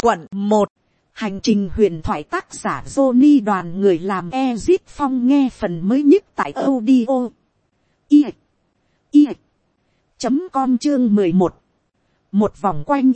Quận 1. Hành trình huyền thoại, tác giả Johnny, đoàn người làm Ezit Phong, nghe phần mới nhất tại audio com chương 11. Một vòng quanh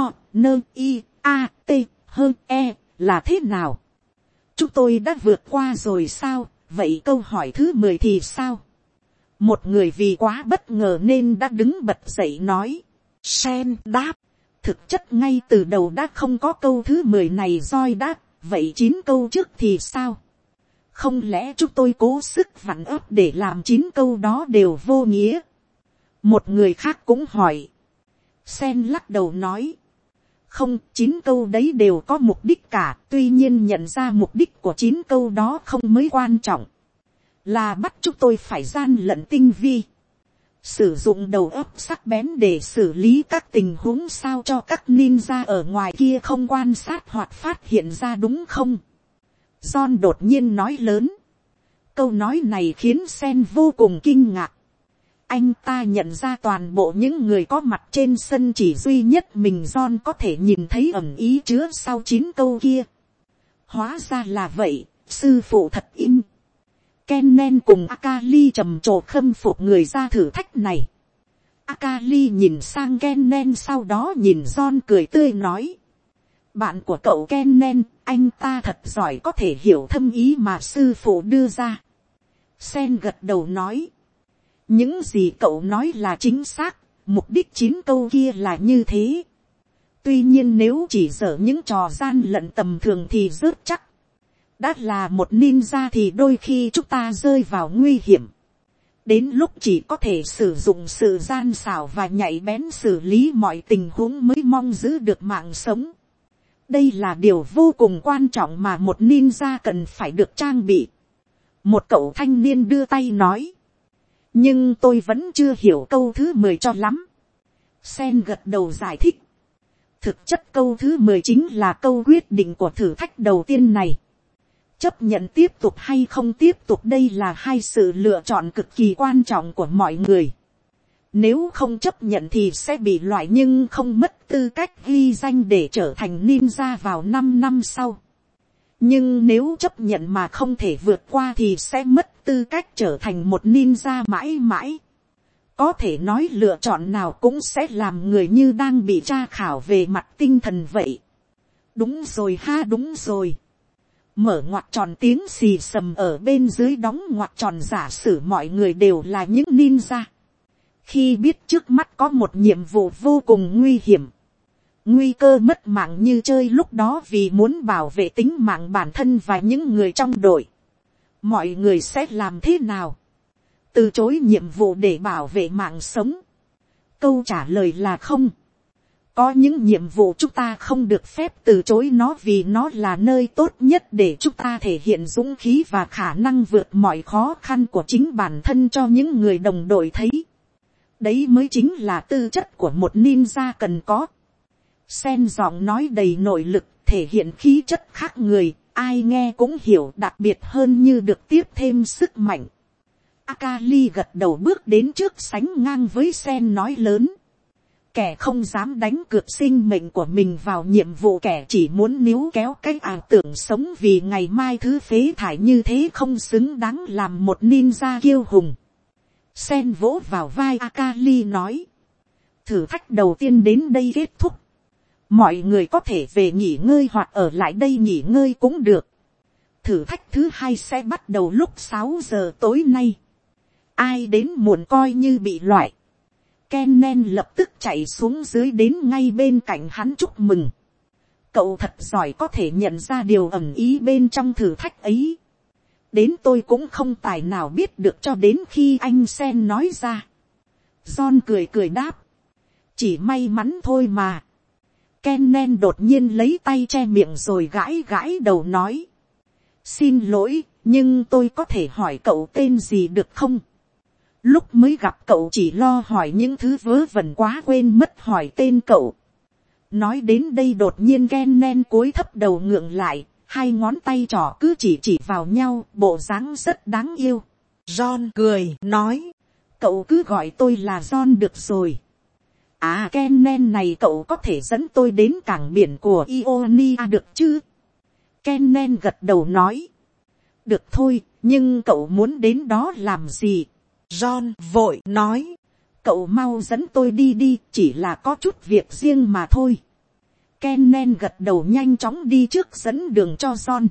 là thế nào? Chúng tôi đã vượt qua rồi sao? Vậy câu hỏi thứ 10 thì sao? Một người vì quá bất ngờ nên đã đứng bật dậy nói. Sen đáp. Thực chất ngay từ đầu đã không có câu thứ 10 này rồi đáp. Vậy 9 câu trước thì sao? Không lẽ chúng tôi cố sức vặn ấp để làm 9 câu đó đều vô nghĩa? Một người khác cũng hỏi. Sen lắc đầu nói. Không, 9 câu đấy đều có mục đích cả. Tuy nhiên nhận ra mục đích của 9 câu đó không mới quan trọng. Là bắt chúng tôi phải gian lận tinh vi. Sử dụng đầu óc sắc bén để xử lý các tình huống sao cho các ninja ở ngoài kia không quan sát hoặc phát hiện ra, đúng không? John đột nhiên nói lớn. Câu nói này khiến Sen vô cùng kinh ngạc. Anh ta nhận ra toàn bộ những người có mặt trên sân chỉ duy nhất mình John có thể nhìn thấy ẩn ý chứa sau 9 câu kia. Hóa ra là vậy, sư phụ thật im. Kennen cùng Akali trầm trồ khâm phục người ra thử thách này. Akali nhìn sang Kennen, sau đó nhìn John cười tươi nói. Bạn của cậu Kennen, anh ta thật giỏi, có thể hiểu thâm ý mà sư phụ đưa ra. Sen gật đầu nói. Những gì cậu nói là chính xác, mục đích 9 câu kia là như thế. Tuy nhiên nếu chỉ dở những trò gian lận tầm thường thì rớt chắc. Đã là một ninja thì đôi khi chúng ta rơi vào nguy hiểm. Đến lúc chỉ có thể sử dụng sự gian xảo và nhạy bén xử lý mọi tình huống mới mong giữ được mạng sống. Đây là điều vô cùng quan trọng mà một ninja cần phải được trang bị. Một cậu thanh niên đưa tay nói. Nhưng tôi vẫn chưa hiểu câu thứ 10 cho lắm. Sen gật đầu giải thích. Thực chất câu thứ 10 chính là câu quyết định của thử thách đầu tiên này. Chấp nhận tiếp tục hay không tiếp tục, đây là hai sự lựa chọn cực kỳ quan trọng của mọi người. Nếu không chấp nhận thì sẽ bị loại nhưng không mất tư cách ghi danh để trở thành ninja vào 5 năm sau. Nhưng nếu chấp nhận mà không thể vượt qua thì sẽ mất tư cách trở thành một ninja mãi mãi. Có thể nói lựa chọn nào cũng sẽ làm người như đang bị tra khảo về mặt tinh thần vậy. Đúng rồi ha, đúng rồi. Mở ngoặc tròn, tiếng xì sầm ở bên dưới đóng ngoặc tròn, giả sử mọi người đều là những ninja. Khi biết trước mắt có một nhiệm vụ vô cùng nguy hiểm, nguy cơ mất mạng như chơi lúc đó, vì muốn bảo vệ tính mạng bản thân và những người trong đội, mọi người sẽ làm thế nào? Từ chối nhiệm vụ để bảo vệ mạng sống? Câu trả lời là không. Có những nhiệm vụ chúng ta không được phép từ chối nó, vì nó là nơi tốt nhất để chúng ta thể hiện dũng khí và khả năng vượt mọi khó khăn của chính bản thân cho những người đồng đội thấy. Đấy mới chính là tư chất của một ninja cần có. Sen giọng nói đầy nội lực, thể hiện khí chất khác người, ai nghe cũng hiểu, đặc biệt hơn như được tiếp thêm sức mạnh. Akali gật đầu bước đến trước sánh ngang với Sen nói lớn. Kẻ không dám đánh cược sinh mệnh của mình vào nhiệm vụ, kẻ chỉ muốn níu kéo cái ảo tưởng sống vì ngày mai thứ phế thải như thế không xứng đáng làm một ninja kiêu hùng. Sen vỗ vào vai Akali nói. Thử thách đầu tiên đến đây kết thúc. Mọi người có thể về nghỉ ngơi hoặc ở lại đây nghỉ ngơi cũng được. Thử thách thứ hai sẽ bắt đầu lúc 6 giờ tối nay. Ai đến muộn coi như bị loại. Kennen lập tức chạy xuống dưới đến ngay bên cạnh hắn chúc mừng. Cậu thật giỏi, có thể nhận ra điều ẩn ý bên trong thử thách ấy. Đến tôi cũng không tài nào biết được cho đến khi anh Sen nói ra. John cười cười đáp. Chỉ may mắn thôi mà. Kennen đột nhiên lấy tay che miệng rồi gãi gãi đầu nói. Xin lỗi, nhưng tôi có thể hỏi cậu tên gì được không? Lúc mới gặp cậu chỉ lo hỏi những thứ vớ vẩn quá quên mất hỏi tên cậu. Nói đến đây đột nhiên Kennen cúi thấp đầu ngượng lại, hai ngón tay trỏ cứ chỉ vào nhau, bộ dáng rất đáng yêu. John cười nói, cậu cứ gọi tôi là John được rồi. À, Kennen này cậu có thể dẫn tôi đến cảng biển của Ionia được chứ? Kennen gật đầu nói. Được thôi, nhưng cậu muốn đến đó làm gì? John vội nói. Cậu mau dẫn tôi đi đi, chỉ là có chút việc riêng mà thôi. Kennen gật đầu nhanh chóng đi trước dẫn đường cho John.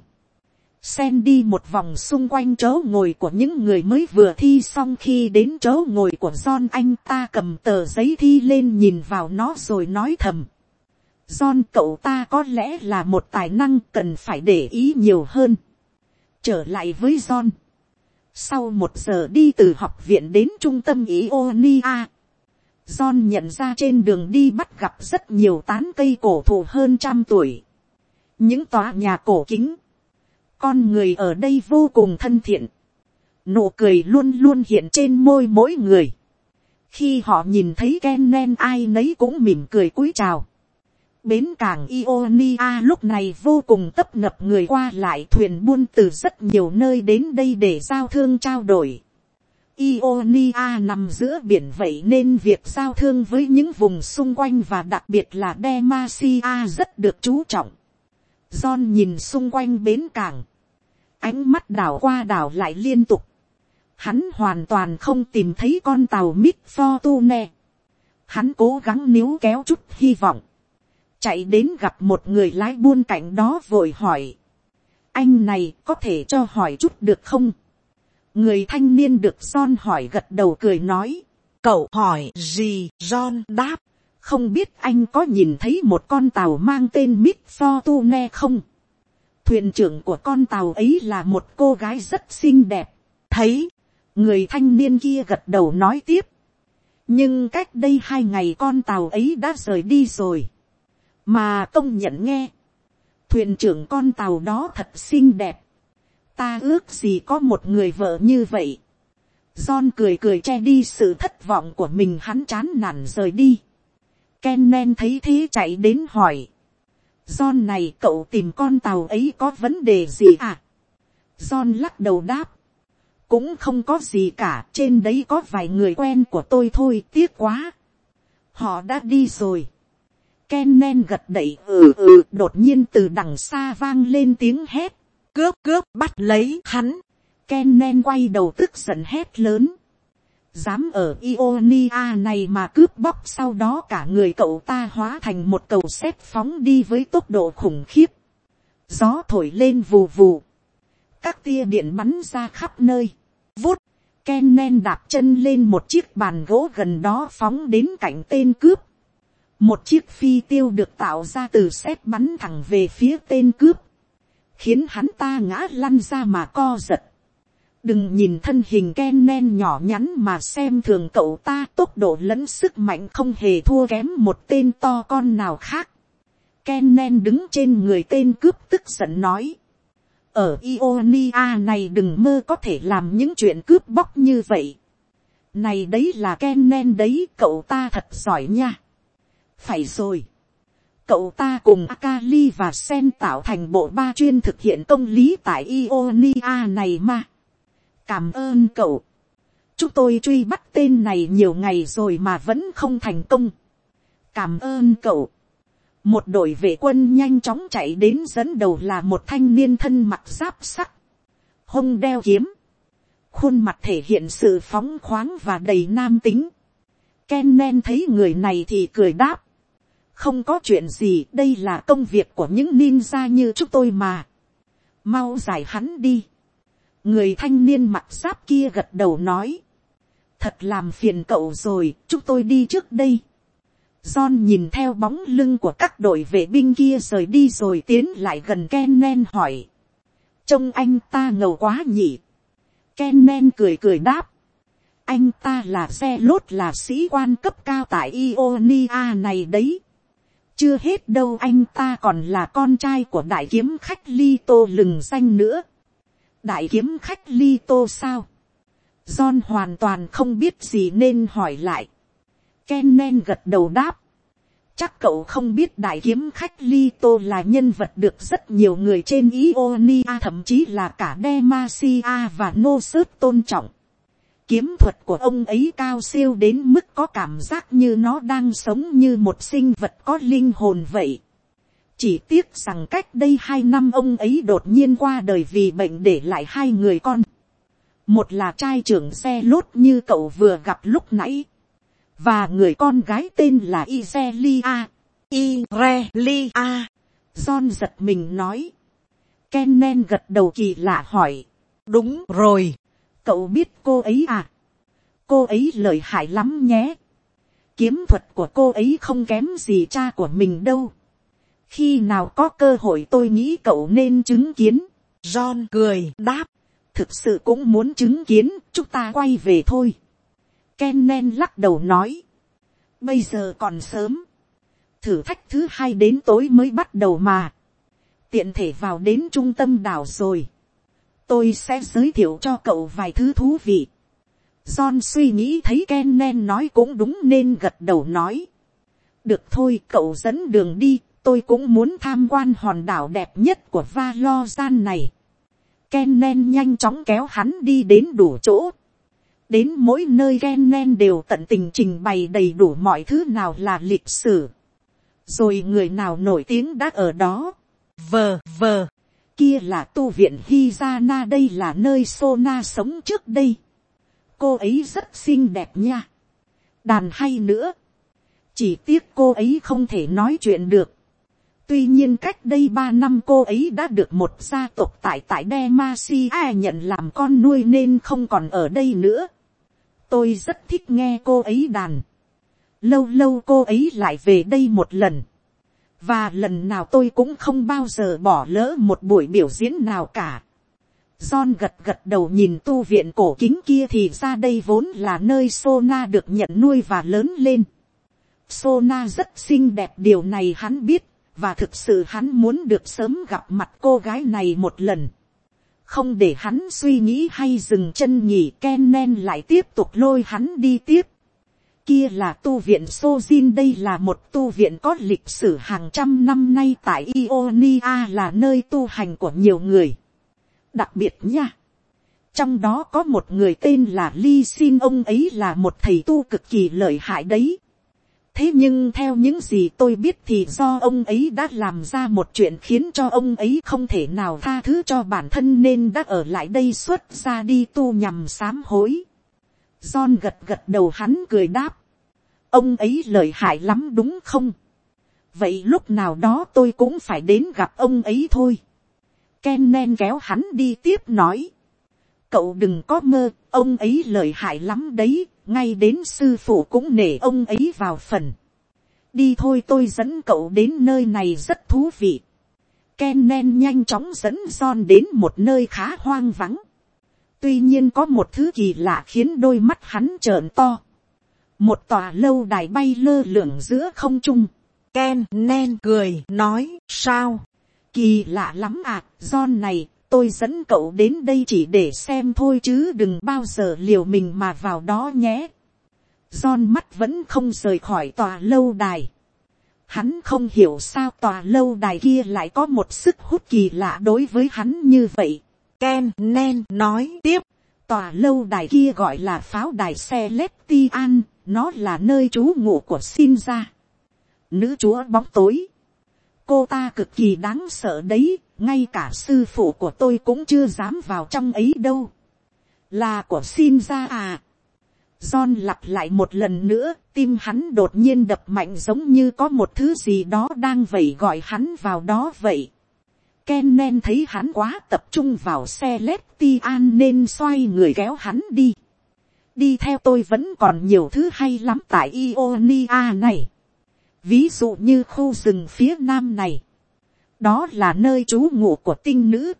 Sen đi một vòng xung quanh chỗ ngồi của những người mới vừa thi xong. Khi đến chỗ ngồi của John, anh ta cầm tờ giấy thi lên nhìn vào nó rồi nói thầm. John, cậu ta có lẽ là một tài năng, cần phải để ý nhiều hơn. Trở lại với John. Sau 1 giờ đi từ học viện đến trung tâm Ionia, John nhận ra trên đường đi bắt gặp rất nhiều tán cây cổ thụ hơn 100 tuổi. Những tòa nhà cổ kính. Con người ở đây vô cùng thân thiện. Nụ cười luôn luôn hiện trên môi mỗi người. Khi họ nhìn thấy Kennen, ai nấy cũng mỉm cười cúi chào. Bến cảng Ionia lúc này vô cùng tấp nập người qua lại, thuyền buôn từ rất nhiều nơi đến đây để giao thương trao đổi. Ionia nằm giữa biển, vậy nên việc giao thương với những vùng xung quanh và đặc biệt là Demacia rất được chú trọng. John nhìn xung quanh bến cảng. Ánh mắt đảo qua đảo lại liên tục. Hắn hoàn toàn không tìm thấy con tàu Mid Fortune. Hắn cố gắng níu kéo chút hy vọng. Chạy đến gặp một người lái buôn cạnh đó vội hỏi. Anh này có thể cho hỏi chút được không? Người thanh niên được John hỏi gật đầu cười nói. Cậu hỏi gì? John đáp. Không biết anh có nhìn thấy một con tàu mang tên Mid Fortune không? Thuyền trưởng của con tàu ấy là một cô gái rất xinh đẹp. Thấy. Người thanh niên kia gật đầu nói tiếp. Nhưng cách đây 2 ngày con tàu ấy đã rời đi rồi. Mà công nhận nghe. Thuyền trưởng con tàu đó thật xinh đẹp. Ta ước gì có một người vợ như vậy. John cười cười che đi sự thất vọng của mình, hắn chán nản rời đi. Kennen thấy thế chạy đến hỏi. John này, cậu tìm con tàu ấy có vấn đề gì à? John lắc đầu đáp. Cũng không có gì cả, trên đấy có vài người quen của tôi thôi, tiếc quá. Họ đã đi rồi. Kennen gật đẩy đột nhiên từ đằng xa vang lên tiếng hét. Cướp, bắt lấy hắn. Kennen quay đầu tức giận hét lớn. Dám ở Ionia này mà cướp bóc, sau đó cả người cậu ta hóa thành một cầu sét phóng đi với tốc độ khủng khiếp. Gió thổi lên vù vù. Các tia điện bắn ra khắp nơi. Vút, Kennen đạp chân lên một chiếc bàn gỗ gần đó phóng đến cạnh tên cướp. Một chiếc phi tiêu được tạo ra từ sét bắn thẳng về phía tên cướp. Khiến hắn ta ngã lăn ra mà co giật. Đừng nhìn thân hình Kennen nhỏ nhắn mà xem thường cậu ta, tốc độ lẫn sức mạnh không hề thua kém một tên to con nào khác. Kennen đứng trên người tên cướp tức giận nói. Ở Ionia này đừng mơ có thể làm những chuyện cướp bóc như vậy. Này đấy là Kennen đấy, cậu ta thật giỏi nha. Phải rồi. Cậu ta cùng Akali và Sen tạo thành bộ ba chuyên thực hiện công lý tại Ionia này mà. Cảm ơn cậu. Chúng tôi truy bắt tên này nhiều ngày rồi mà vẫn không thành công. Cảm ơn cậu. Một đội vệ quân nhanh chóng chạy đến, dẫn đầu là một thanh niên thân mặc giáp sắt, hông đeo kiếm, khuôn mặt thể hiện sự phóng khoáng và đầy nam tính. Kennen thấy người này thì cười đáp. Không có chuyện gì, đây là công việc của những ninja như chúng tôi mà. Mau giải hắn đi. Người thanh niên mặc giáp kia gật đầu nói. Thật làm phiền cậu rồi, chúng tôi đi trước đây. John nhìn theo bóng lưng của các đội vệ binh kia rời đi rồi tiến lại gần Kennen hỏi. Trông anh ta ngầu quá nhỉ? Kennen cười cười đáp. Anh ta là xe lốt, là sĩ quan cấp cao tại Ionia này đấy. Chưa hết đâu, anh ta còn là con trai của đại kiếm khách Lito lừng danh nữa. Đại kiếm khách Lito sao? John hoàn toàn không biết gì nên hỏi lại. Kennen gật đầu đáp. Chắc cậu không biết đại kiếm khách Lito là nhân vật được rất nhiều người trên Ionia, thậm chí là cả Demacia và Nossos tôn trọng. Kiếm thuật của ông ấy cao siêu đến mức có cảm giác như nó đang sống như một sinh vật có linh hồn vậy. Chỉ tiếc rằng cách đây 2 năm ông ấy đột nhiên qua đời vì bệnh, để lại 2 người con. Một là trai trưởng xe lốt như cậu vừa gặp lúc nãy, và người con gái tên là Irelia. Irelia. John giật mình nói. Kennen gật đầu kỳ lạ hỏi. Đúng rồi. Cậu biết cô ấy à? Cô ấy lợi hại lắm nhé. Kiếm thuật của cô ấy không kém gì cha của mình đâu. Khi nào có cơ hội tôi nghĩ cậu nên chứng kiến. John cười đáp. Thực sự cũng muốn chứng kiến, chúng ta quay về thôi. Kennen lắc đầu nói. Bây giờ còn sớm. Thử thách thứ 2 đến tối mới bắt đầu mà. Tiện thể vào đến trung tâm đảo rồi. Tôi sẽ giới thiệu cho cậu vài thứ thú vị. John suy nghĩ thấy Kennen nói cũng đúng nên gật đầu nói. Được thôi, cậu dẫn đường đi, tôi cũng muốn tham quan hòn đảo đẹp nhất của Valoran này. Kennen nhanh chóng kéo hắn đi đến đủ chỗ. Đến mỗi nơi Kennen đều tận tình trình bày đầy đủ mọi thứ nào là lịch sử. Rồi người nào nổi tiếng đã ở đó. Kia là tu viện Hizana, đây là nơi Sona sống trước đây. Cô ấy rất xinh đẹp nha. Đàn hay nữa. Chỉ tiếc cô ấy không thể nói chuyện được. Tuy nhiên cách đây 3 năm cô ấy đã được một gia tộc tại Demacia nhận làm con nuôi nên không còn ở đây nữa. Tôi rất thích nghe cô ấy đàn. Lâu lâu cô ấy lại về đây một lần. Và lần nào tôi cũng không bao giờ bỏ lỡ một buổi biểu diễn nào cả. John gật đầu nhìn tu viện cổ kính kia, thì ra đây vốn là nơi Sona được nhận nuôi và lớn lên. Sona rất xinh đẹp, điều này hắn biết, và thực sự hắn muốn được sớm gặp mặt cô gái này một lần. Không để hắn suy nghĩ hay dừng chân nghỉ, Kennen lại tiếp tục lôi hắn đi tiếp. Kia là tu viện Sojin, đây là một tu viện có lịch sử hàng trăm năm nay tại Ionia, là nơi tu hành của nhiều người. Đặc biệt nha, trong đó có một người tên là Ly Xin, ông ấy là một thầy tu cực kỳ lợi hại đấy. Thế nhưng theo những gì tôi biết thì do ông ấy đã làm ra một chuyện khiến cho ông ấy không thể nào tha thứ cho bản thân, nên đã ở lại đây xuất ra đi tu nhằm sám hối. John gật đầu, hắn cười đáp. Ông ấy lợi hại lắm đúng không? Vậy lúc nào đó tôi cũng phải đến gặp ông ấy thôi. Kennen kéo hắn đi tiếp nói. Cậu đừng có mơ, ông ấy lợi hại lắm đấy, ngay đến sư phụ cũng nể ông ấy vào phần. Đi thôi, tôi dẫn cậu đến nơi này rất thú vị. Kennen nhanh chóng dẫn John đến một nơi khá hoang vắng. Tuy nhiên có một thứ kỳ lạ khiến đôi mắt hắn trợn to. Một tòa lâu đài bay lơ lửng giữa không trung. Kennen cười nói, sao? Kỳ lạ lắm à, John này, tôi dẫn cậu đến đây chỉ để xem thôi chứ đừng bao giờ liều mình mà vào đó nhé. John mắt vẫn không rời khỏi tòa lâu đài. Hắn không hiểu sao tòa lâu đài kia lại có một sức hút kỳ lạ đối với hắn như vậy. Kennen nói tiếp. Tòa lâu đài kia gọi là pháo đài Celestian, nó là nơi trú ngụ của Shinra, nữ chúa bóng tối. Cô ta cực kỳ đáng sợ đấy, ngay cả sư phụ của tôi cũng chưa dám vào trong ấy đâu. Là của Shinra à? John lặp lại một lần nữa, tim hắn đột nhiên đập mạnh giống như có một thứ gì đó đang vẫy gọi hắn vào đó vậy. Kennen thấy hắn quá tập trung vào Celestian nên xoay người kéo hắn đi. Đi theo tôi, vẫn còn nhiều thứ hay lắm tại Ionia này. Ví dụ như khu rừng phía nam này. Đó là nơi trú ngụ của tinh nữ.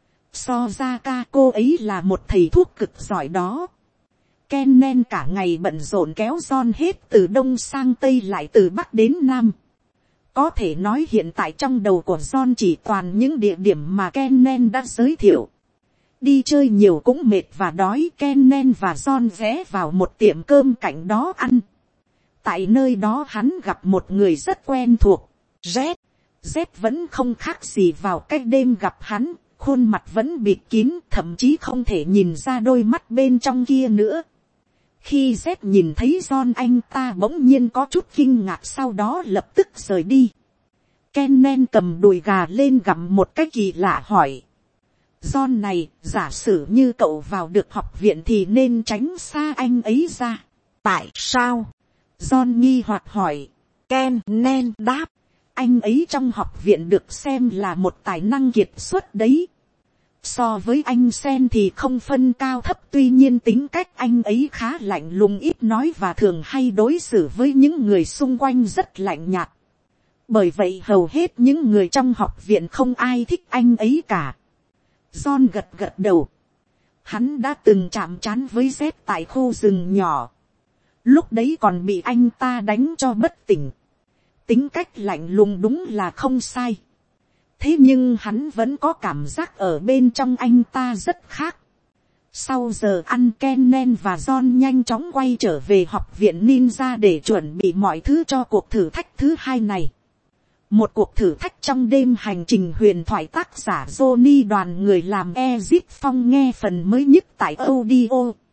Sojaka, cô ấy là một thầy thuốc cực giỏi đó. Kennen cả ngày bận rộn kéo John hết từ đông sang tây lại từ bắc đến nam. Có thể nói hiện tại trong đầu của John chỉ toàn những địa điểm mà Kennen đã giới thiệu. Đi chơi nhiều cũng mệt và đói, Kennen và John ghé vào một tiệm cơm cạnh đó ăn. Tại nơi đó hắn gặp một người rất quen thuộc. Z vẫn không khác gì vào cách đêm gặp hắn, khuôn mặt vẫn bịt kín, thậm chí không thể nhìn ra đôi mắt bên trong kia nữa. Khi Z nhìn thấy John, anh ta bỗng nhiên có chút kinh ngạc, sau đó lập tức rời đi. Kennen cầm đùi gà lên gặm một cái kỳ lạ hỏi. John này, giả sử như cậu vào được học viện thì nên tránh xa anh ấy ra. Tại sao? John nghi hoặc hỏi. Kennen đáp. Anh ấy trong học viện được xem là một tài năng kiệt xuất đấy. So với anh Sen thì không phân cao thấp, tuy nhiên tính cách anh ấy khá lạnh lùng, ít nói và thường hay đối xử với những người xung quanh rất lạnh nhạt. Bởi vậy hầu hết những người trong học viện không ai thích anh ấy cả. John gật gật đầu. Hắn đã từng chạm trán với Z tại khu rừng nhỏ. Lúc đấy còn bị anh ta đánh cho bất tỉnh. Tính cách lạnh lùng đúng là không sai. Thế nhưng hắn vẫn có cảm giác ở bên trong anh ta rất khác. Sau giờ ăn, Kennen và John nhanh chóng quay trở về học viện ninja để chuẩn bị mọi thứ cho cuộc thử thách thứ hai này. Một cuộc thử thách trong đêm hành trình huyền thoại, tác giả Johnny đoàn người làm Ezip Phong, nghe phần mới nhất tại audio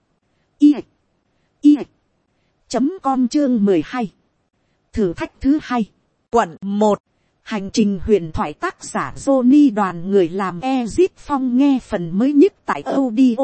com chương 12. Thử thách thứ hai, Quận 1. Hành trình huyền thoại, tác giả Johnny đoàn người làm Ezip Phong, nghe phần mới nhất tại audio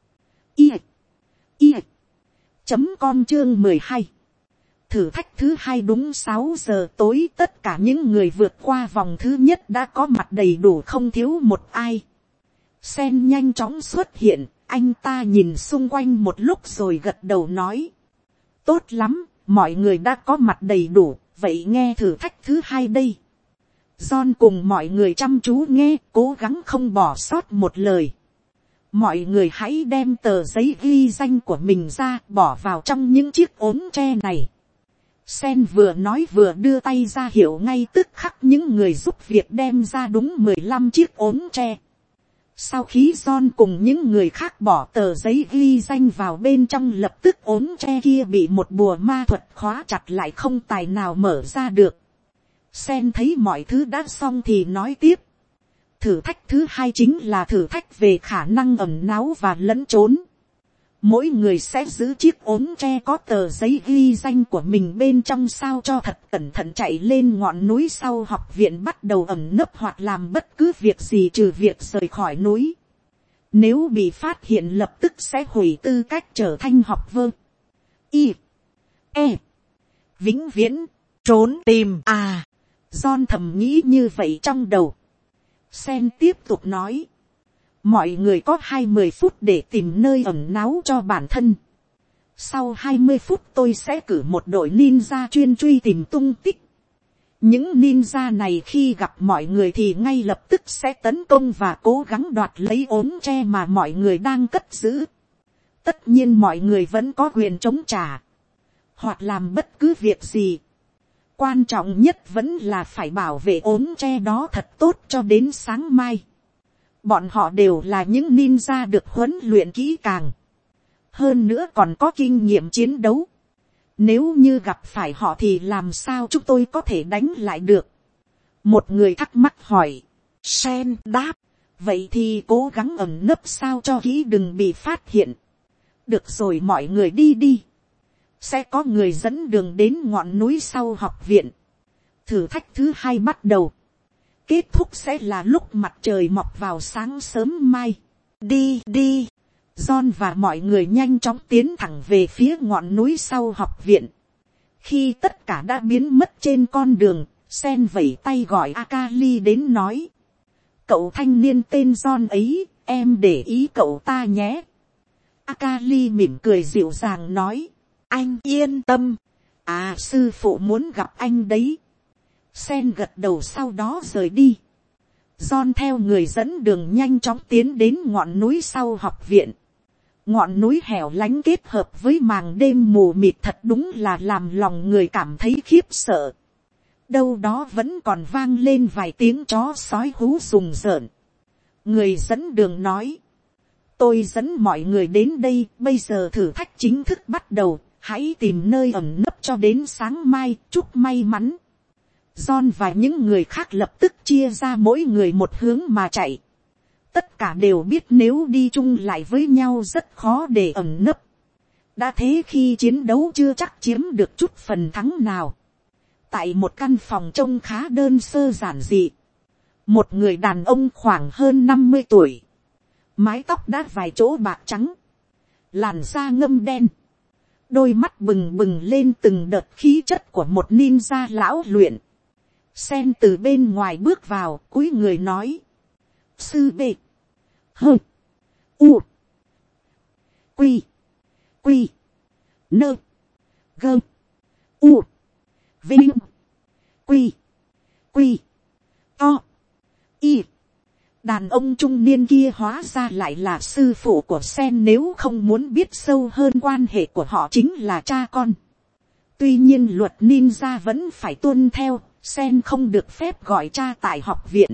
com chương 12. Thử thách thứ hai, đúng 6 giờ tối, tất cả những người vượt qua vòng thứ nhất đã có mặt đầy đủ, không thiếu một ai. Sen nhanh chóng xuất hiện, anh ta nhìn xung quanh một lúc rồi gật đầu nói. Tốt lắm, mọi người đã có mặt đầy đủ, vậy nghe thử thách thứ hai đây. John cùng mọi người chăm chú nghe, cố gắng không bỏ sót một lời. Mọi người hãy đem tờ giấy ghi danh của mình ra, bỏ vào trong những chiếc ốm tre này. Sen vừa nói vừa đưa tay ra hiệu, ngay tức khắc những người giúp việc đem ra đúng 15 chiếc ốm tre. Sau khi John cùng những người khác bỏ tờ giấy ghi danh vào bên trong, lập tức ốm tre kia bị một bùa ma thuật khóa chặt lại, không tài nào mở ra được. Sen thấy mọi thứ đã xong thì nói tiếp. Thử thách thứ hai chính là thử thách về khả năng ẩn náu và lẫn trốn. Mỗi người sẽ giữ chiếc ốm tre có tờ giấy ghi danh của mình bên trong, sao cho thật cẩn thận chạy lên ngọn núi sau học viện, bắt đầu ẩn nấp hoặc làm bất cứ việc gì trừ việc rời khỏi núi. Nếu bị phát hiện lập tức sẽ hủy tư cách trở thành học vơ. Vĩnh viễn Trốn tìm à? John thầm nghĩ như vậy trong đầu. Sen tiếp tục nói. Mọi người có 20 phút để tìm nơi ẩn náu cho bản thân. Sau 20 phút tôi sẽ cử một đội ninja chuyên truy tìm tung tích. Những ninja này khi gặp mọi người thì ngay lập tức sẽ tấn công và cố gắng đoạt lấy ốm tre mà mọi người đang cất giữ. Tất nhiên mọi người vẫn có quyền chống trả hoặc làm bất cứ việc gì. Quan trọng nhất vẫn là phải bảo vệ ốm tre đó thật tốt cho đến sáng mai. Bọn họ đều là những ninja được huấn luyện kỹ càng. Hơn nữa còn có kinh nghiệm chiến đấu. Nếu như gặp phải họ thì làm sao chúng tôi có thể đánh lại được? Một người thắc mắc hỏi. Sen đáp. Vậy thì cố gắng ẩn nấp sao cho kỹ đừng bị phát hiện. Được rồi, mọi người đi đi. Sẽ có người dẫn đường đến ngọn núi sau học viện. Thử thách thứ hai bắt đầu. Kết thúc sẽ là lúc mặt trời mọc vào sáng sớm mai. Đi đi. John và mọi người nhanh chóng tiến thẳng về phía ngọn núi sau học viện. Khi tất cả đã biến mất trên con đường, Sen vẩy tay gọi Akali đến nói. Cậu thanh niên tên John ấy, em để ý cậu ta nhé. Akali mỉm cười dịu dàng nói. Anh yên tâm. À, sư phụ muốn gặp anh đấy. Sen gật đầu sau đó rời đi. John theo người dẫn đường nhanh chóng tiến đến ngọn núi sau học viện. Ngọn núi hẻo lánh kết hợp với màn đêm mù mịt thật đúng là làm lòng người cảm thấy khiếp sợ. Đâu đó vẫn còn vang lên vài tiếng chó sói hú rùng rợn. Người dẫn đường nói. Tôi dẫn mọi người đến đây, bây giờ thử thách chính thức bắt đầu. Hãy tìm nơi ẩn nấp cho đến sáng mai, chúc may mắn. John và những người khác lập tức chia ra mỗi người một hướng mà chạy. Tất cả đều biết nếu đi chung lại với nhau rất khó để ẩn nấp. đã thế khi chiến đấu chưa chắc chiếm được chút phần thắng nào. Tại một căn phòng trông khá đơn sơ giản dị, một người đàn ông khoảng hơn 50 tuổi, mái tóc đã vài chỗ bạc trắng, làn da ngâm đen, đôi mắt bừng bừng lên từng đợt khí chất của một ninja lão luyện. Sen từ bên ngoài bước vào, cúi người nói: sư bê, hơ, u, quy, quy, nơ, gơ, u, vinh, quy, quy, to, y. Đàn ông trung niên kia hóa ra lại là sư phụ của Sen, nếu không muốn biết sâu hơn quan hệ của họ chính là cha con. Tuy nhiên luật ninja vẫn phải tuân theo, Sen không được phép gọi cha tại học viện.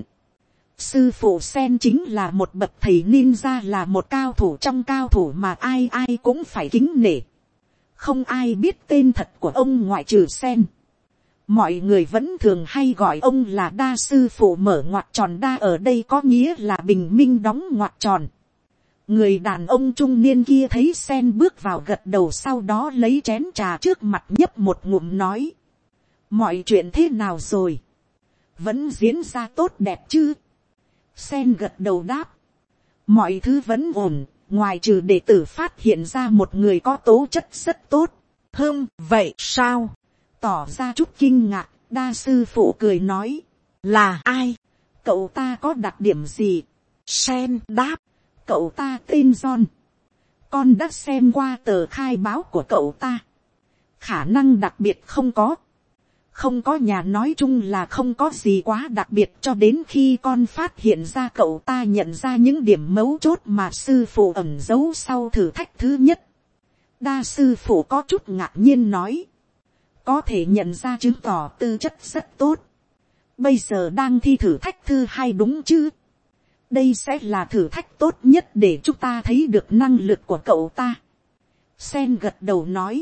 Sư phụ Sen chính là một bậc thầy ninja, là một cao thủ trong cao thủ mà ai ai cũng phải kính nể. Không ai biết tên thật của ông ngoại trừ Sen. Mọi người vẫn thường hay gọi ông là đa sư phụ mở ngoặc tròn, đa ở đây có nghĩa là bình minh đóng ngoặc tròn. Người đàn ông trung niên kia thấy Sen bước vào gật đầu, sau đó lấy chén trà trước mặt nhấp một ngụm nói: mọi chuyện thế nào rồi? Vẫn diễn ra tốt đẹp chứ? Sen gật đầu đáp: mọi thứ vẫn ổn, ngoài trừ đệ tử phát hiện ra một người có tố chất rất tốt. Vậy sao? Tỏ ra chút kinh ngạc, đa sư phụ cười nói: Là ai? Cậu ta có đặc điểm gì? Sen đáp: Cậu ta tên John. Con đã xem qua tờ khai báo của cậu ta. Khả năng đặc biệt không có. Không có nhà nói chung là không có gì quá đặc biệt, cho đến khi con phát hiện ra cậu ta nhận ra những điểm mấu chốt mà sư phụ ẩn giấu sau thử thách thứ nhất. Đa sư phụ có chút ngạc nhiên nói: có thể nhận ra chứng tỏ tư chất rất tốt. Bây giờ đang thi thử thách thứ hai đúng chứ? Đây sẽ là thử thách tốt nhất để chúng ta thấy được năng lực của cậu ta. Sen gật đầu nói: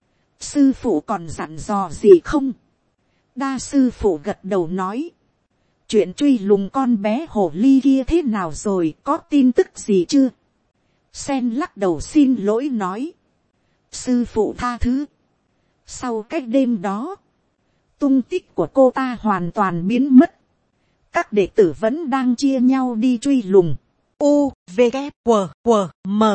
sư phụ còn dặn dò gì không? Đa sư phụ gật đầu nói: chuyện truy lùng con bé hồ ly kia thế nào rồi, có tin tức gì chưa? Sen lắc đầu xin lỗi nói: sư phụ tha thứ. Sau cái đêm đó, tung tích của cô ta hoàn toàn biến mất. Các đệ tử vẫn đang chia nhau đi truy lùng. U, V, K, W, W, M.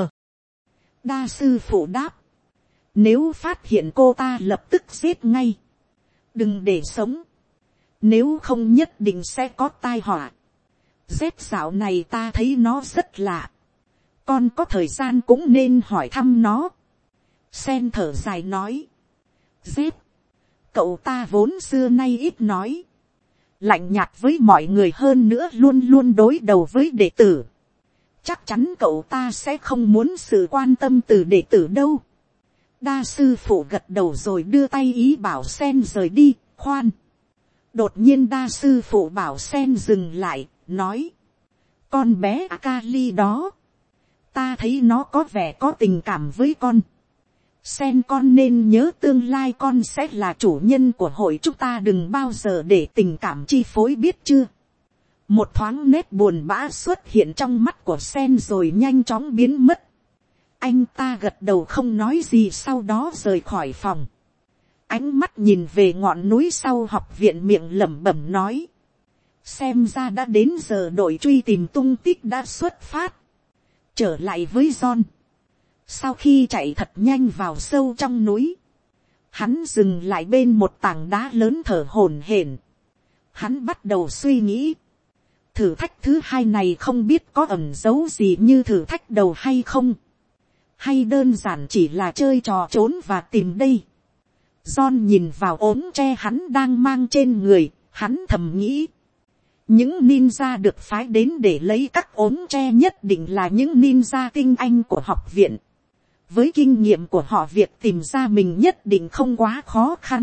Đa sư phụ đáp: nếu phát hiện cô ta lập tức giết ngay. Đừng để sống. Nếu không nhất định sẽ có tai họa. Rét dạo này ta thấy nó rất lạ. Con có thời gian cũng nên hỏi thăm nó. Sen thở dài nói: Dép, cậu ta vốn xưa nay ít nói, lạnh nhạt với mọi người, hơn nữa luôn luôn đối đầu với đệ tử. Chắc chắn cậu ta sẽ không muốn sự quan tâm từ đệ tử đâu. Đa sư phụ gật đầu rồi đưa tay ý bảo Sen rời đi. Khoan, đột nhiên đa sư phụ bảo Sen dừng lại, nói: con bé Akali đó, ta thấy nó có vẻ có tình cảm với con. Sen, con nên nhớ tương lai con sẽ là chủ nhân của hội chúng ta, đừng bao giờ để tình cảm chi phối, biết chưa? Một thoáng nét buồn bã xuất hiện trong mắt của Sen rồi nhanh chóng biến mất. Anh ta gật đầu không nói gì, sau đó rời khỏi phòng. Ánh mắt nhìn về ngọn núi sau học viện, miệng lẩm bẩm nói: xem ra đã đến giờ đội truy tìm tung tích đã xuất phát. Trở lại với John. Sau khi chạy thật nhanh vào sâu trong núi, hắn dừng lại bên một tảng đá lớn thở hổn hển. Hắn bắt đầu suy nghĩ, thử thách thứ hai này không biết có ẩn giấu gì như thử thách đầu hay không, hay đơn giản chỉ là chơi trò trốn và tìm đây. John nhìn vào ốm tre hắn đang mang trên người, hắn thầm nghĩ, những ninja được phái đến để lấy các ốm tre nhất định là những ninja tinh anh của học viện. Với kinh nghiệm của họ, việc tìm ra mình nhất định không quá khó khăn.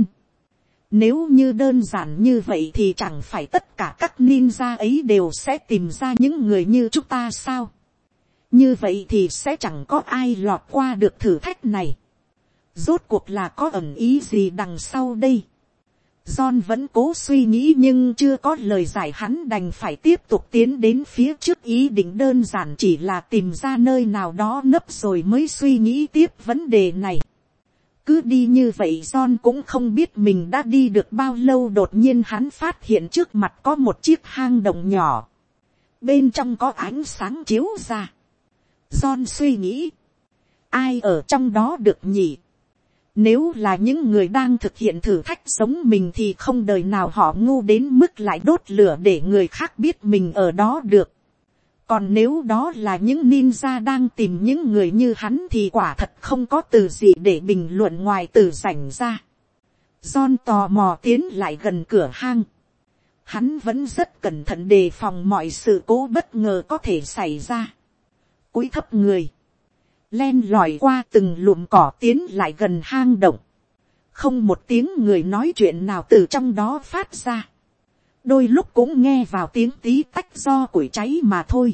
Nếu như đơn giản như vậy thì chẳng phải tất cả các ninja ấy đều sẽ tìm ra những người như chúng ta sao? Như vậy thì sẽ chẳng có ai lọt qua được thử thách này. Rốt cuộc là có ẩn ý gì đằng sau đây? John vẫn cố suy nghĩ nhưng chưa có lời giải, hắn đành phải tiếp tục tiến đến phía trước, ý định đơn giản chỉ là tìm ra nơi nào đó nấp rồi mới suy nghĩ tiếp vấn đề này. Cứ đi như vậy John cũng không biết mình đã đi được bao lâu, đột nhiên hắn phát hiện trước mặt có một chiếc hang động nhỏ. Bên trong có ánh sáng chiếu ra. John suy nghĩ, ai ở trong đó được nhỉ? Nếu là những người đang thực hiện thử thách giống mình thì không đời nào họ ngu đến mức lại đốt lửa để người khác biết mình ở đó được. Còn nếu đó là những ninja đang tìm những người như hắn thì quả thật không có từ gì để bình luận ngoài từ rảnh ra. John tò mò tiến lại gần cửa hang. Hắn vẫn rất cẩn thận đề phòng mọi sự cố bất ngờ có thể xảy ra. Cúi thấp người, len lỏi qua từng lùm cỏ tiến lại gần hang động. Không một tiếng người nói chuyện nào từ trong đó phát ra. Đôi lúc cũng nghe vào tiếng tí tách do củi cháy mà thôi.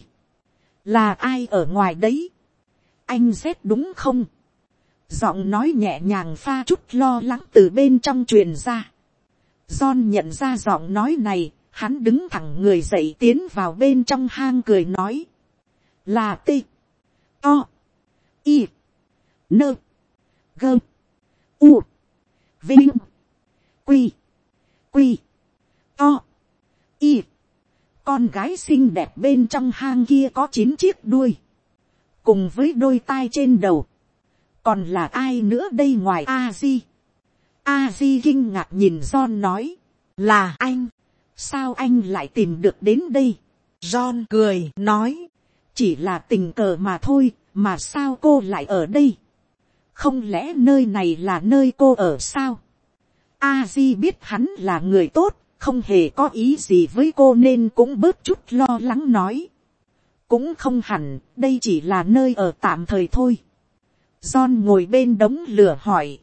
Là ai ở ngoài đấy? Anh Z đúng không? Giọng nói nhẹ nhàng pha chút lo lắng từ bên trong truyền ra. John nhận ra giọng nói này, hắn đứng thẳng người dậy tiến vào bên trong hang cười nói. Là T. O. I. N. G. U. Vinh. Quy. Quy. O. Y. Con gái xinh đẹp bên trong hang kia có 9 chiếc đuôi, cùng với đôi tai trên đầu. Còn là ai nữa đây ngoài A-di? A-di kinh ngạc nhìn John nói. Là anh. Sao anh lại tìm được đến đây? John cười nói. Chỉ là tình cờ mà thôi, mà sao cô lại ở đây? Không lẽ nơi này là nơi cô ở sao? A-di biết hắn là người tốt, không hề có ý gì với cô nên cũng bớt chút lo lắng nói. Cũng không hẳn, đây chỉ là nơi ở tạm thời thôi. John ngồi bên đống lửa hỏi.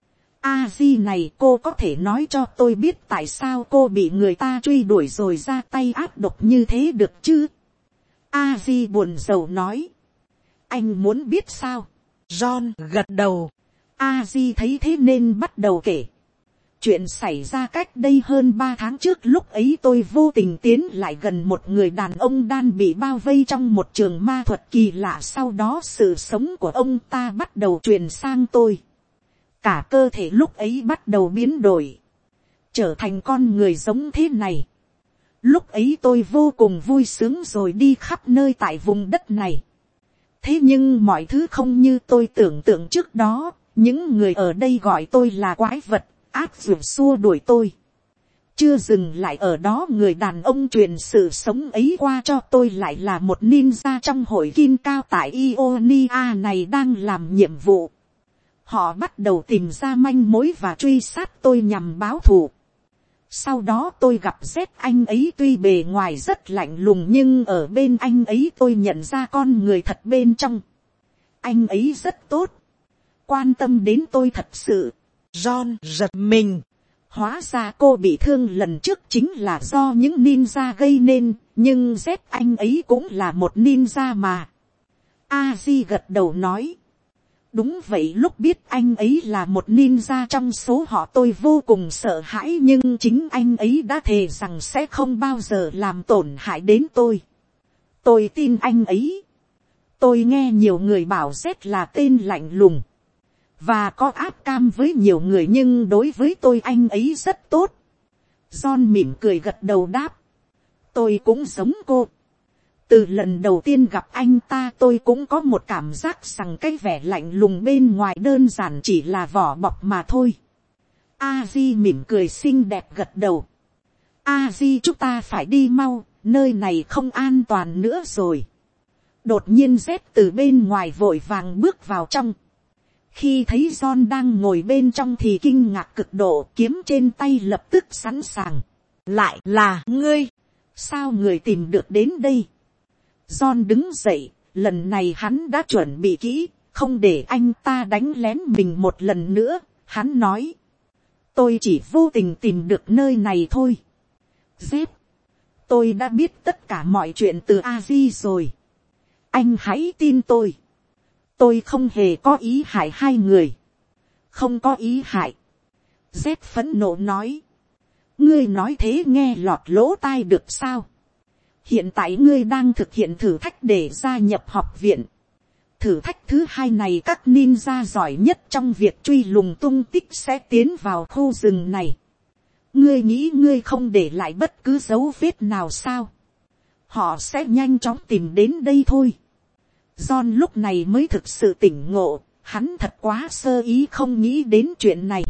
A-di này, cô có thể nói cho tôi biết tại sao cô bị người ta truy đuổi rồi ra tay ác độc như thế được chứ? A-di buồn rầu nói. Anh muốn biết sao? John gật đầu. A-di thấy thế nên bắt đầu kể. Chuyện xảy ra cách đây hơn 3 tháng trước, lúc ấy tôi vô tình tiến lại gần một người đàn ông đang bị bao vây trong một trường ma thuật kỳ lạ. Sau đó sự sống của ông ta bắt đầu truyền sang tôi. Cả cơ thể lúc ấy bắt đầu biến đổi, trở thành con người giống thế này. Lúc ấy tôi vô cùng vui sướng rồi đi khắp nơi tại vùng đất này. Thế nhưng mọi thứ không như tôi tưởng tượng trước đó. Những người ở đây gọi tôi là quái vật, ác dụ xua đuổi tôi. Chưa dừng lại ở đó, người đàn ông truyền sự sống ấy qua cho tôi lại là một ninja trong hội kim cao tại Ionia này đang làm nhiệm vụ. Họ bắt đầu tìm ra manh mối và truy sát tôi nhằm báo thù. Sau đó tôi gặp Z, anh ấy tuy bề ngoài rất lạnh lùng nhưng ở bên anh ấy tôi nhận ra con người thật bên trong. Anh ấy rất tốt, quan tâm đến tôi thật sự. John giật mình. Hóa ra cô bị thương lần trước chính là do những ninja gây nên, nhưng Z anh ấy cũng là một ninja mà. A-di gật đầu nói. Đúng vậy, lúc biết anh ấy là một ninja trong số họ tôi vô cùng sợ hãi, nhưng chính anh ấy đã thề rằng sẽ không bao giờ làm tổn hại đến tôi. Tôi tin anh ấy. Tôi nghe nhiều người bảo Z là tên lạnh lùng và có áp cam với nhiều người, nhưng đối với tôi anh ấy rất tốt. John mỉm cười gật đầu đáp. Tôi cũng giống cô. Từ lần đầu tiên gặp anh ta tôi cũng có một cảm giác rằng cái vẻ lạnh lùng bên ngoài đơn giản chỉ là vỏ bọc mà thôi. A-di mỉm cười xinh đẹp gật đầu. A-di, chúng ta phải đi mau, nơi này không an toàn nữa rồi. Đột nhiên Z từ bên ngoài vội vàng bước vào trong. Khi thấy John đang ngồi bên trong thì kinh ngạc cực độ, kiếm trên tay lập tức sẵn sàng. Lại là ngươi? Sao người tìm được đến đây? John đứng dậy, lần này hắn đã chuẩn bị kỹ, không để anh ta đánh lén mình một lần nữa. Hắn nói, tôi chỉ vô tình tìm được nơi này thôi. Z, tôi đã biết tất cả mọi chuyện từ A-di rồi. Anh hãy tin tôi. Tôi không hề có ý hại hai người. Không có ý hại. Z phẫn nộ nói. Ngươi nói thế nghe lọt lỗ tai được sao? Hiện tại ngươi đang thực hiện thử thách để gia nhập học viện. Thử thách thứ hai này các ninja giỏi nhất trong việc truy lùng tung tích sẽ tiến vào khu rừng này. Ngươi nghĩ ngươi không để lại bất cứ dấu vết nào sao? Họ sẽ nhanh chóng tìm đến đây thôi. John lúc này mới thực sự tỉnh ngộ, hắn thật quá sơ ý không nghĩ đến chuyện này.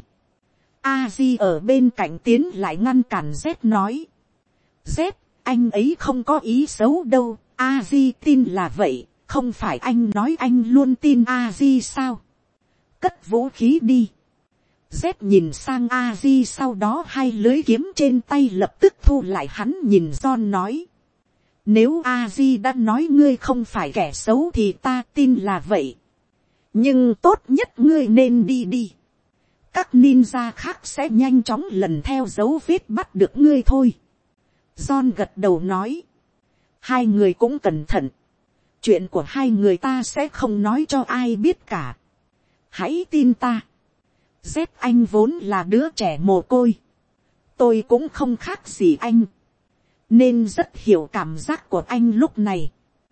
A-di ở bên cạnh tiến lại ngăn cản Z nói. Z, anh ấy không có ý xấu đâu, A-di tin là vậy, không phải anh nói anh luôn tin A-di sao? Cất vũ khí đi. Z nhìn sang A-di, sau đó hai lưới kiếm trên tay lập tức thu lại, hắn nhìn John nói. Nếu A-di đã nói ngươi không phải kẻ xấu thì ta tin là vậy. Nhưng tốt nhất ngươi nên đi đi. Các ninja khác sẽ nhanh chóng lần theo dấu vết bắt được ngươi thôi. John gật đầu nói. Hai người cũng cẩn thận. Chuyện của hai người ta sẽ không nói cho ai biết cả. Hãy tin ta. Z anh vốn là đứa trẻ mồ côi. Tôi cũng không khác gì anh. Nên rất hiểu cảm giác của anh lúc này.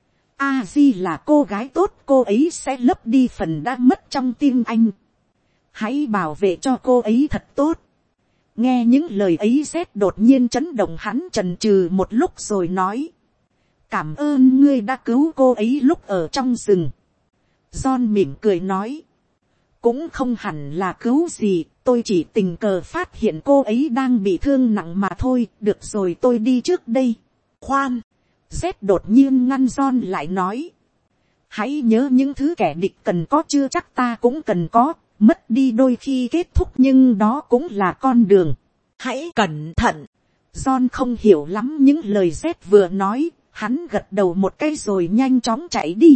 A-di là cô gái tốt, cô ấy sẽ lấp đi phần đã mất trong tim anh. Hãy bảo vệ cho cô ấy thật tốt. Nghe những lời ấy Z đột nhiên chấn động, hắn chần chừ một lúc rồi nói. Cảm ơn ngươi đã cứu cô ấy lúc ở trong rừng. John mỉm cười nói. Cũng không hẳn là cứu gì, tôi chỉ tình cờ phát hiện cô ấy đang bị thương nặng mà thôi. Được rồi, tôi đi trước đây. Khoan, Z đột nhiên ngăn John lại nói. Hãy nhớ những thứ kẻ địch cần có chưa chắc ta cũng cần có. Mất đi đôi khi kết thúc nhưng đó cũng là con đường. Hãy cẩn thận. John không hiểu lắm những lời Z vừa nói. Hắn gật đầu một cái rồi nhanh chóng chạy đi.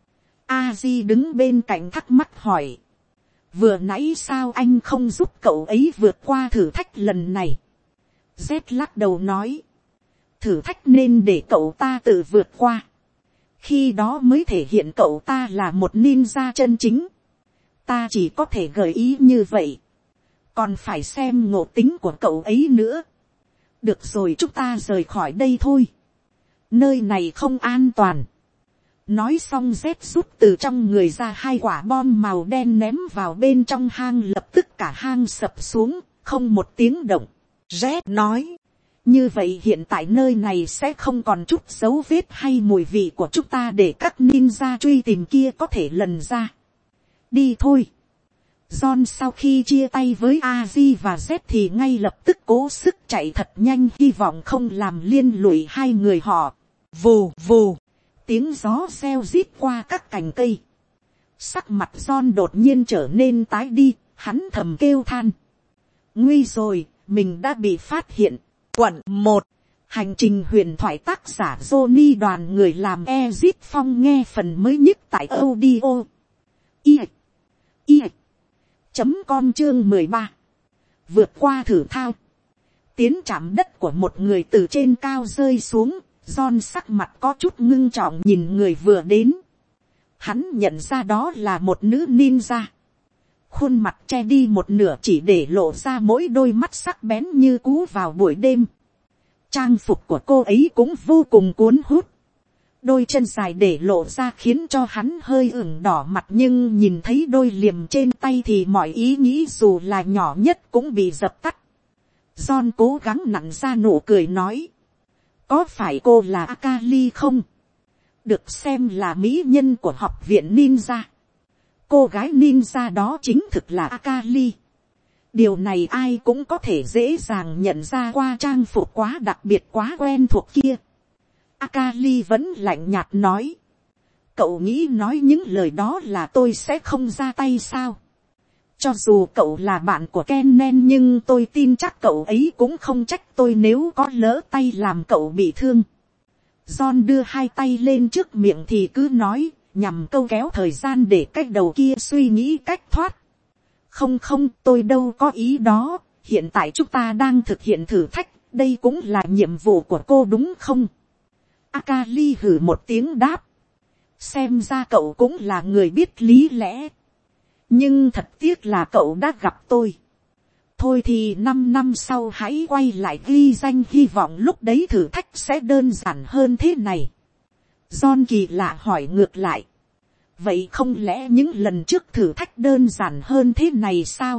A-di đứng bên cạnh thắc mắc hỏi. Vừa nãy sao anh không giúp cậu ấy vượt qua thử thách lần này? Z lắc đầu nói. Thử thách nên để cậu ta tự vượt qua. Khi đó mới thể hiện cậu ta là một ninja chân chính. Ta chỉ có thể gợi ý như vậy. Còn phải xem ngộ tính của cậu ấy nữa. Được rồi, chúng ta rời khỏi đây thôi. Nơi này không an toàn. Nói xong Z rút từ trong người ra hai quả bom màu đen ném vào bên trong hang, lập tức cả hang sập xuống, không một tiếng động. Z nói. Như vậy hiện tại nơi này sẽ không còn chút dấu vết hay mùi vị của chúng ta để các ninja truy tìm kia có thể lần ra. Đi thôi. John sau khi chia tay với A-di và Z thì ngay lập tức cố sức chạy thật nhanh, hy vọng không làm liên lụy hai người họ. Vù vù. Tiếng gió reo rít qua các cành cây. Sắc mặt John đột nhiên trở nên tái đi, hắn thầm kêu than. Nguy rồi, mình đã bị phát hiện. Quận 1. Hành trình huyền thoại, tác giả Johnny, đoàn người làm Ezit Phong, nghe phần mới nhất tại audio. Com chương 13. Vượt qua thử thao. Tiến chạm đất của một người từ trên cao rơi xuống. John sắc mặt có chút ngưng trọng nhìn người vừa đến. Hắn nhận ra đó là một nữ ninja. Khuôn mặt che đi một nửa chỉ để lộ ra mỗi đôi mắt sắc bén như cú vào buổi đêm. Trang phục của cô ấy cũng vô cùng cuốn hút. Đôi chân dài để lộ ra khiến cho hắn hơi ửng đỏ mặt, nhưng nhìn thấy đôi liềm trên tay thì mọi ý nghĩ dù là nhỏ nhất cũng bị dập tắt. John cố gắng nặn ra nụ cười nói. Có phải cô là Akali không? Được xem là mỹ nhân của học viện ninja. Cô gái ninja đó chính thực là Akali. Điều này ai cũng có thể dễ dàng nhận ra qua trang phục quá đặc biệt quá quen thuộc kia. Akali vẫn lạnh nhạt nói. Cậu nghĩ nói những lời đó là tôi sẽ không ra tay sao? Cho dù cậu là bạn của Kennen nhưng tôi tin chắc cậu ấy cũng không trách tôi nếu có lỡ tay làm cậu bị thương. John đưa hai tay lên trước miệng thì cứ nói, nhằm câu kéo thời gian để cái đầu kia suy nghĩ cách thoát. Không, tôi đâu có ý đó, hiện tại chúng ta đang thực hiện thử thách, đây cũng là nhiệm vụ của cô đúng không? Akali hử một tiếng đáp. Xem ra cậu cũng là người biết lý lẽ. Nhưng thật tiếc là cậu đã gặp tôi. thôi thì 5 năm sau hãy quay lại ghi danh, hy vọng lúc đấy thử thách sẽ đơn giản hơn thế này. John kỳ lạ hỏi ngược lại. Vậy không lẽ những lần trước thử thách đơn giản hơn thế này sao?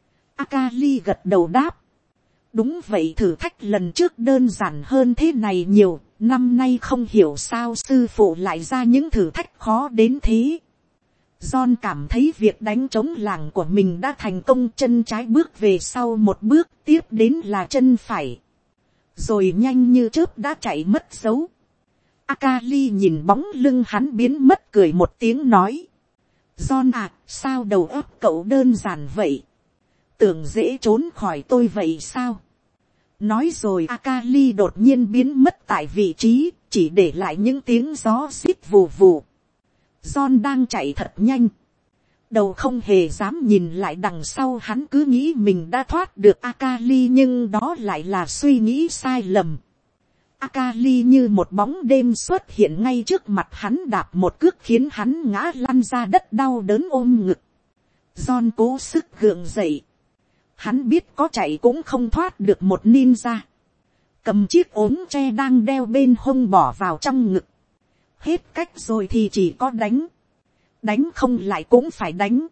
Akali gật đầu đáp. Đúng vậy, thử thách lần trước đơn giản hơn thế này nhiều. Năm nay không hiểu sao sư phụ lại ra những thử thách khó đến thế. John cảm thấy việc đánh trống làng của mình đã thành công, chân trái bước về sau một bước, tiếp đến là chân phải. Rồi nhanh như chớp đã chạy mất dấu. Akali nhìn bóng lưng hắn biến mất, cười một tiếng nói. John à, sao đầu óc cậu đơn giản vậy? Tưởng dễ trốn khỏi tôi vậy sao? Nói rồi Akali đột nhiên biến mất tại vị trí, chỉ để lại những tiếng gió xít vù vù. John đang chạy thật nhanh. Đầu không hề dám nhìn lại đằng sau, hắn cứ nghĩ mình đã thoát được Akali, nhưng đó lại là suy nghĩ sai lầm. Akali như một bóng đêm xuất hiện ngay trước mặt hắn, đạp một cước khiến hắn ngã lăn ra đất đau đớn ôm ngực. John cố sức gượng dậy. Hắn biết có chạy cũng không thoát được một ninja. Cầm chiếc ốm tre đang đeo bên hông bỏ vào trong ngực. Hết cách rồi thì chỉ có đánh. Đánh không lại cũng phải đánh.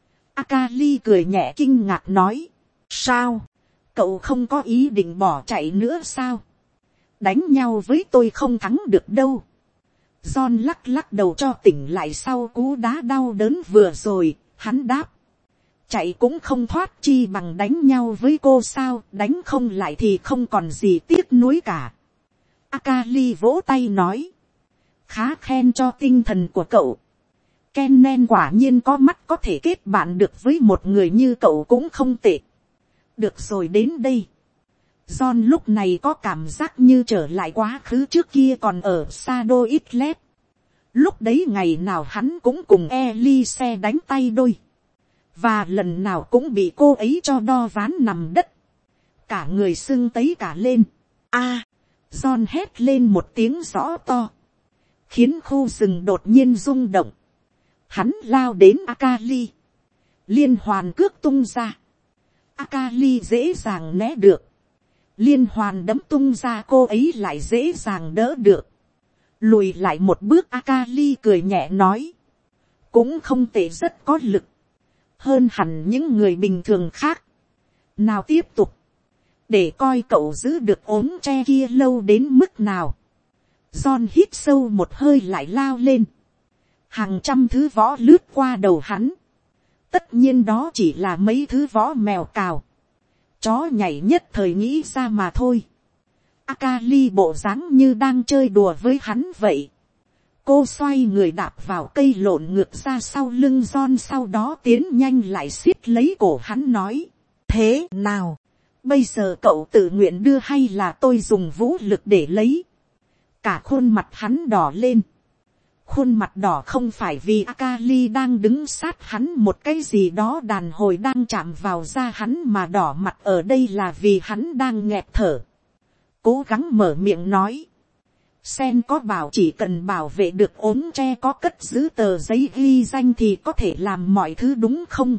Akali cười nhẹ kinh ngạc nói. Sao? Cậu không có ý định bỏ chạy nữa sao? Đánh nhau với tôi không thắng được đâu. John lắc lắc đầu cho tỉnh lại sau cú đá đau đớn vừa rồi. Hắn đáp. Chạy cũng không thoát chi bằng đánh nhau với cô sao? Đánh không lại thì không còn gì tiếc nuối cả. Akali vỗ tay nói. Khá khen cho tinh thần của cậu. Kennen quả nhiên có mắt, có thể kết bạn được với một người như cậu cũng không tệ. Được rồi, đến đây. John lúc này có cảm giác như trở lại quá khứ trước kia còn ở Shadow Islet. Lúc đấy ngày nào hắn cũng cùng Elise đánh tay đôi. Và lần nào cũng bị cô ấy cho đo ván nằm đất. Cả người sưng tấy cả lên. John hét lên một tiếng rõ to. Khiến khu rừng đột nhiên rung động. Hắn lao đến Akali. Liên hoàn cước tung ra. Akali dễ dàng né được. Liên hoàn đấm tung ra, cô ấy lại dễ dàng đỡ được. Lùi lại một bước, Akali cười nhẹ nói. Cũng không tệ, rất có lực. Hơn hẳn những người bình thường khác. Nào tiếp tục. Để coi cậu giữ được ốm tre kia lâu đến mức nào. John hít sâu một hơi lại lao lên. Hàng trăm thứ võ lướt qua đầu hắn. Tất nhiên đó chỉ là mấy thứ võ mèo cào. Chó nhảy nhất thời nghĩ ra mà thôi. Akali bộ dáng như đang chơi đùa với hắn vậy. Cô xoay người đạp vào cây lộn ngược ra sau lưng John, sau đó tiến nhanh lại siết lấy cổ hắn nói. Thế nào? Bây giờ cậu tự nguyện đưa hay là tôi dùng vũ lực để lấy? Cả khuôn mặt hắn đỏ lên. Khuôn mặt đỏ không phải vì Akali đang đứng sát hắn một cái gì đó đàn hồi đang chạm vào da hắn, mà đỏ mặt ở đây là vì hắn đang nghẹt thở. Cố gắng mở miệng nói. Sen có bảo chỉ cần bảo vệ được ốm tre, có cất giữ tờ giấy ghi danh thì có thể làm mọi thứ đúng không?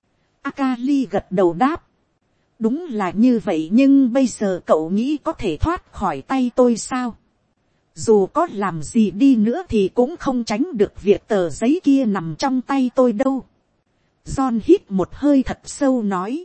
Akali gật đầu đáp. Đúng là như vậy, nhưng bây giờ cậu nghĩ có thể thoát khỏi tay tôi sao? Dù có làm gì đi nữa thì cũng không tránh được việc tờ giấy kia nằm trong tay tôi đâu. John hít một hơi thật sâu nói.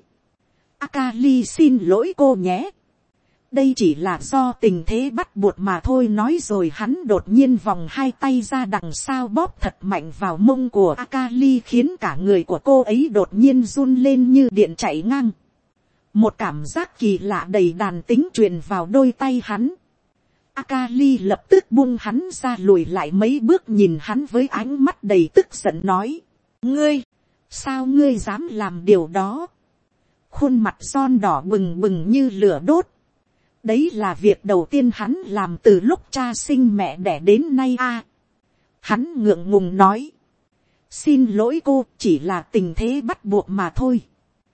Akali xin lỗi cô nhé. Đây chỉ là do tình thế bắt buộc mà thôi. Nói rồi hắn đột nhiên vòng hai tay ra đằng sau bóp thật mạnh vào mông của Akali, khiến cả người của cô ấy đột nhiên run lên như điện chạy ngang. Một cảm giác kỳ lạ đầy đàn tính truyền vào đôi tay hắn. Akali lập tức buông hắn ra, lùi lại mấy bước nhìn hắn với ánh mắt đầy tức giận nói. Ngươi, sao ngươi dám làm điều đó? Khuôn mặt John đỏ bừng bừng như lửa đốt. Đấy là việc đầu tiên hắn làm từ lúc cha sinh mẹ đẻ đến nay Hắn ngượng ngùng nói. Xin lỗi cô, chỉ là tình thế bắt buộc mà thôi.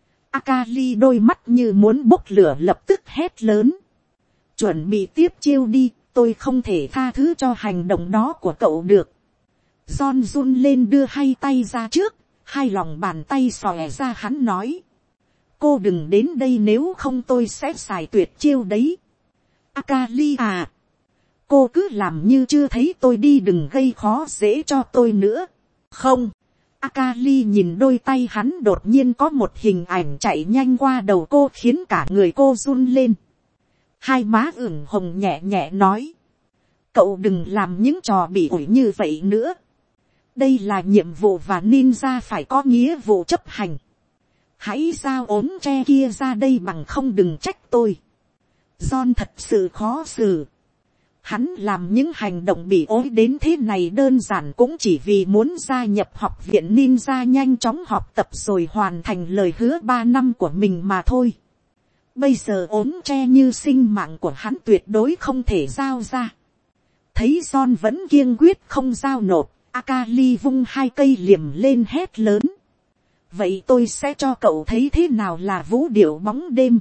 Akali đôi mắt như muốn bốc lửa lập tức hét lớn. Chuẩn bị tiếp chiêu đi, tôi không thể tha thứ cho hành động đó của cậu được. John run lên đưa hai tay ra trước, hai lòng bàn tay xòe ra, hắn nói. cô đừng đến đây nếu không tôi sẽ xài tuyệt chiêu đấy. Akali à, cô cứ làm như chưa thấy tôi đi, đừng gây khó dễ cho tôi nữa. Không. Akali nhìn đôi tay hắn, đột nhiên có một hình ảnh chạy nhanh qua đầu cô khiến cả người cô run lên. Hai má ửng hồng nhẹ nhẹ nói. Cậu đừng làm những trò bị ủi như vậy nữa. Đây là nhiệm vụ và ninja phải có nghĩa vụ chấp hành. Hãy giao ốm tre kia ra đây, bằng không đừng trách tôi. John thật sự khó xử. Hắn làm những hành động bị ối đến thế này đơn giản cũng chỉ vì muốn gia nhập học viện ninja, nhanh chóng học tập rồi hoàn thành lời hứa 3 năm của mình mà thôi. Bây giờ ốm tre như sinh mạng của hắn tuyệt đối không thể giao ra. Thấy John vẫn kiên quyết không giao nộp, Akali vung 2 cây liềm lên hét lớn. Vậy tôi sẽ cho cậu thấy thế nào là vũ điệu bóng đêm.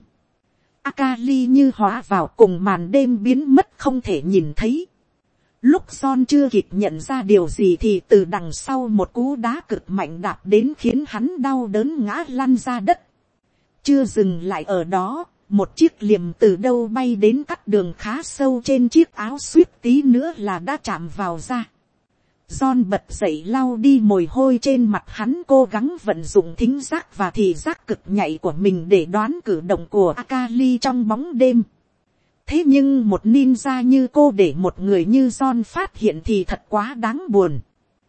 Akali như hóa vào cùng màn đêm biến mất không thể nhìn thấy. Lúc John chưa kịp nhận ra điều gì thì từ đằng sau một cú đá cực mạnh đạp đến khiến hắn đau đớn ngã lăn ra đất. Chưa dừng lại ở đó, một chiếc liềm từ đâu bay đến cắt đường khá sâu trên chiếc áo, suýt tí nữa là đã chạm vào da. John bật dậy lau đi mồ hôi trên mặt hắn, cố gắng vận dụng thính giác và thị giác cực nhạy của mình để đoán cử động của Akali trong bóng đêm. Thế nhưng một ninja như cô để một người như John phát hiện thì thật quá đáng buồn.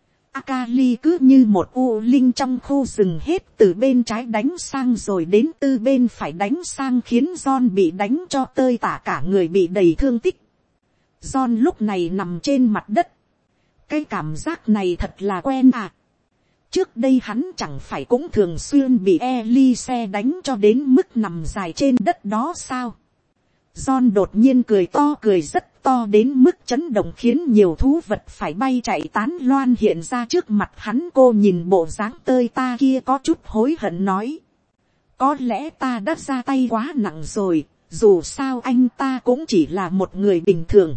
Akali cứ như một u linh trong khu rừng, hết từ bên trái đánh sang rồi đến từ bên phải đánh sang, khiến John bị đánh cho tơi tả, cả người bị đầy thương tích. John lúc này nằm trên mặt đất. Cái cảm giác này thật là quen à. Trước đây hắn chẳng phải cũng thường xuyên bị Elise đánh cho đến mức nằm dài trên đất đó sao. John đột nhiên cười to, cười rất to đến mức chấn động khiến nhiều thú vật phải bay chạy tán loan hiện ra trước mặt hắn. Cô nhìn bộ dáng tơi ta kia có chút hối hận nói. Có lẽ ta đã ra tay quá nặng rồi, dù sao anh ta cũng chỉ là một người bình thường.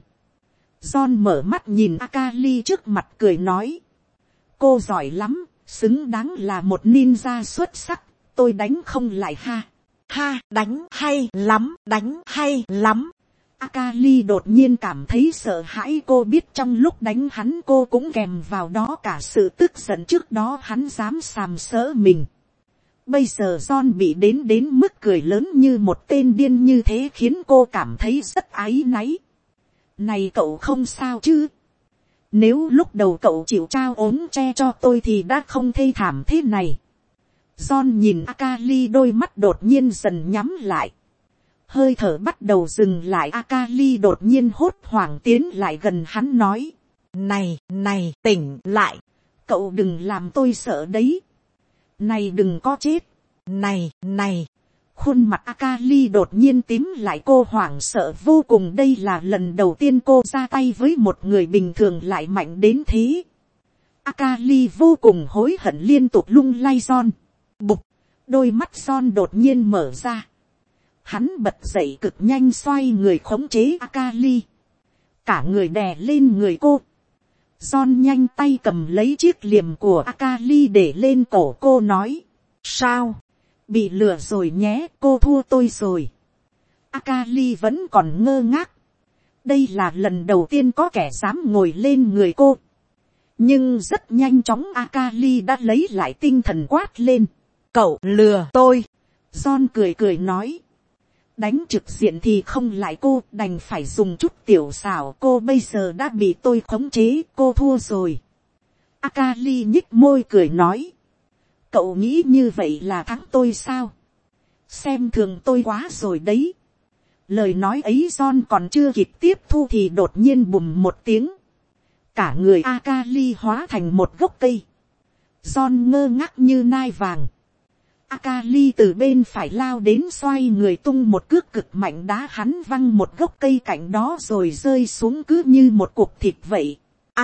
John mở mắt nhìn Akali trước mặt cười nói. Cô giỏi lắm, xứng đáng là một ninja xuất sắc, tôi đánh không lại ha. Ha, đánh hay lắm, đánh hay lắm. Akali đột nhiên cảm thấy sợ hãi, cô biết trong lúc đánh hắn cô cũng kèm vào đó cả sự tức giận trước đó hắn dám sàm sỡ mình. Bây giờ John bị đến mức cười lớn như một tên điên như thế khiến cô cảm thấy rất áy náy. Này cậu không sao chứ? Nếu lúc đầu cậu chịu trao ốm tre cho tôi thì đã không thê thảm thế này. John nhìn Akali, đôi mắt đột nhiên dần nhắm lại. Hơi thở bắt đầu dừng lại. Akali đột nhiên hốt hoảng tiến lại gần hắn nói. Này, tỉnh lại. Cậu đừng làm tôi sợ đấy. Này đừng có chết. Này. Khuôn mặt Akali đột nhiên tím lại, cô hoảng sợ vô cùng. Đây là lần đầu tiên cô ra tay với một người bình thường lại mạnh đến thế. Akali vô cùng hối hận, liên tục lung lay John. Bụp, đôi mắt John đột nhiên mở ra. Hắn bật dậy cực nhanh, xoay người khống chế Akali. Cả người đè lên người cô. John nhanh tay cầm lấy chiếc liềm của Akali để lên cổ cô nói. Sao? Bị lừa rồi nhé, cô thua tôi rồi. Akali vẫn còn ngơ ngác. Đây là lần đầu tiên có kẻ dám ngồi lên người cô. Nhưng rất nhanh chóng Akali đã lấy lại tinh thần quát lên. Cậu lừa tôi. John cười nói. Đánh trực diện thì không lại, cô đành phải dùng chút tiểu xảo. Cô bây giờ đã bị tôi khống chế, cô thua rồi. Akali nhích môi cười nói. Cậu nghĩ như vậy là thắng tôi sao? Xem thường tôi quá rồi đấy. Lời nói ấy John còn chưa kịp tiếp thu thì đột nhiên bùm một tiếng. Cả người Akali hóa thành một gốc cây. John ngơ ngác như nai vàng. Akali từ bên phải lao đến, xoay người tung một cước cực mạnh đá hắn văng một gốc cây cạnh đó rồi rơi xuống cứ như một cục thịt vậy.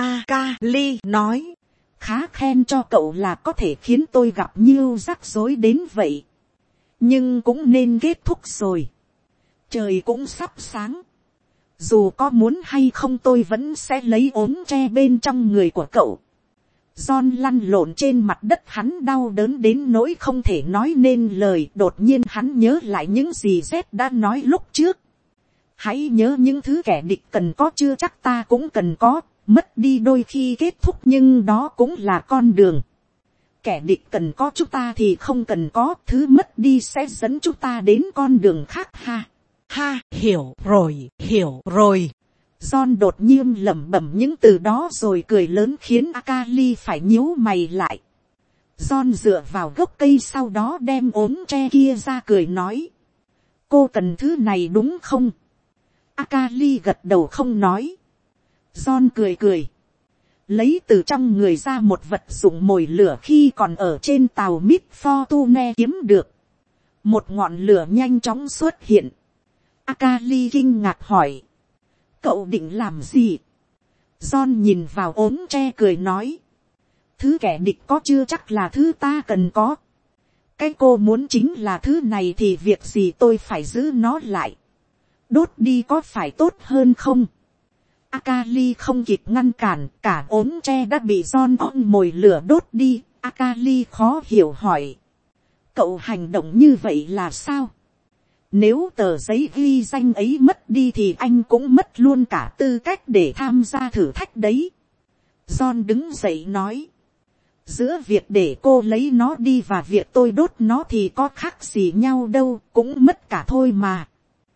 Akali nói. Khá khen cho cậu là có thể khiến tôi gặp nhiều rắc rối đến vậy. Nhưng cũng nên kết thúc rồi. Trời cũng sắp sáng. Dù có muốn hay không tôi vẫn sẽ lấy ốm tre bên trong người của cậu. John lăn lộn trên mặt đất, hắn đau đớn đến nỗi không thể nói nên lời. Đột nhiên hắn nhớ lại những gì Z đã nói lúc trước. Hãy nhớ những thứ kẻ địch cần có chưa chắc ta cũng cần có. Mất đi đôi khi kết thúc nhưng đó cũng là con đường. Kẻ địch cần có chúng ta thì không cần có. Thứ mất đi sẽ dẫn chúng ta đến con đường khác ha. Ha, hiểu rồi, hiểu rồi. John đột nhiên lẩm bẩm những từ đó rồi cười lớn khiến Akali phải nhíu mày lại. John dựa vào gốc cây sau đó đem ốm tre kia ra cười nói. Cô cần thứ này đúng không? Akali gật đầu không nói. John cười cười. Lấy từ trong người ra một vật dụng mồi lửa khi còn ở trên tàu Mid Fortune kiếm được. Một ngọn lửa nhanh chóng xuất hiện. Akali kinh ngạc hỏi. Cậu định làm gì? John nhìn vào ốm tre cười nói. Thứ kẻ địch có chưa chắc là thứ ta cần có. Cái cô muốn chính là thứ này thì việc gì tôi phải giữ nó lại. Đốt đi có phải tốt hơn không? Akali không kịp ngăn cản, cả ốm tre đã bị John mồi lửa đốt đi. Akali khó hiểu hỏi. Cậu hành động như vậy là sao? Nếu tờ giấy ghi danh ấy mất đi thì anh cũng mất luôn cả tư cách để tham gia thử thách đấy. John đứng dậy nói. Giữa việc để cô lấy nó đi và việc tôi đốt nó thì có khác gì nhau đâu, cũng mất cả thôi mà.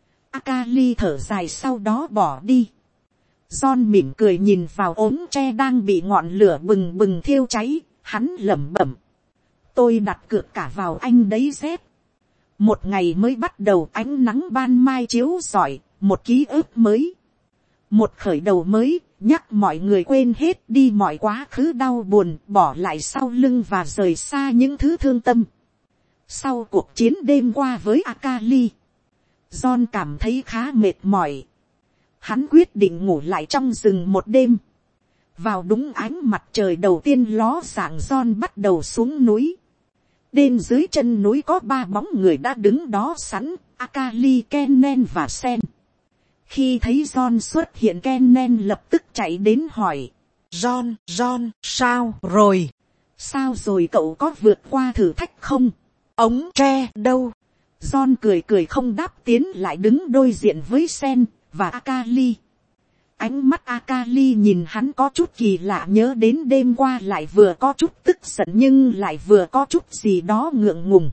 Akali thở dài sau đó bỏ đi. John mỉm cười nhìn vào ốm tre đang bị ngọn lửa bừng bừng thiêu cháy, hắn lẩm bẩm. Tôi đặt cược cả vào anh đấy Z. Một ngày mới bắt đầu, ánh nắng ban mai chiếu rọi, một ký ức mới. Một khởi đầu mới, nhắc mọi người quên hết đi mọi quá khứ đau buồn, bỏ lại sau lưng và rời xa những thứ thương tâm. Sau cuộc chiến đêm qua với Akali, John cảm thấy khá mệt mỏi. Hắn quyết định ngủ lại trong rừng một đêm. Vào đúng ánh mặt trời đầu tiên ló dạng, John bắt đầu xuống núi. Bên dưới chân núi có 3 bóng người đã đứng đó sẵn, Akali, Kennen và Sen. Khi thấy John xuất hiện, Kennen lập tức chạy đến hỏi. John, sao rồi? Sao rồi, cậu có vượt qua thử thách không? Ống tre đâu? John cười cười không đáp, tiến lại đứng đối diện với Sen và Akali. Ánh mắt Akali nhìn hắn có chút kỳ lạ, nhớ đến đêm qua lại vừa có chút tức giận nhưng lại vừa có chút gì đó ngượng ngùng.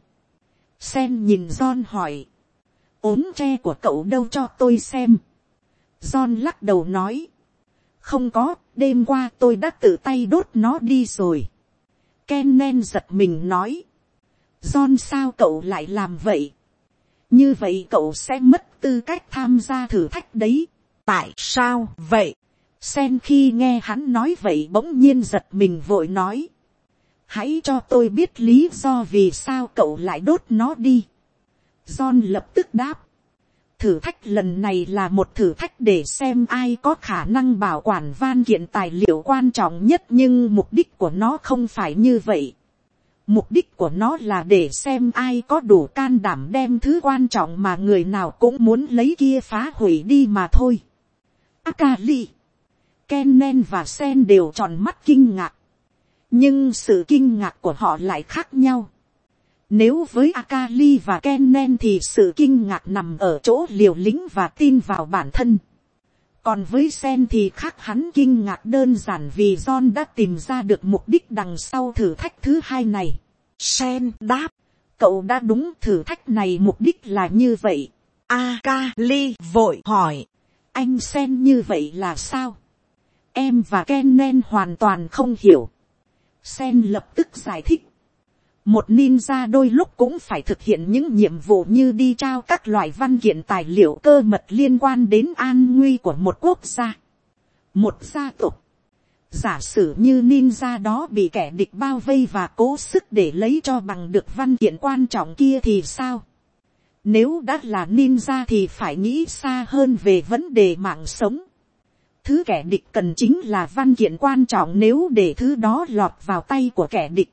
Sen nhìn John hỏi. Ốm tre của cậu đâu, cho tôi xem. John lắc đầu nói. Không có, đêm qua tôi đã tự tay đốt nó đi rồi. Kennen giật mình nói. John, sao cậu lại làm vậy? Như vậy cậu sẽ mất tư cách tham gia thử thách đấy. Tại sao vậy? Sen khi nghe hắn nói vậy bỗng nhiên giật mình vội nói. Hãy cho tôi biết lý do vì sao cậu lại đốt nó đi. John lập tức đáp. Thử thách lần này là một thử thách để xem ai có khả năng bảo quản văn kiện tài liệu quan trọng nhất, nhưng mục đích của nó không phải như vậy. Mục đích của nó là để xem ai có đủ can đảm đem thứ quan trọng mà người nào cũng muốn lấy kia phá hủy đi mà thôi. Akali, Kennen và Sen đều tròn mắt kinh ngạc. Nhưng sự kinh ngạc của họ lại khác nhau. Nếu với Akali và Kennen thì sự kinh ngạc nằm ở chỗ liều lĩnh và tin vào bản thân. Còn với Sen thì khác, hắn kinh ngạc đơn giản vì John đã tìm ra được mục đích đằng sau thử thách thứ hai này. Sen đáp. Cậu đã đúng, thử thách này mục đích là như vậy. Akali vội hỏi. Anh Sen, như vậy là sao? Em và Kennen hoàn toàn không hiểu. Sen lập tức giải thích. Một ninja đôi lúc cũng phải thực hiện những nhiệm vụ như đi trao các loại văn kiện tài liệu cơ mật liên quan đến an nguy của một quốc gia, một gia tộc. Giả sử như ninja đó bị kẻ địch bao vây và cố sức để lấy cho bằng được văn kiện quan trọng kia thì sao? Nếu đã là ninja thì phải nghĩ xa hơn về vấn đề mạng sống. Thứ kẻ địch cần chính là văn kiện quan trọng, nếu để thứ đó lọt vào tay của kẻ địch,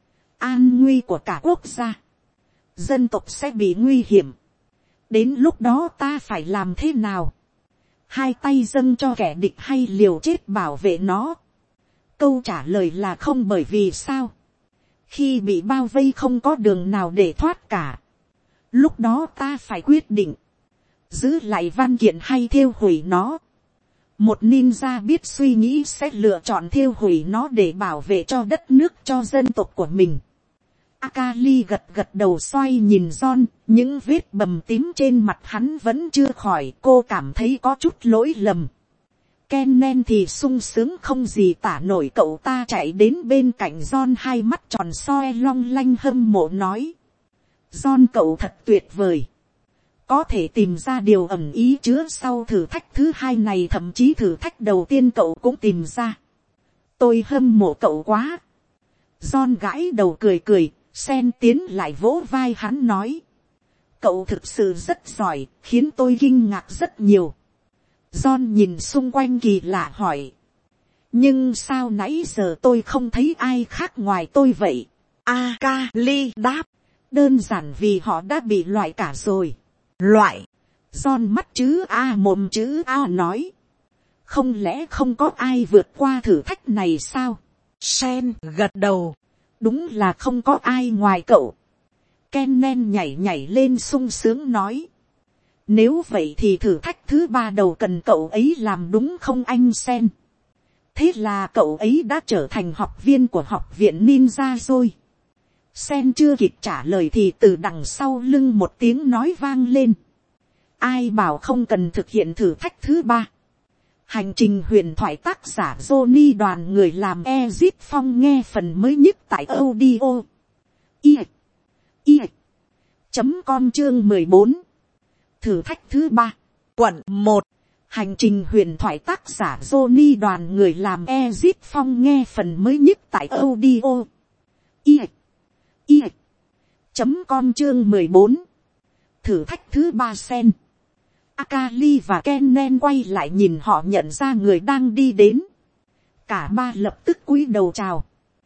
an nguy của cả quốc gia, dân tộc sẽ bị nguy hiểm. Đến lúc đó ta phải làm thế nào? Hai tay dâng cho kẻ địch hay liều chết bảo vệ nó? Câu trả lời là không, bởi vì sao? Khi bị bao vây không có đường nào để thoát cả. Lúc đó ta phải quyết định. Giữ lại văn kiện hay thiêu hủy nó. Một ninja biết suy nghĩ sẽ lựa chọn thiêu hủy nó để bảo vệ cho đất nước, cho dân tộc của mình. Akali gật gật đầu, xoay nhìn John, những vết bầm tím trên mặt hắn vẫn chưa khỏi, cô cảm thấy có chút lỗi lầm. Kennen thì sung sướng không gì tả nổi, cậu ta chạy đến bên cạnh John, hai mắt tròn soi long lanh hâm mộ nói. John, cậu thật tuyệt vời. Có thể tìm ra điều ẩn ý chứa sau thử thách thứ hai này, thậm chí thử thách đầu tiên cậu cũng tìm ra. Tôi hâm mộ cậu quá. John gãi đầu cười cười, Sen tiến lại vỗ vai hắn nói. Cậu thực sự rất giỏi, khiến tôi kinh ngạc rất nhiều. John nhìn xung quanh kỳ lạ hỏi. Nhưng sao nãy giờ tôi không thấy ai khác ngoài tôi vậy? Akali đáp. Đơn giản vì họ đã bị loại cả rồi. Loại. John mắt chữ A mồm chữ A nói. Không lẽ không có ai vượt qua thử thách này sao? Sen gật đầu. Đúng là không có ai ngoài cậu. Kennen nhảy nhảy lên sung sướng nói. Nếu vậy thì thử thách thứ ba đầu cần cậu ấy làm đúng không anh Sen? Thế là cậu ấy đã trở thành học viên của học viện ninja rồi. Sen chưa kịp trả lời thì từ đằng sau lưng một tiếng nói vang lên. Ai bảo không cần thực hiện thử thách thứ ba? Hành trình huyền thoại tác giả Johnny đoàn người làm Ezit Phong nghe phần mới nhất tại audio. .com chương 14. Thử thách thứ ba. Quận 1. Hành trình huyền thoại tác giả Johnny đoàn người làm Ezit Phong nghe phần mới nhất tại audio. .com chương 14. Thử thách thứ ba. Sen, Akali và Kennen quay lại nhìn họ, nhận ra người đang đi đến. Cả ba lập tức cúi đầu chào.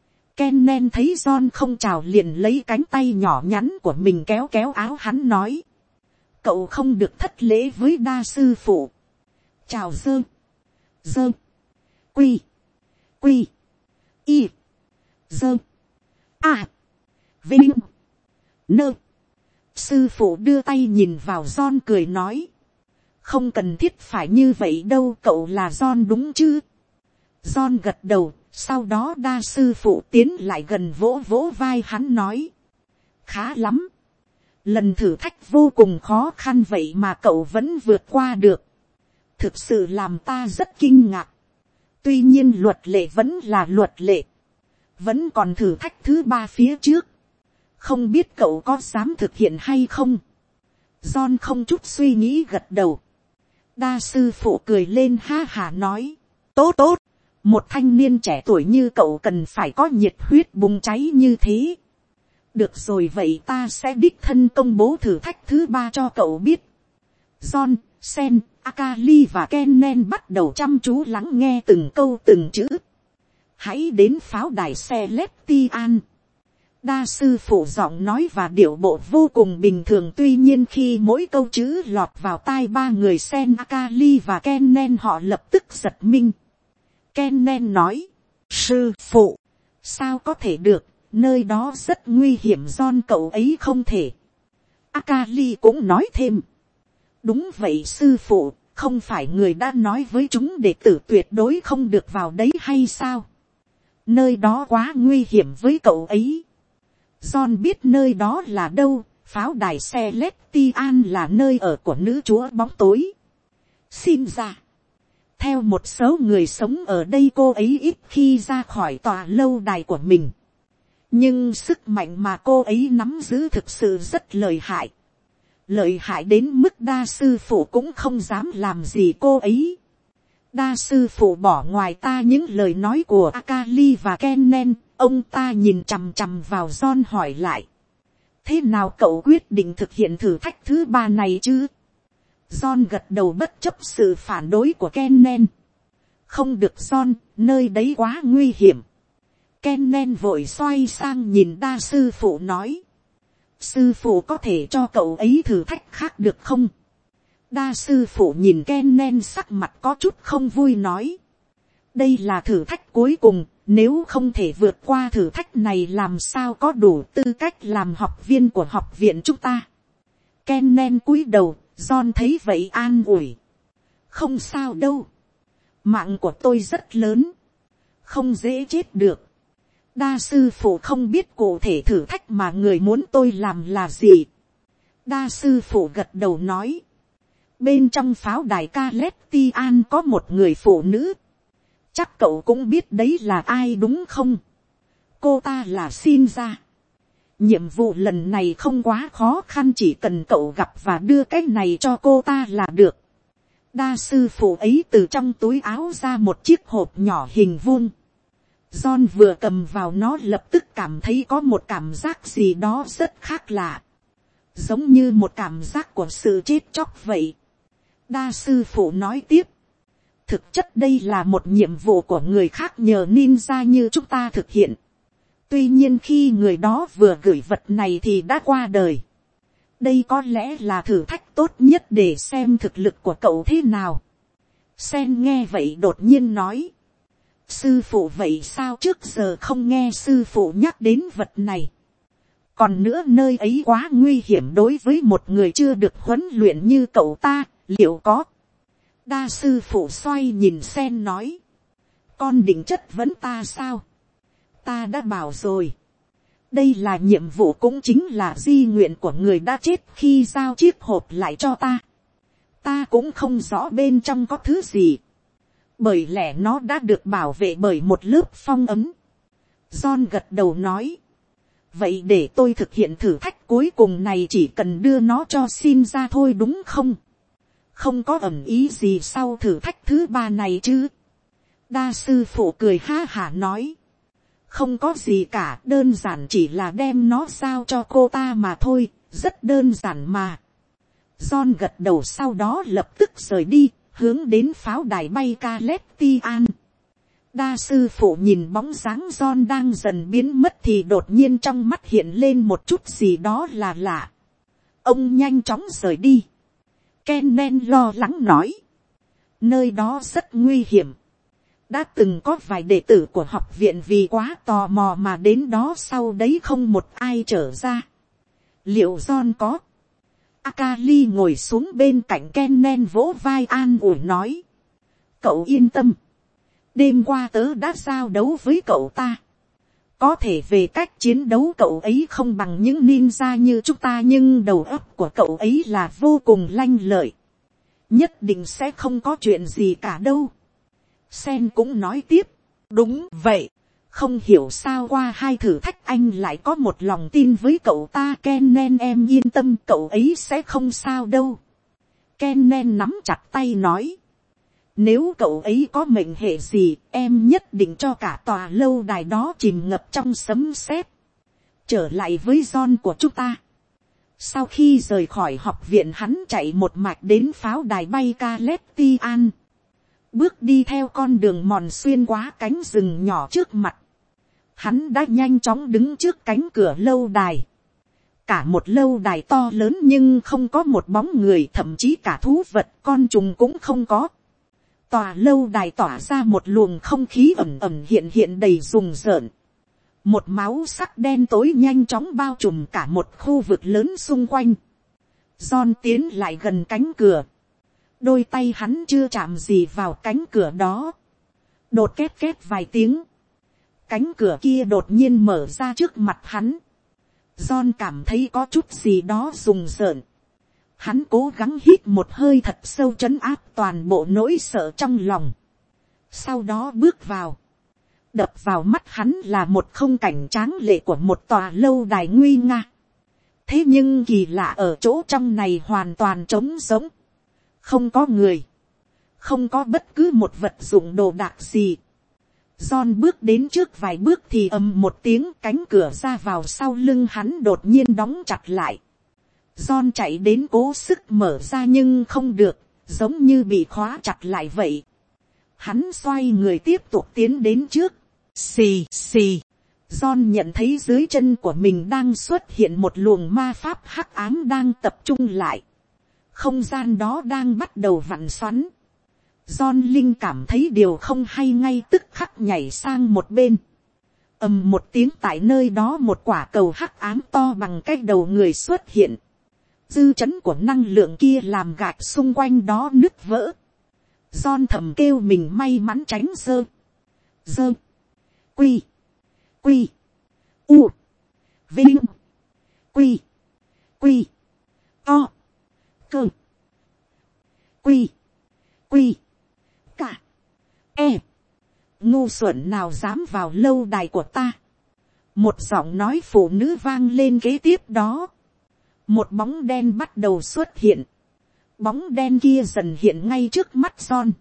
Kennen thấy John không chào liền lấy cánh tay nhỏ nhắn của mình kéo kéo áo hắn nói. Cậu không được thất lễ với đa sư phụ. Chào dơ. Dơ. Quy. Quy. Y. Dơ. À. Vinh. Nơ. Sư phụ đưa tay nhìn vào John cười nói. Không cần thiết phải như vậy đâu, cậu là John đúng chứ? John gật đầu, sau đó đa sư phụ tiến lại gần vỗ vỗ vai hắn nói. Khá lắm. Lần thử thách vô cùng khó khăn vậy mà cậu vẫn vượt qua được. Thực sự làm ta rất kinh ngạc. Tuy nhiên luật lệ vẫn là luật lệ. Vẫn còn thử thách thứ ba phía trước. Không biết cậu có dám thực hiện hay không? John không chút suy nghĩ gật đầu. Đa sư phụ cười lên ha hả nói. Tốt tốt. Một thanh niên trẻ tuổi như cậu cần phải có nhiệt huyết bùng cháy như thế. Được rồi, vậy ta sẽ đích thân công bố thử thách thứ ba cho cậu biết. John, Sen, Akali và Kennen bắt đầu chăm chú lắng nghe từng câu từng chữ. Hãy đến pháo đài Celestian. Đa sư phụ giọng nói và điệu bộ vô cùng bình thường, tuy nhiên khi mỗi câu chữ lọt vào tai ba người Sen, Akali và Kennen họ lập tức giật mình. Kennen nói. Sư phụ. Sao có thể được, nơi đó rất nguy hiểm, John cậu ấy không thể. Akali cũng nói thêm. Đúng vậy sư phụ, không phải người đã nói với chúng đệ tử tuyệt đối không được vào đấy hay sao? Nơi đó quá nguy hiểm với cậu ấy. John biết nơi đó là đâu, pháo đài Celestian là nơi ở của nữ chúa bóng tối. Xin ra. Theo một số người sống ở đây, cô ấy ít khi ra khỏi tòa lâu đài của mình. Nhưng sức mạnh mà cô ấy nắm giữ thực sự rất lợi hại. Lợi hại đến mức đa sư phụ cũng không dám làm gì cô ấy. Đa sư phụ bỏ ngoài ta những lời nói của Akali và Kennen, ông ta nhìn chằm chằm vào John hỏi lại. Thế nào cậu quyết định thực hiện thử thách thứ ba này chứ? John gật đầu bất chấp sự phản đối của Kennen. Không được John, nơi đấy quá nguy hiểm. Kennen vội xoay sang nhìn đa sư phụ nói. Sư phụ có thể cho cậu ấy thử thách khác được không? Đa sư phụ nhìn Kennen sắc mặt có chút không vui nói. Đây là thử thách cuối cùng, nếu không thể vượt qua thử thách này làm sao có đủ tư cách làm học viên của học viện chúng ta. Kennen cúi đầu, John thấy vậy an ủi. Không sao đâu. Mạng của tôi rất lớn. Không dễ chết được. Đa sư phụ không biết cụ thể thử thách mà người muốn tôi làm là gì. Đa sư phụ gật đầu nói. Bên trong pháo đài Calestian có một người phụ nữ. Chắc cậu cũng biết đấy là ai đúng không? Cô ta là Shinra. Nhiệm vụ lần này không quá khó khăn, chỉ cần cậu gặp và đưa cái này cho cô ta là được. Đa sư phụ ấy từ trong túi áo ra một chiếc hộp nhỏ hình vuông. John vừa cầm vào nó lập tức cảm thấy có một cảm giác gì đó rất khác lạ. Giống như một cảm giác của sự chết chóc vậy. Đa sư phụ nói tiếp. Thực chất đây là một nhiệm vụ của người khác nhờ ninja như chúng ta thực hiện. Tuy nhiên khi người đó vừa gửi vật này thì đã qua đời. Đây có lẽ là thử thách tốt nhất để xem thực lực của cậu thế nào. Sen nghe vậy đột nhiên nói. Sư phụ vậy sao trước giờ không nghe sư phụ nhắc đến vật này. Còn nữa nơi ấy quá nguy hiểm đối với một người chưa được huấn luyện như cậu ta, liệu có? Đa sư phụ xoay nhìn Sen nói. Con định chất vấn ta sao? Ta đã bảo rồi. Đây là nhiệm vụ cũng chính là di nguyện của người đã chết khi giao chiếc hộp lại cho ta. Ta cũng không rõ bên trong có thứ gì. Bởi lẽ nó đã được bảo vệ bởi một lớp phong ấm. John gật đầu nói. Vậy để tôi thực hiện thử thách cuối cùng này chỉ cần đưa nó cho Shinra thôi đúng không? Không có ẩn ý gì sau thử thách thứ 3 này chứ? Đa sư phụ cười ha hả nói. Không có gì cả, đơn giản chỉ là đem nó giao cho cô ta mà thôi, rất đơn giản mà. John gật đầu sau đó lập tức rời đi, hướng đến pháo đài bay Calestian. Đa sư phụ nhìn bóng dáng John đang dần biến mất thì đột nhiên trong mắt hiện lên một chút gì đó là lạ. Ông nhanh chóng rời đi. Kennen lo lắng nói. Nơi đó rất nguy hiểm. Đã từng có vài đệ tử của học viện vì quá tò mò mà đến đó sau đấy không một ai trở ra. Liệu John có? Akali ngồi xuống bên cạnh Kennen vỗ vai an ủi nói. Cậu yên tâm. Đêm qua tớ đã giao đấu với cậu ta. Có thể về cách chiến đấu cậu ấy không bằng những ninja như chúng ta nhưng đầu óc của cậu ấy là vô cùng lanh lợi. Nhất định sẽ không có chuyện gì cả đâu. Sen cũng nói tiếp. Đúng vậy. Không hiểu sao qua 2 thử thách anh lại có một lòng tin với cậu ta. Kennen em yên tâm cậu ấy sẽ không sao đâu. Kennen nắm chặt tay nói. Nếu cậu ấy có mệnh hệ gì, em nhất định cho cả tòa lâu đài đó chìm ngập trong sấm sét. Trở lại với John của chúng ta. Sau khi rời khỏi học viện hắn chạy một mạch đến pháo đài bay Calestian. Bước đi theo con đường mòn xuyên qua cánh rừng nhỏ trước mặt. Hắn đã nhanh chóng đứng trước cánh cửa lâu đài. Cả một lâu đài to lớn nhưng không có một bóng người, thậm chí cả thú vật con trùng cũng không có. Tòa lâu đài tỏa ra một luồng không khí ẩm ẩm hiện hiện đầy rùng rợn. Một máu sắc đen tối nhanh chóng bao trùm cả một khu vực lớn xung quanh. John tiến lại gần cánh cửa. Đôi tay hắn chưa chạm gì vào cánh cửa đó. Đột két két vài tiếng. Cánh cửa kia đột nhiên mở ra trước mặt hắn. John cảm thấy có chút gì đó rùng rợn. Hắn cố gắng hít một hơi thật sâu trấn áp toàn bộ nỗi sợ trong lòng. Sau đó bước vào. Đập vào mắt hắn là một không cảnh tráng lệ của một tòa lâu đài nguy nga. Thế nhưng kỳ lạ ở chỗ trong này hoàn toàn trống rỗng. Không có người. Không có bất cứ một vật dụng đồ đạc gì. John bước đến trước vài bước thì ầm một tiếng cánh cửa ra vào sau lưng hắn đột nhiên đóng chặt lại. John chạy đến cố sức mở ra nhưng không được, giống như bị khóa chặt lại vậy. Hắn xoay người tiếp tục tiến đến trước. Xì xì. John nhận thấy dưới chân của mình đang xuất hiện một luồng ma pháp hắc ám đang tập trung lại. Không gian đó đang bắt đầu vặn xoắn. John Linh cảm thấy điều không hay ngay tức khắc nhảy sang một bên. Ầm một tiếng, tại nơi đó một quả cầu hắc ám to bằng cái đầu người xuất hiện. Dư chấn của năng lượng kia làm gạch xung quanh đó nứt vỡ. John thầm kêu mình may mắn tránh dơ. Quy. U. Vinh. Quy. To. Cơ. Quy. Cả. Ngu xuẩn nào dám vào lâu đài của ta. Một giọng nói phụ nữ vang lên kế tiếp đó. Một bóng đen bắt đầu xuất hiện. Bóng đen kia dần hiện ngay trước mắt John.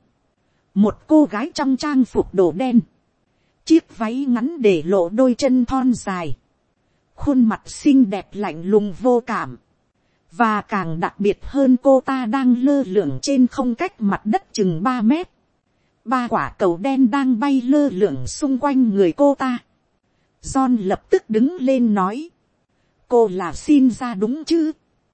Một cô gái trong trang phục đồ đen. Chiếc váy ngắn để lộ đôi chân thon dài. Khuôn mặt xinh đẹp lạnh lùng vô cảm. Và càng đặc biệt hơn, cô ta đang lơ lửng trên không cách mặt đất chừng 3 mét. 3 quả cầu đen đang bay lơ lửng xung quanh người cô ta. John lập tức đứng lên nói. Cô là xin ra đúng chứ?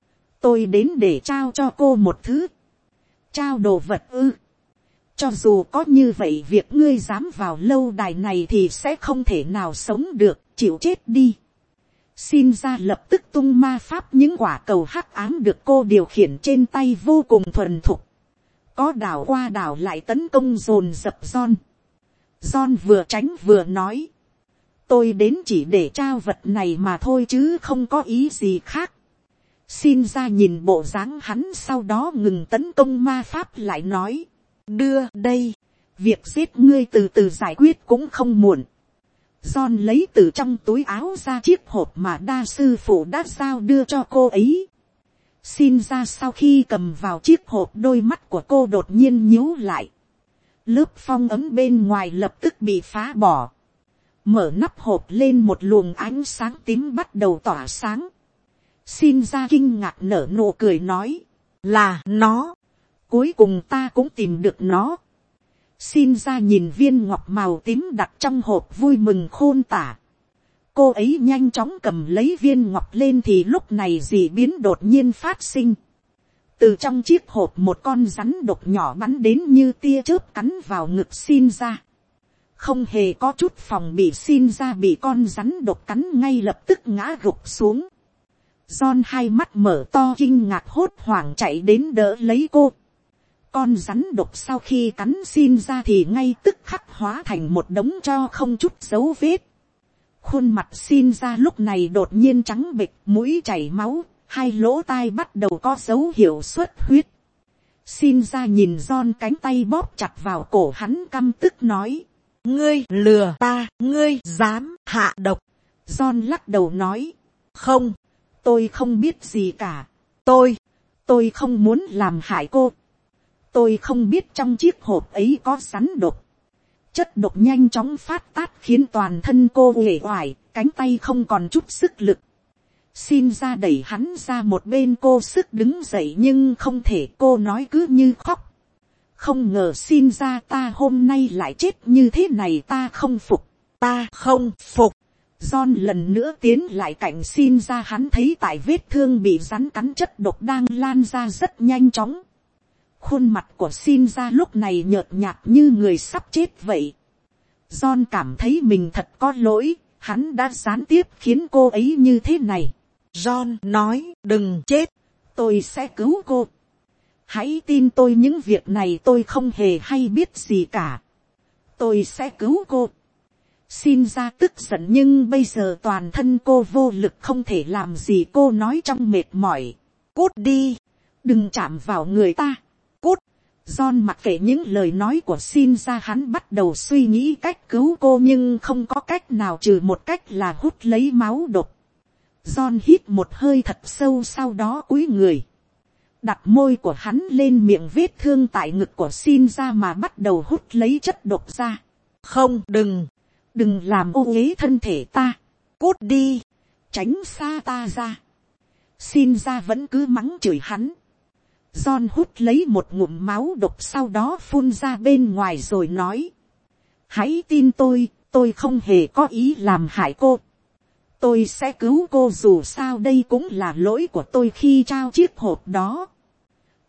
Tôi đến để trao cho cô một thứ. Trao đồ vật ư? Cho dù có như vậy, việc ngươi dám vào lâu đài này thì sẽ không thể nào sống được, chịu chết đi. Xin ra lập tức tung ma pháp, những quả cầu hắc ám được cô điều khiển trên tay vô cùng thuần thục. Có đảo qua đảo lại tấn công dồn dập John. John vừa tránh vừa nói. Tôi đến chỉ để trao vật này mà thôi chứ không có ý gì khác. Xin ra nhìn bộ dáng hắn sau đó ngừng tấn công ma pháp lại nói. Đưa đây. Việc giết ngươi từ từ giải quyết cũng không muộn. John lấy từ trong túi áo ra chiếc hộp mà đa sư phụ đã giao đưa cho cô ấy. Xin ra sau khi cầm vào chiếc hộp, đôi mắt của cô đột nhiên nhíu lại. Lớp phong ấm bên ngoài lập tức bị phá bỏ. Mở nắp hộp lên, một luồng ánh sáng tím bắt đầu tỏa sáng. Xin ra kinh ngạc nở nụ cười nói. Là nó. Cuối cùng ta cũng tìm được nó. Xin ra nhìn viên ngọc màu tím đặt trong hộp vui mừng khôn tả. Cô ấy nhanh chóng cầm lấy viên ngọc lên thì lúc này dị biến đột nhiên phát sinh. Từ trong chiếc hộp một con rắn độc nhỏ bắn đến như tia chớp cắn vào ngực xin ra. Không hề có chút phòng bị, xin ra bị con rắn độc cắn ngay lập tức ngã gục xuống. John hai mắt mở to kinh ngạc hốt hoảng chạy đến đỡ lấy cô. Con rắn độc sau khi cắn xin ra thì ngay tức khắc hóa thành một đống tro không chút dấu vết. Khuôn mặt xin ra lúc này đột nhiên trắng bệch, mũi chảy máu, hai lỗ tai bắt đầu có dấu hiệu xuất huyết. Xin ra nhìn John cánh tay bóp chặt vào cổ hắn, căm tức nói. Ngươi lừa ta, ngươi dám hạ độc. John lắc đầu nói. Không, tôi không biết gì cả. Tôi không muốn làm hại cô. Tôi không biết trong chiếc hộp ấy có rắn độc. Chất độc nhanh chóng phát tát khiến toàn thân cô uể oải, cánh tay không còn chút sức lực. Xin ra đẩy hắn ra một bên, cô sức đứng dậy nhưng không thể, cô nói cứ như khóc. Không ngờ xin ra ta hôm nay lại chết như thế này, ta không phục. Ta không phục. John lần nữa tiến lại cạnh xin ra, hắn thấy tại vết thương bị rắn cắn chất độc đang lan ra rất nhanh chóng. Khuôn mặt của xin ra lúc này nhợt nhạt như người sắp chết vậy. John cảm thấy mình thật có lỗi, hắn đã gián tiếp khiến cô ấy như thế này. John nói, đừng chết, tôi sẽ cứu cô. Hãy tin tôi, những việc này tôi không hề hay biết gì cả. Tôi sẽ cứu cô. Xin ra tức giận nhưng bây giờ toàn thân cô vô lực không thể làm gì, cô nói trong mệt mỏi. Cút đi, đừng chạm vào người ta. Cút. John mặc kệ những lời nói của xin ra, hắn bắt đầu suy nghĩ cách cứu cô nhưng không có cách nào trừ một cách là hút lấy máu độc. John hít một hơi thật sâu, sau đó cúi người. Đặt môi của hắn lên miệng vết thương tại ngực của xin ra mà bắt đầu hút lấy chất độc ra. Không, đừng làm ô uế thân thể ta. Cút đi, tránh xa ta ra. Xin ra vẫn cứ mắng chửi hắn. John hút lấy một ngụm máu độc, sau đó phun ra bên ngoài rồi nói. Hãy tin tôi không hề có ý làm hại cô. Tôi sẽ cứu cô, dù sao đây cũng là lỗi của tôi khi trao chiếc hộp đó.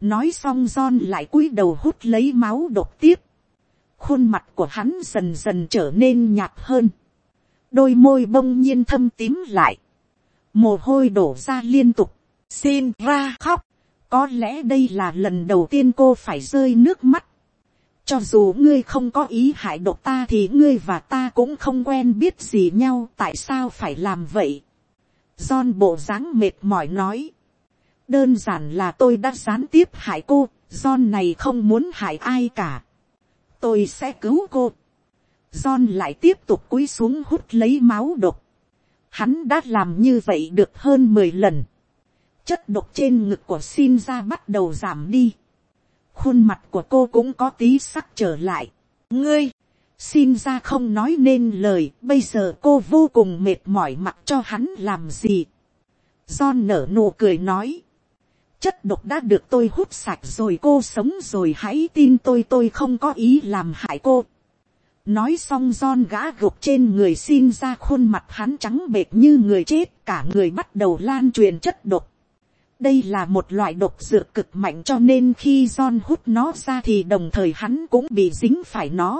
Nói xong John lại cúi đầu hút lấy máu độc tiếp. Khuôn mặt của hắn dần dần trở nên nhạt hơn. Đôi môi bỗng nhiên thâm tím lại. Mồ hôi đổ ra liên tục. Xin ra khóc. Có lẽ đây là lần đầu tiên cô phải rơi nước mắt. Cho dù ngươi không có ý hại độc ta thì ngươi và ta cũng không quen biết gì nhau. Tại sao phải làm vậy? John bộ dáng mệt mỏi nói. Đơn giản là tôi đã gián tiếp hại cô. John này không muốn hại ai cả. Tôi sẽ cứu cô. John lại tiếp tục cúi xuống hút lấy máu độc. Hắn đã làm như vậy được hơn 10 lần. Chất độc trên ngực của Shinja bắt đầu giảm đi. Khuôn mặt của cô cũng có tí sắc trở lại. Ngươi, Shinja không nói nên lời. Bây giờ cô vô cùng mệt mỏi mặc cho hắn làm gì. John nở nụ cười nói. Chất độc đã được tôi hút sạch rồi, cô sống rồi, hãy tin tôi không có ý làm hại cô. Nói xong John gã gục trên người Shinja, khuôn mặt hắn trắng bệch như người chết, cả người bắt đầu lan truyền chất độc. Đây là một loại độc dược cực mạnh cho nên khi John hút nó ra thì đồng thời hắn cũng bị dính phải nó.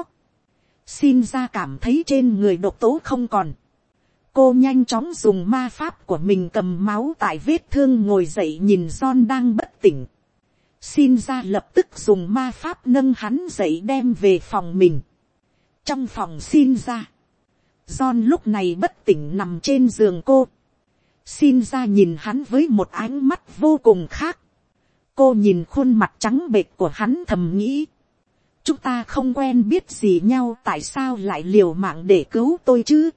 Shinja cảm thấy trên người độc tố không còn. Cô nhanh chóng dùng ma pháp của mình cầm máu tại vết thương ngồi dậy nhìn John đang bất tỉnh. Shinja lập tức dùng ma pháp nâng hắn dậy đem về phòng mình. Trong phòng Shinja, John lúc này bất tỉnh nằm trên giường cô. Shinja nhìn hắn với một ánh mắt vô cùng khác. Cô nhìn khuôn mặt trắng bệch của hắn thầm nghĩ. Chúng ta không quen biết gì nhau, tại sao lại liều mạng để cứu tôi chứ?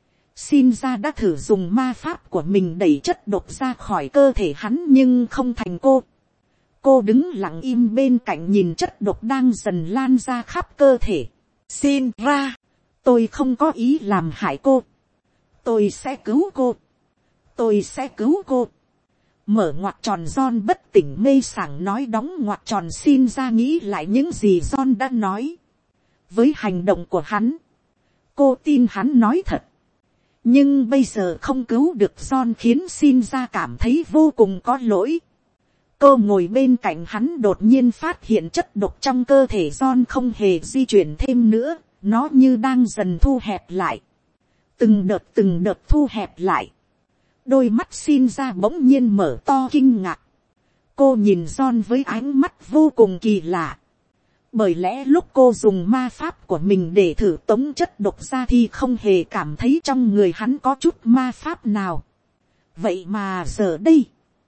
Shinja đã thử dùng ma pháp của mình đẩy chất độc ra khỏi cơ thể hắn nhưng không thành cô. Cô đứng lặng im bên cạnh nhìn chất độc đang dần lan ra khắp cơ thể. Shinra, tôi không có ý làm hại cô. Tôi sẽ cứu cô. Tôi sẽ cứu cô. Mở ngoặc tròn John bất tỉnh mê sảng nói, đóng ngoặc tròn Shinja nghĩ lại những gì John đã nói. Với hành động của hắn, cô tin hắn nói thật. Nhưng bây giờ không cứu được John khiến Shinja cảm thấy vô cùng có lỗi. Cô ngồi bên cạnh hắn đột nhiên phát hiện chất độc trong cơ thể John không hề di chuyển thêm nữa. Nó như đang dần thu hẹp lại. Từng đợt thu hẹp lại. Đôi mắt Shinja bỗng nhiên mở to kinh ngạc. Cô nhìn John với ánh mắt vô cùng kỳ lạ. Bởi lẽ lúc cô dùng ma pháp của mình để thử tống chất độc ra thì không hề cảm thấy trong người hắn có chút ma pháp nào. Vậy mà giờ đây,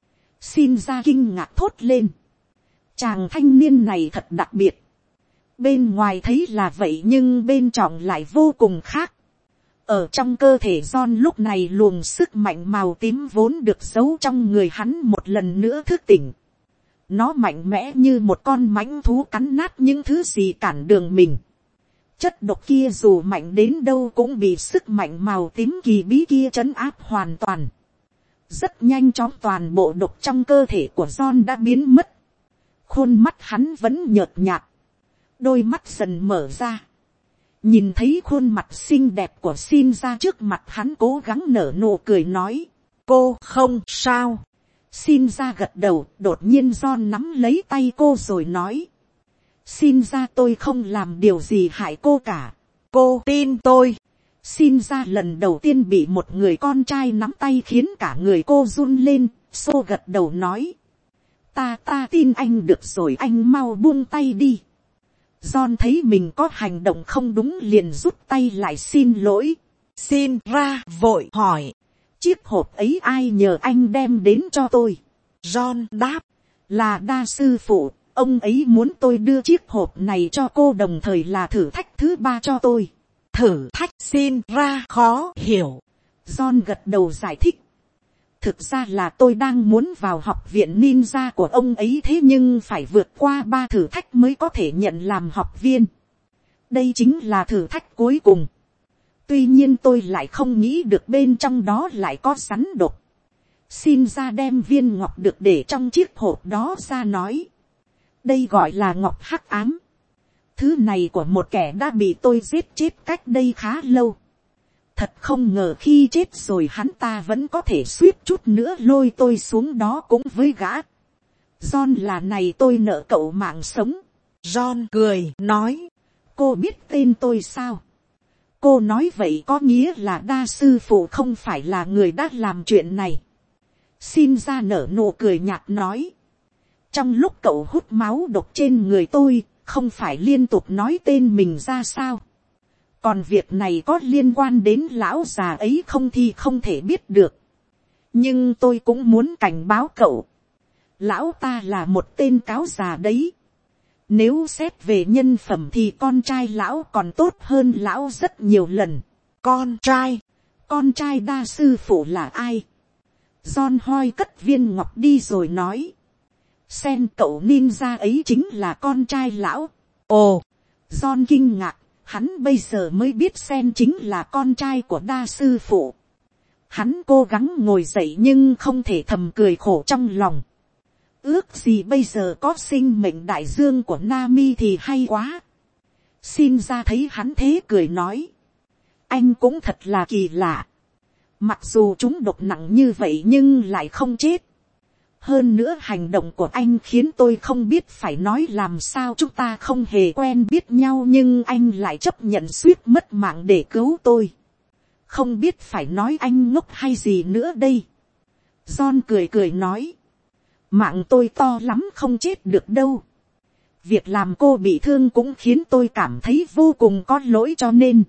Shinja kinh ngạc thốt lên. Chàng thanh niên này thật đặc biệt. Bên ngoài thấy là vậy nhưng bên trong lại vô cùng khác. Ở trong cơ thể John lúc này luồng sức mạnh màu tím vốn được giấu trong người hắn một lần nữa thức tỉnh. Nó mạnh mẽ như một con mãnh thú cắn nát những thứ gì cản đường mình. Chất độc kia dù mạnh đến đâu cũng bị sức mạnh màu tím kỳ bí kia trấn áp hoàn toàn. Rất nhanh chóng toàn bộ độc trong cơ thể của John đã biến mất. Khuôn mắt hắn vẫn nhợt nhạt. Đôi mắt dần mở ra. Nhìn thấy khuôn mặt xinh đẹp của Shinja trước mặt hắn, cố gắng nở nụ cười nói. Cô không sao. Shinja gật đầu, đột nhiên John nắm lấy tay cô rồi nói. Shinja, tôi không làm điều gì hại cô cả. Cô tin tôi. Shinja lần đầu tiên bị một người con trai nắm tay khiến cả người cô run lên, xô gật đầu nói. Ta tin anh được rồi, anh mau buông tay đi. John thấy mình có hành động không đúng liền rút tay lại xin lỗi. Shinra vội hỏi. Chiếc hộp ấy ai nhờ anh đem đến cho tôi? John đáp. Là đa sư phụ, ông ấy muốn tôi đưa chiếc hộp này cho cô, đồng thời là thử thách thứ 3 cho tôi. Thử thách? Shinra khó hiểu. John gật đầu giải thích. Thực ra là tôi đang muốn vào học viện ninja của ông ấy, thế nhưng phải vượt qua 3 thử thách mới có thể nhận làm học viên. Đây chính là thử thách cuối cùng. Tuy nhiên tôi lại không nghĩ được bên trong đó lại có rắn độc. Shinja đem viên ngọc được để trong chiếc hộp đó ra nói. Đây gọi là ngọc hắc ám. Thứ này của một kẻ đã bị tôi giết chết cách đây khá lâu. Thật không ngờ khi chết rồi hắn ta vẫn có thể suýt chút nữa lôi tôi xuống đó cũng với gã. John là này tôi nợ cậu mạng sống. John cười nói. Cô biết tên tôi sao? Cô nói vậy có nghĩa là đa sư phụ không phải là người đã làm chuyện này. Xin ra nở nụ cười nhạt nói. Trong lúc cậu hút máu độc trên người tôi, không phải liên tục nói tên mình ra sao? Còn việc này có liên quan đến lão già ấy không thì không thể biết được. Nhưng tôi cũng muốn cảnh báo cậu. Lão ta là một tên cáo già đấy. Nếu xét về nhân phẩm thì con trai lão còn tốt hơn lão rất nhiều lần. Con trai? Con trai đa sư phụ là ai? John hoi cất viên ngọc đi rồi nói. Sen cậu ninja ấy chính là con trai lão. Ồ! John kinh ngạc, hắn bây giờ mới biết Sen chính là con trai của đa sư phụ. Hắn cố gắng ngồi dậy nhưng không thể thầm cười khổ trong lòng. Ước gì bây giờ có sinh mệnh đại dương của Nami thì hay quá. Xin ra thấy hắn thế cười nói. Anh cũng thật là kỳ lạ. Mặc dù chúng độc nặng như vậy nhưng lại không chết. Hơn nữa hành động của anh khiến tôi không biết phải nói làm sao. Chúng ta không hề quen biết nhau nhưng anh lại chấp nhận suýt mất mạng để cứu tôi. Không biết phải nói anh ngốc hay gì nữa đây. John cười cười nói. Mạng tôi to lắm không chết được đâu. Việc làm cô bị thương cũng khiến tôi cảm thấy vô cùng có lỗi cho nên.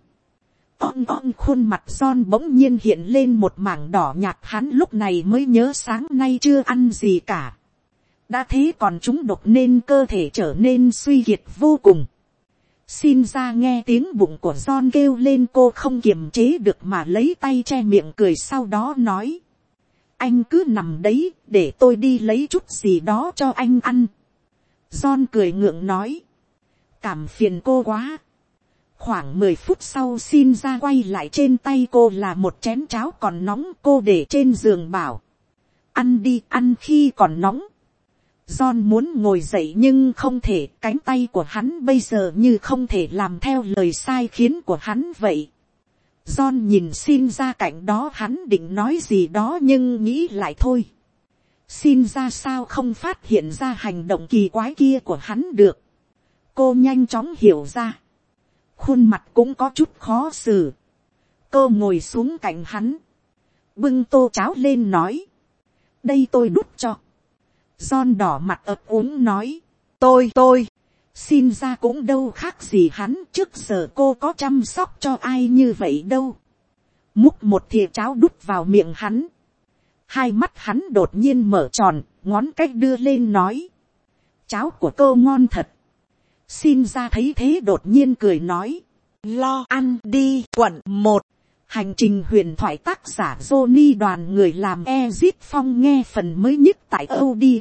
Khuôn mặt John bỗng nhiên hiện lên một mảng đỏ nhạt, hắn lúc này mới nhớ sáng nay chưa ăn gì cả. Đã thế còn trúng độc nên cơ thể trở nên suy kiệt vô cùng. Xin ra nghe tiếng bụng của John kêu lên, cô không kiềm chế được mà lấy tay che miệng cười, sau đó nói. Anh cứ nằm đấy, để tôi đi lấy chút gì đó cho anh ăn. John cười ngượng nói. Cảm phiền cô quá. Khoảng 10 phút sau xin ra quay lại, trên tay cô là một chén cháo còn nóng, cô để trên giường bảo. Ăn đi, ăn khi còn nóng. John muốn ngồi dậy nhưng không thể, cánh tay của hắn bây giờ như không thể làm theo lời sai khiến của hắn vậy. John nhìn xin ra cạnh đó, hắn định nói gì đó nhưng nghĩ lại thôi. Xin ra sao không phát hiện ra hành động kỳ quái kia của hắn được. Cô nhanh chóng hiểu ra. Khuôn mặt cũng có chút khó xử. Cô ngồi xuống cạnh hắn. Bưng tô cháo lên nói. Đây tôi đút cho. John đỏ mặt ấp úng nói. Tôi. Xin ra cũng đâu khác gì hắn, trước giờ cô có chăm sóc cho ai như vậy đâu. Múc một thìa cháo đút vào miệng hắn. Hai mắt hắn đột nhiên mở tròn, ngón cách đưa lên nói. Cháo của cô ngon thật. Xin ra thấy thế đột nhiên cười nói. Lo ăn đi. Quận 1. Hành trình huyền thoại, tác giả Johnny, đoàn người làm Ezit Phong, nghe phần mới nhất tại audio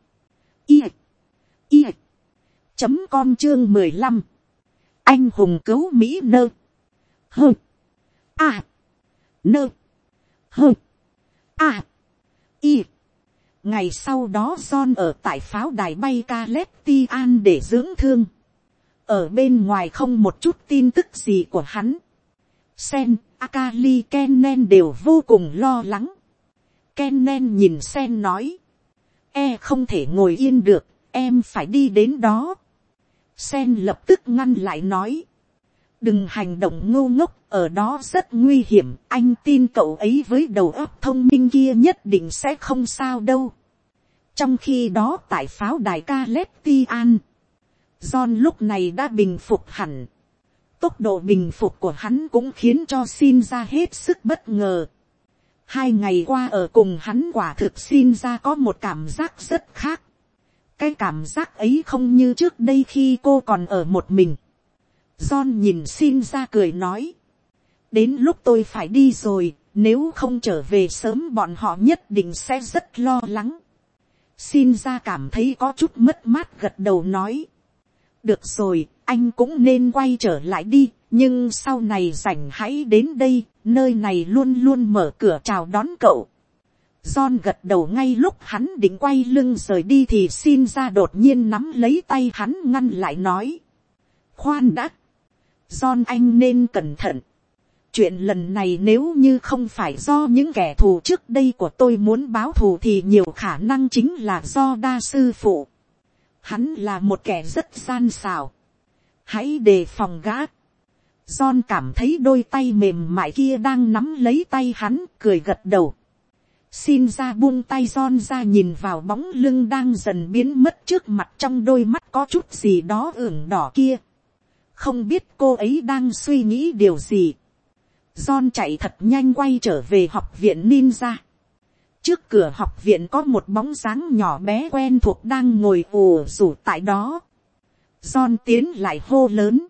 com chương 15. Anh hùng cứu Mỹ nơ. Hơ. À. Nơ. Hơ. À. Y. Ngày sau đó John ở tại pháo đài bay Calestian để dưỡng thương. Ở bên ngoài không một chút tin tức gì của hắn. Sen, Akali, Kennen đều vô cùng lo lắng. Kennen nhìn Sen nói. Không thể ngồi yên được, em phải đi đến đó. Sen lập tức ngăn lại nói. Đừng hành động ngu ngốc, ở đó rất nguy hiểm, anh tin cậu ấy với đầu óc thông minh kia nhất định sẽ không sao đâu. Trong khi đó tại pháo đài Calestian, John lúc này đã bình phục hẳn. Tốc độ bình phục của hắn cũng khiến cho Xin ra hết sức bất ngờ. 2 ngày qua ở cùng hắn quả thực Xin ra có một cảm giác rất khác. Cái cảm giác ấy không như trước đây khi cô còn ở một mình. John nhìn Xin ra cười nói. Đến lúc tôi phải đi rồi, nếu không trở về sớm bọn họ nhất định sẽ rất lo lắng. Xin ra cảm thấy có chút mất mát, gật đầu nói. Được rồi, anh cũng nên quay trở lại đi, nhưng sau này rảnh hãy đến đây, nơi này luôn luôn mở cửa chào đón cậu. John gật đầu, ngay lúc hắn định quay lưng rời đi thì Xin ra đột nhiên nắm lấy tay hắn ngăn lại nói. Khoan đã. John, anh nên cẩn thận. chuyện lần này nếu như không phải do những kẻ thù trước đây của tôi muốn báo thù thì nhiều khả năng chính là do đa sư phụ. Hắn là một kẻ rất gian xảo. Hãy đề phòng gã. John cảm thấy đôi tay mềm mại kia đang nắm lấy tay hắn, cười gật đầu. Xin ra buông tay John ra, nhìn vào bóng lưng đang dần biến mất trước mặt, trong đôi mắt có chút gì đó ửng đỏ kia. Không biết cô ấy đang suy nghĩ điều gì. John chạy thật nhanh quay trở về học viện ninja. Trước cửa học viện có một bóng dáng nhỏ bé quen thuộc đang ngồi ù rủ tại đó. John tiến lại hô lớn.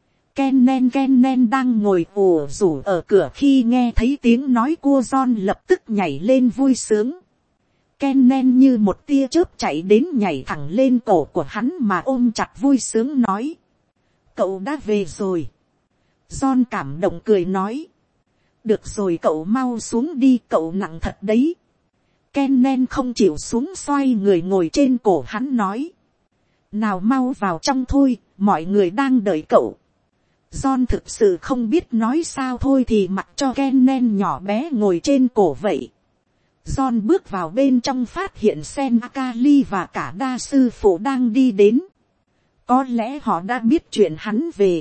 Kennen đang ngồi ù rủ ở cửa, khi nghe thấy tiếng nói của John lập tức nhảy lên vui sướng. Kennen như một tia chớp chạy đến, nhảy thẳng lên cổ của hắn mà ôm chặt, vui sướng nói. Cậu đã về rồi. John cảm động cười nói. Được rồi, cậu mau xuống đi, cậu nặng thật đấy. Kennen không chịu xuống, xoay người ngồi trên cổ hắn nói. Nào mau vào trong thôi, mọi người đang đợi cậu. John thực sự không biết nói sao, thôi thì mặc cho Kennen nhỏ bé ngồi trên cổ vậy. John bước vào bên trong, phát hiện Sen Akali và cả đa sư phụ đang đi đến. Có lẽ họ đã biết chuyện hắn về.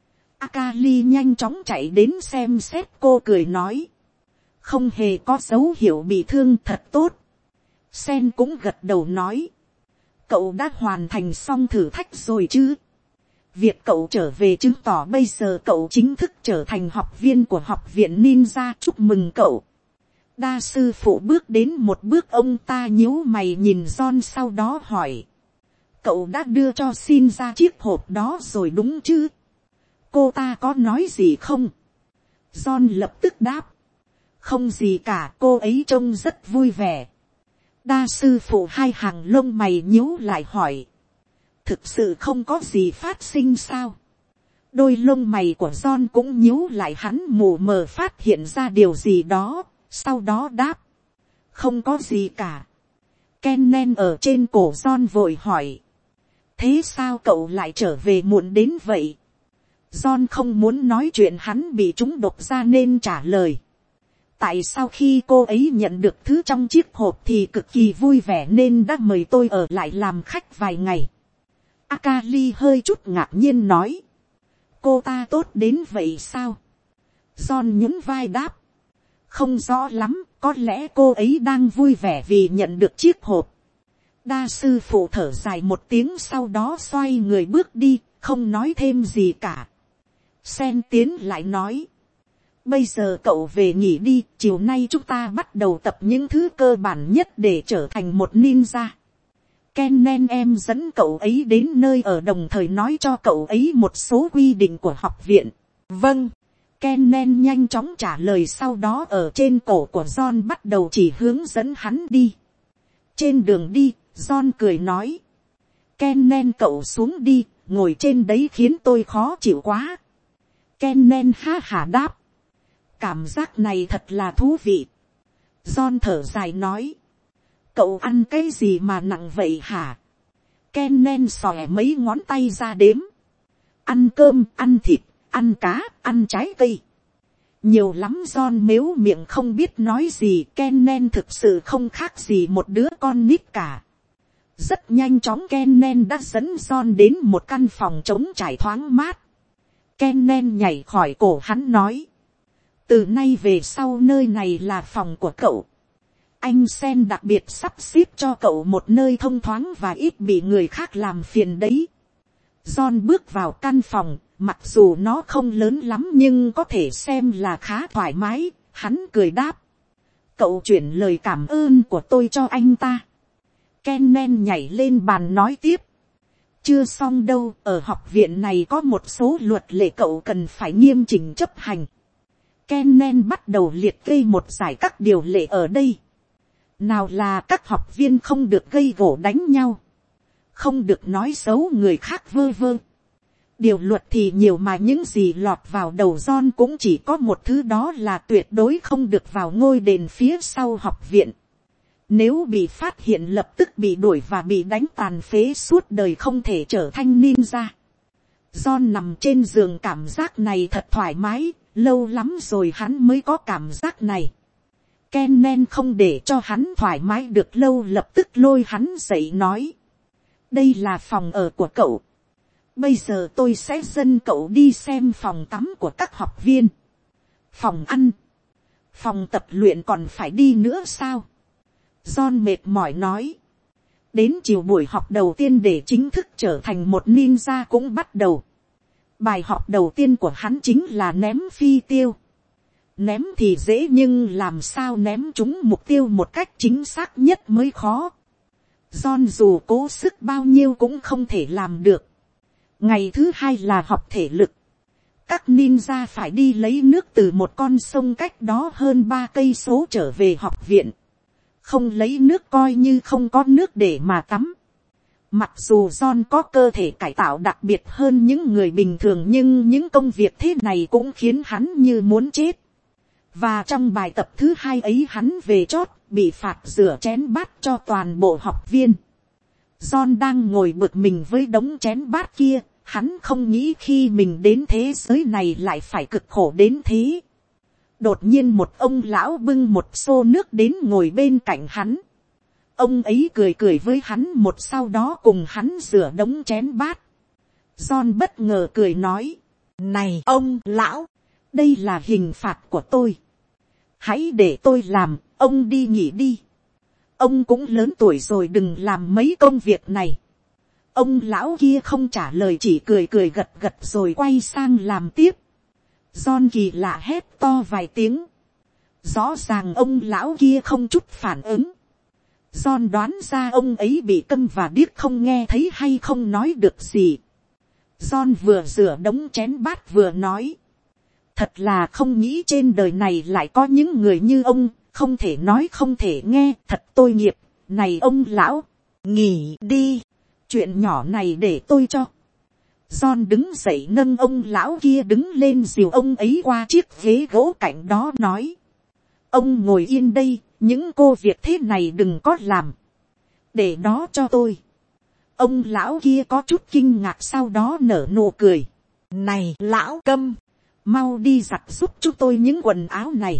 Akali nhanh chóng chạy đến xem xét, cô cười nói. Không hề có dấu hiệu bị thương, thật tốt. Sen cũng gật đầu nói. Cậu đã hoàn thành xong thử thách rồi chứ? Việc cậu trở về chứng tỏ bây giờ cậu chính thức trở thành học viên của học viện ninja, chúc mừng cậu. Đa sư phụ bước đến một bước, ông ta nhíu mày nhìn John, sau đó hỏi. Cậu đã đưa cho xin ra chiếc hộp đó rồi đúng chứ? Cô ta có nói gì không? John lập tức đáp. Không gì cả, cô ấy trông rất vui vẻ. Đa sư phụ hai hàng lông mày nhíu lại hỏi. Thực sự không có gì phát sinh sao? Đôi lông mày của John cũng nhíu lại, hắn mù mờ phát hiện ra điều gì đó, sau đó đáp. Không có gì cả. Kennen ở trên cổ John vội hỏi. Thế sao cậu lại trở về muộn đến vậy? John không muốn nói chuyện hắn bị trúng độc ra nên trả lời. Tại sao khi cô ấy nhận được thứ trong chiếc hộp thì cực kỳ vui vẻ nên đã mời tôi ở lại làm khách vài ngày. Akali hơi chút ngạc nhiên nói. Cô ta tốt đến vậy sao? John nhún vai đáp. Không rõ lắm, có lẽ cô ấy đang vui vẻ vì nhận được chiếc hộp. Đa sư phụ thở dài một tiếng, sau đó xoay người bước đi, không nói thêm gì cả. Sen tiến lại nói. Bây giờ cậu về nghỉ đi, chiều nay chúng ta bắt đầu tập những thứ cơ bản nhất để trở thành một ninja. Kennen em dẫn cậu ấy đến nơi ở, đồng thời nói cho cậu ấy một số quy định của học viện. Vâng. Kennen nhanh chóng trả lời, sau đó ở trên cổ của John bắt đầu chỉ hướng dẫn hắn đi. Trên đường đi, John cười nói. Kennen cậu xuống đi, ngồi trên đấy khiến tôi khó chịu quá. Kennen ha hả đáp. Cảm giác này thật là thú vị. John thở dài nói. Cậu ăn cái gì mà nặng vậy hả? Kennen xòe mấy ngón tay ra đếm. Ăn cơm, ăn thịt, ăn cá, ăn trái cây. Nhiều lắm. John mếu miệng không biết nói gì. Kennen thực sự không khác gì một đứa con nít cả. Rất nhanh chóng Kennen đã dẫn John đến một căn phòng trống trải thoáng mát. Kennen nhảy khỏi cổ hắn nói. Từ nay về sau nơi này là phòng của cậu. Anh Sen đặc biệt sắp xếp cho cậu một nơi thông thoáng và ít bị người khác làm phiền đấy. John bước vào căn phòng, mặc dù nó không lớn lắm nhưng có thể xem là khá thoải mái, hắn cười đáp. Cậu chuyển lời cảm ơn của tôi cho anh ta. Kennen nhảy lên bàn nói tiếp. Chưa xong đâu, ở học viện này có một số luật lệ cậu cần phải nghiêm chỉnh chấp hành. Kennen bắt đầu liệt kê một giải các điều lệ ở đây. Nào là các học viên không được gây gổ đánh nhau. Không được nói xấu người khác vơ vơ. Điều luật thì nhiều mà những gì lọt vào đầu John cũng chỉ có một thứ, đó là tuyệt đối không được vào ngôi đền phía sau học viện. Nếu bị phát hiện lập tức bị đuổi và bị đánh tàn phế suốt đời, không thể trở thành ninja. John nằm trên giường, cảm giác này thật thoải mái, Lâu lắm rồi hắn mới có cảm giác này. Kennen không để cho hắn thoải mái được lâu, lập tức lôi hắn dậy nói. Đây là phòng ở của cậu. Bây giờ tôi sẽ dẫn cậu đi xem phòng tắm của các học viên. Phòng ăn. Phòng tập luyện còn phải đi nữa sao? John mệt mỏi nói. Đến chiều buổi học đầu tiên để chính thức trở thành một ninja cũng bắt đầu. Bài học đầu tiên của hắn chính là ném phi tiêu. Ném thì dễ nhưng làm sao ném trúng mục tiêu một cách chính xác nhất mới khó. John dù cố sức bao nhiêu cũng không thể làm được. Ngày thứ hai là học thể lực. Các ninja phải đi lấy nước từ một con sông cách đó hơn 3 cây số trở về học viện. Không lấy nước coi như không có nước để mà tắm. Mặc dù John có cơ thể cải tạo đặc biệt hơn những người bình thường, nhưng những công việc thế này cũng khiến hắn như muốn chết. Và trong bài tập thứ hai ấy hắn về chót bị phạt rửa chén bát cho toàn bộ học viên. John đang ngồi bực mình với đống chén bát kia. Hắn không nghĩ khi mình đến thế giới này lại phải cực khổ đến thế. Đột nhiên một ông lão bưng một xô nước đến ngồi bên cạnh hắn. Ông ấy cười cười với hắn một, sau đó cùng hắn rửa đống chén bát. John bất ngờ cười nói. Này ông lão, đây là hình phạt của tôi. Hãy để tôi làm, ông đi nghỉ đi. Ông cũng lớn tuổi rồi, đừng làm mấy công việc này. Ông lão kia không trả lời, chỉ cười cười gật gật rồi quay sang làm tiếp. John kỳ lạ hét to vài tiếng. Rõ ràng ông lão kia không chút phản ứng. John đoán ra ông ấy bị câm và điếc, không nghe thấy hay không nói được gì. John vừa rửa đống chén bát vừa nói. Thật là không nghĩ trên đời này lại có những người như ông, không thể nói không thể nghe, thật tội nghiệp. Này ông lão, nghỉ đi. Chuyện nhỏ này để tôi cho. John đứng dậy nâng ông lão kia đứng lên, dìu ông ấy qua chiếc ghế gỗ cạnh đó nói. Ông ngồi yên đây, những cô việc thế này đừng có làm. Để đó cho tôi. Ông lão kia có chút kinh ngạc, sau đó nở nụ cười. Này lão câm, mau đi giặt giúp chúng tôi những quần áo này.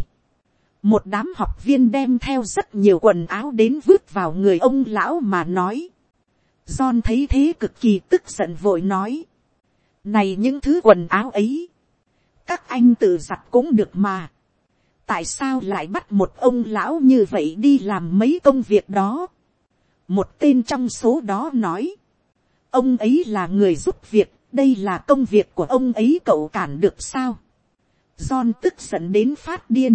Một đám học viên đem theo rất nhiều quần áo đến vứt vào người ông lão mà nói. John thấy thế cực kỳ tức giận, vội nói. Này những thứ quần áo ấy, các anh tự giặt cũng được mà. Tại sao lại bắt một ông lão như vậy đi làm mấy công việc đó? Một tên trong số đó nói. Ông ấy là người giúp việc, đây là công việc của ông ấy, cậu cản được sao? John tức giận đến phát điên.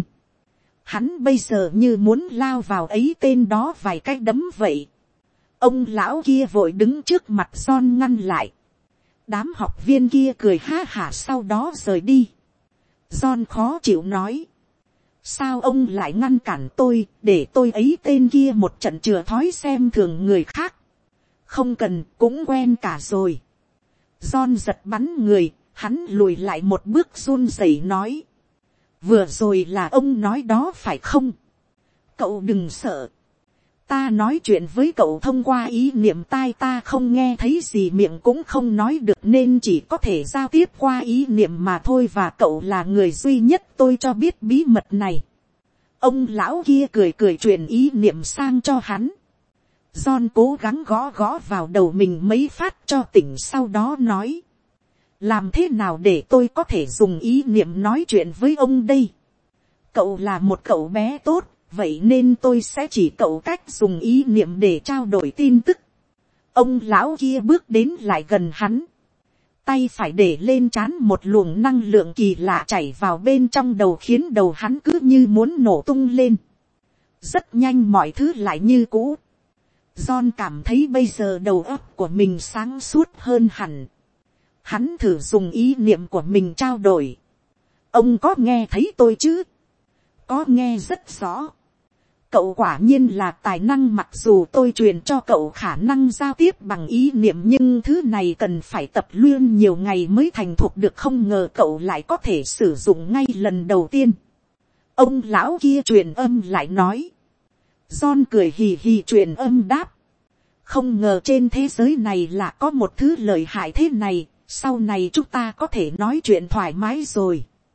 Hắn bây giờ như muốn lao vào ấy tên đó vài cái đấm vậy. Ông lão kia vội đứng trước mặt John ngăn lại. Đám học viên kia cười ha hả sau đó rời đi. John khó chịu nói. Sao ông lại ngăn cản tôi, để tôi ấy tên kia một trận chừa thói xem thường người khác. Không cần, cũng quen cả rồi. John giật bắn người, hắn lùi lại một bước run rẩy nói. Vừa rồi là ông nói đó phải không? Cậu đừng sợ. Ta nói chuyện với cậu thông qua ý niệm, tai ta không nghe thấy gì, miệng cũng không nói được, nên chỉ có thể giao tiếp qua ý niệm mà thôi, và cậu là người duy nhất tôi cho biết bí mật này. Ông lão kia cười cười truyền ý niệm sang cho hắn. John cố gắng gõ gõ vào đầu mình mấy phát cho tỉnh, sau đó nói. Làm thế nào để tôi có thể dùng ý niệm nói chuyện với ông đây? Cậu là một cậu bé tốt, vậy nên tôi sẽ chỉ cậu cách dùng ý niệm để trao đổi tin tức. Ông lão kia bước đến lại gần hắn. Tay phải để lên trán, một luồng năng lượng kỳ lạ chảy vào bên trong đầu, khiến đầu hắn cứ như muốn nổ tung lên. Rất nhanh mọi thứ lại như cũ. John cảm thấy bây giờ đầu óc của mình sáng suốt hơn hẳn. Hắn thử dùng ý niệm của mình trao đổi. Ông có nghe thấy tôi chứ? Có nghe rất rõ. Cậu quả nhiên là tài năng, mặc dù tôi truyền cho cậu khả năng giao tiếp bằng ý niệm, nhưng thứ này cần phải tập luyện nhiều ngày mới thành thục được, không ngờ cậu lại có thể sử dụng ngay lần đầu tiên. Ông lão kia truyền âm lại nói. John cười hì hì truyền âm đáp. Không ngờ trên thế giới này là có một thứ lợi hại thế này, sau này chúng ta có thể nói chuyện thoải mái rồi.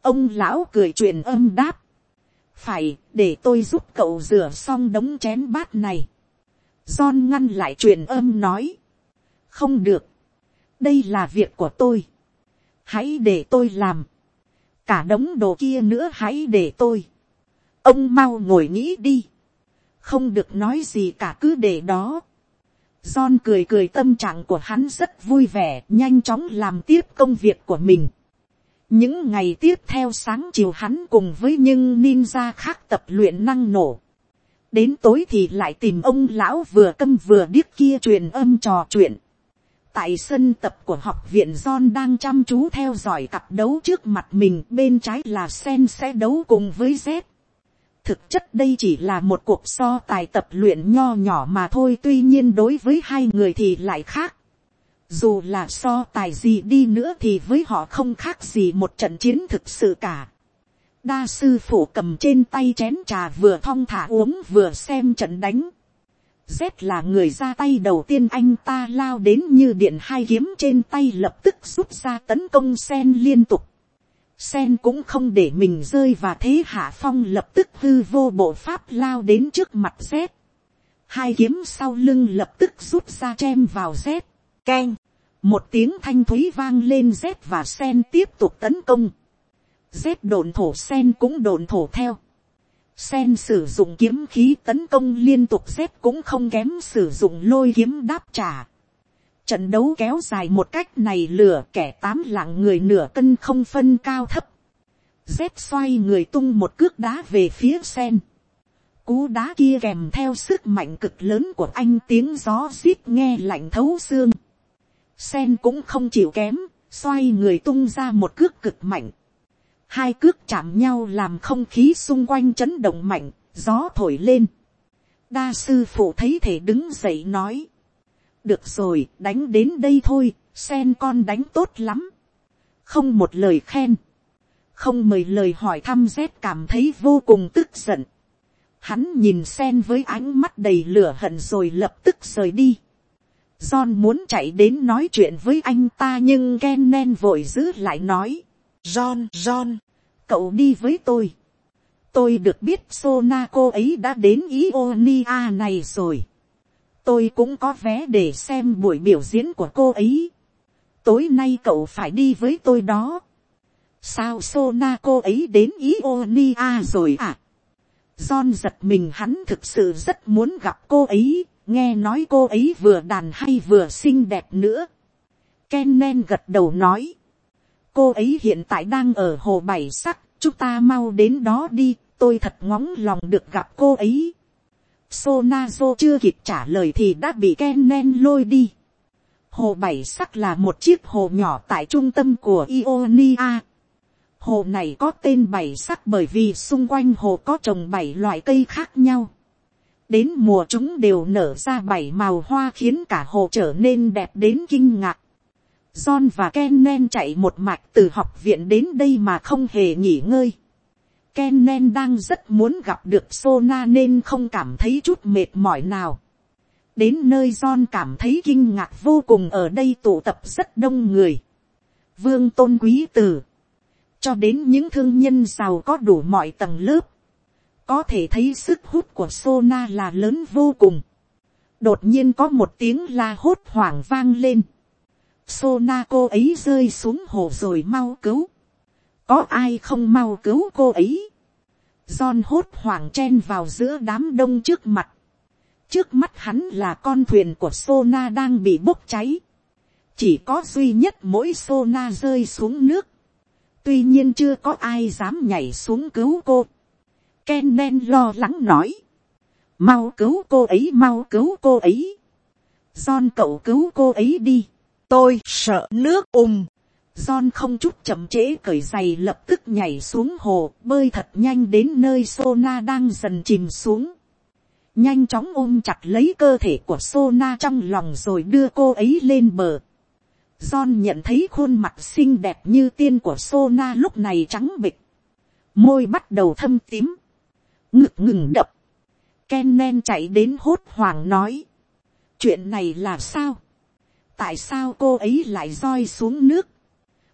Ông lão cười truyền âm đáp. Phải, để tôi giúp cậu rửa xong đống chén bát này. John ngăn lại truyền âm nói. Không được. Đây là việc của tôi. Hãy để tôi làm. Cả đống đồ kia nữa hãy để tôi. Ông mau ngồi nghĩ đi. Không được nói gì cả, cứ để đó. John cười cười, tâm trạng của hắn rất vui vẻ, nhanh chóng làm tiếp công việc của mình. Những ngày tiếp theo sáng chiều hắn cùng với những ninja khác tập luyện năng nổ. Đến tối thì lại tìm ông lão vừa câm vừa điếc kia truyền âm trò chuyện. Tại sân tập của học viện, John đang chăm chú theo dõi cặp đấu trước mặt mình, bên trái là Sen sẽ đấu cùng với Z. Thực chất đây chỉ là một cuộc so tài tập luyện nho nhỏ mà thôi, tuy nhiên đối với hai người thì lại khác. Dù là so tài gì đi nữa thì với họ không khác gì một trận chiến thực sự cả. Đa sư phụ cầm trên tay chén trà vừa thong thả uống vừa xem trận đánh. Z là người ra tay đầu tiên, anh ta lao đến như điện, hai kiếm trên tay lập tức rút ra tấn công Sen liên tục. Sen cũng không để mình rơi và thế hạ phong, lập tức hư vô bộ pháp lao đến trước mặt Z. Hai kiếm sau lưng lập tức rút ra chém vào Z. Keng, một tiếng thanh thúy vang lên, Z và Sen tiếp tục tấn công. Z độn thổ, Sen cũng độn thổ theo. Sen sử dụng kiếm khí tấn công liên tục, Z cũng không kém sử dụng lôi kiếm đáp trả. Trận đấu kéo dài một cách này lửa, kẻ tám lạng người nửa cân không phân cao thấp. Z xoay người tung một cước đá về phía Sen. Cú đá kia kèm theo sức mạnh cực lớn của anh, tiếng gió rít nghe lạnh thấu xương. Sen cũng không chịu kém, xoay người tung ra một cước cực mạnh. Hai cước chạm nhau làm không khí xung quanh chấn động mạnh, gió thổi lên. Đa sư phụ thấy thể đứng dậy nói. Được rồi, đánh đến đây thôi, Sen con đánh tốt lắm. Không một lời khen, không mời lời hỏi thăm, Z cảm thấy vô cùng tức giận. Hắn nhìn Sen với ánh mắt đầy lửa hận rồi lập tức rời đi. John muốn chạy đến nói chuyện với anh ta nhưng Kennen vội giữ lại nói. John, cậu đi với tôi. Tôi được biết Sona cô ấy đã đến Ionia này rồi. Tôi cũng có vé để xem buổi biểu diễn của cô ấy. Tối nay cậu phải đi với tôi đó. Sao Sona cô ấy đến Ionia rồi à? John giật mình, hắn thực sự rất muốn gặp cô ấy. Nghe nói cô ấy vừa đàn hay vừa xinh đẹp nữa. Kennen gật đầu nói. Cô ấy hiện tại đang ở hồ Bảy Sắc. Chúng ta mau đến đó đi. Tôi thật ngóng lòng được gặp cô ấy. Sonazo chưa kịp trả lời thì đã bị Kennen lôi đi. Hồ Bảy Sắc là một chiếc hồ nhỏ tại trung tâm của Ionia. Hồ này có tên Bảy Sắc bởi vì xung quanh hồ có trồng 7 loại cây khác nhau. Đến mùa chúng đều nở ra 7 màu hoa khiến cả hồ trở nên đẹp đến kinh ngạc. John và Kennen chạy một mạch từ học viện đến đây mà không hề nghỉ ngơi. Kennen đang rất muốn gặp được Sona nên không cảm thấy chút mệt mỏi nào. Đến nơi John cảm thấy kinh ngạc vô cùng, ở đây tụ tập rất đông người. Vương tôn quý tử, cho đến những thương nhân giàu có đủ mọi tầng lớp. Có thể thấy sức hút của Sona là lớn vô cùng. Đột nhiên có một tiếng la hốt hoảng vang lên. Sona cô ấy rơi xuống hồ rồi, mau cứu. Có ai không mau cứu cô ấy? John hốt hoảng chen vào giữa đám đông trước mặt. Trước mắt hắn là con thuyền của Sona đang bị bốc cháy. Chỉ có duy nhất mỗi Sona rơi xuống nước. Tuy nhiên chưa có ai dám nhảy xuống cứu cô. Kennen lo lắng nói. Mau cứu cô ấy, mau cứu cô ấy. John, cậu cứu cô ấy đi. Tôi sợ nước. John không chút chậm trễ cởi giày lập tức nhảy xuống hồ, bơi thật nhanh đến nơi Sona đang dần chìm xuống. Nhanh chóng ôm chặt lấy cơ thể của Sona trong lòng rồi đưa cô ấy lên bờ. John nhận thấy khuôn mặt xinh đẹp như tiên của Sona lúc này trắng bệch. Môi bắt đầu thâm tím. Ngực ngừng đập. Kennen chạy đến hốt hoảng nói. Chuyện này là sao? Tại sao cô ấy lại rơi xuống nước?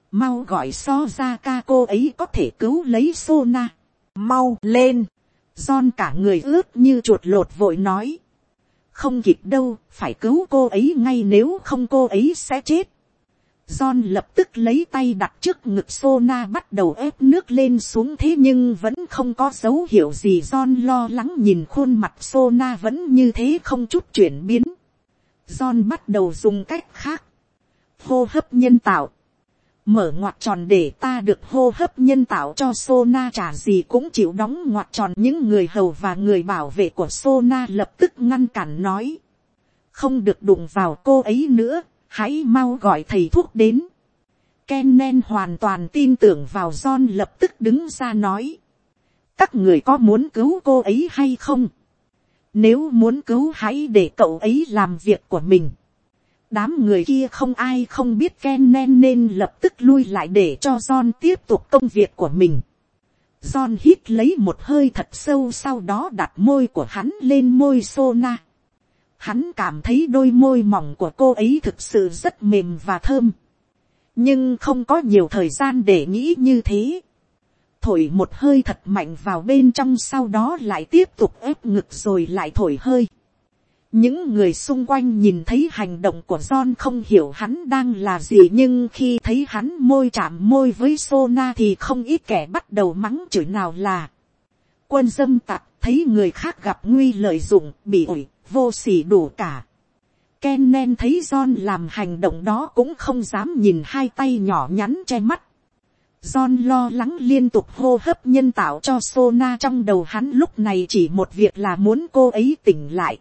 mau gọi Sojaka, cô ấy có thể cứu lấy Sona. Mau lên. John cả người ướt như chuột lột vội nói. Không kịp đâu, phải cứu cô ấy ngay, nếu không cô ấy sẽ chết. John lập tức lấy tay đặt trước ngực Sona, bắt đầu ép nước lên xuống, thế nhưng vẫn không có dấu hiệu gì. John lo lắng nhìn khuôn mặt Sona vẫn như thế không chút chuyển biến. John bắt đầu dùng cách khác. Hô hấp nhân tạo. Mở ngoặc tròn để ta được hô hấp nhân tạo cho Sona, chả gì cũng chịu đóng ngoặc tròn. Những người hầu và người bảo vệ của Sona lập tức ngăn cản nói. Không được đụng vào cô ấy nữa, hãy mau gọi thầy thuốc đến. Kennen hoàn toàn tin tưởng vào John, lập tức đứng ra nói. Các người có muốn cứu cô ấy hay không? Nếu muốn cứu hãy để cậu ấy làm việc của mình. Đám người kia không ai không biết Kennen nên lập tức lui lại để cho John tiếp tục công việc của mình. John hít lấy một hơi thật sâu, sau đó đặt môi của hắn lên môi Sona. Hắn cảm thấy đôi môi mỏng của cô ấy thực sự rất mềm và thơm. Nhưng không có nhiều thời gian để nghĩ như thế. Thổi một hơi thật mạnh vào bên trong, sau đó lại tiếp tục ép ngực rồi lại thổi hơi. Những người xung quanh nhìn thấy hành động của John không hiểu hắn đang là gì, nhưng khi thấy hắn môi chạm môi với Sona thì không ít kẻ bắt đầu mắng chửi, nào là quân dâm tặc, thấy người khác gặp nguy lợi dụng, bị ổi, vô sỉ đủ cả. Kennen thấy John làm hành động đó cũng không dám nhìn hai tay nhỏ nhắn che mắt. John lo lắng liên tục hô hấp nhân tạo cho Sona, trong đầu hắn lúc này chỉ một việc là muốn cô ấy tỉnh lại.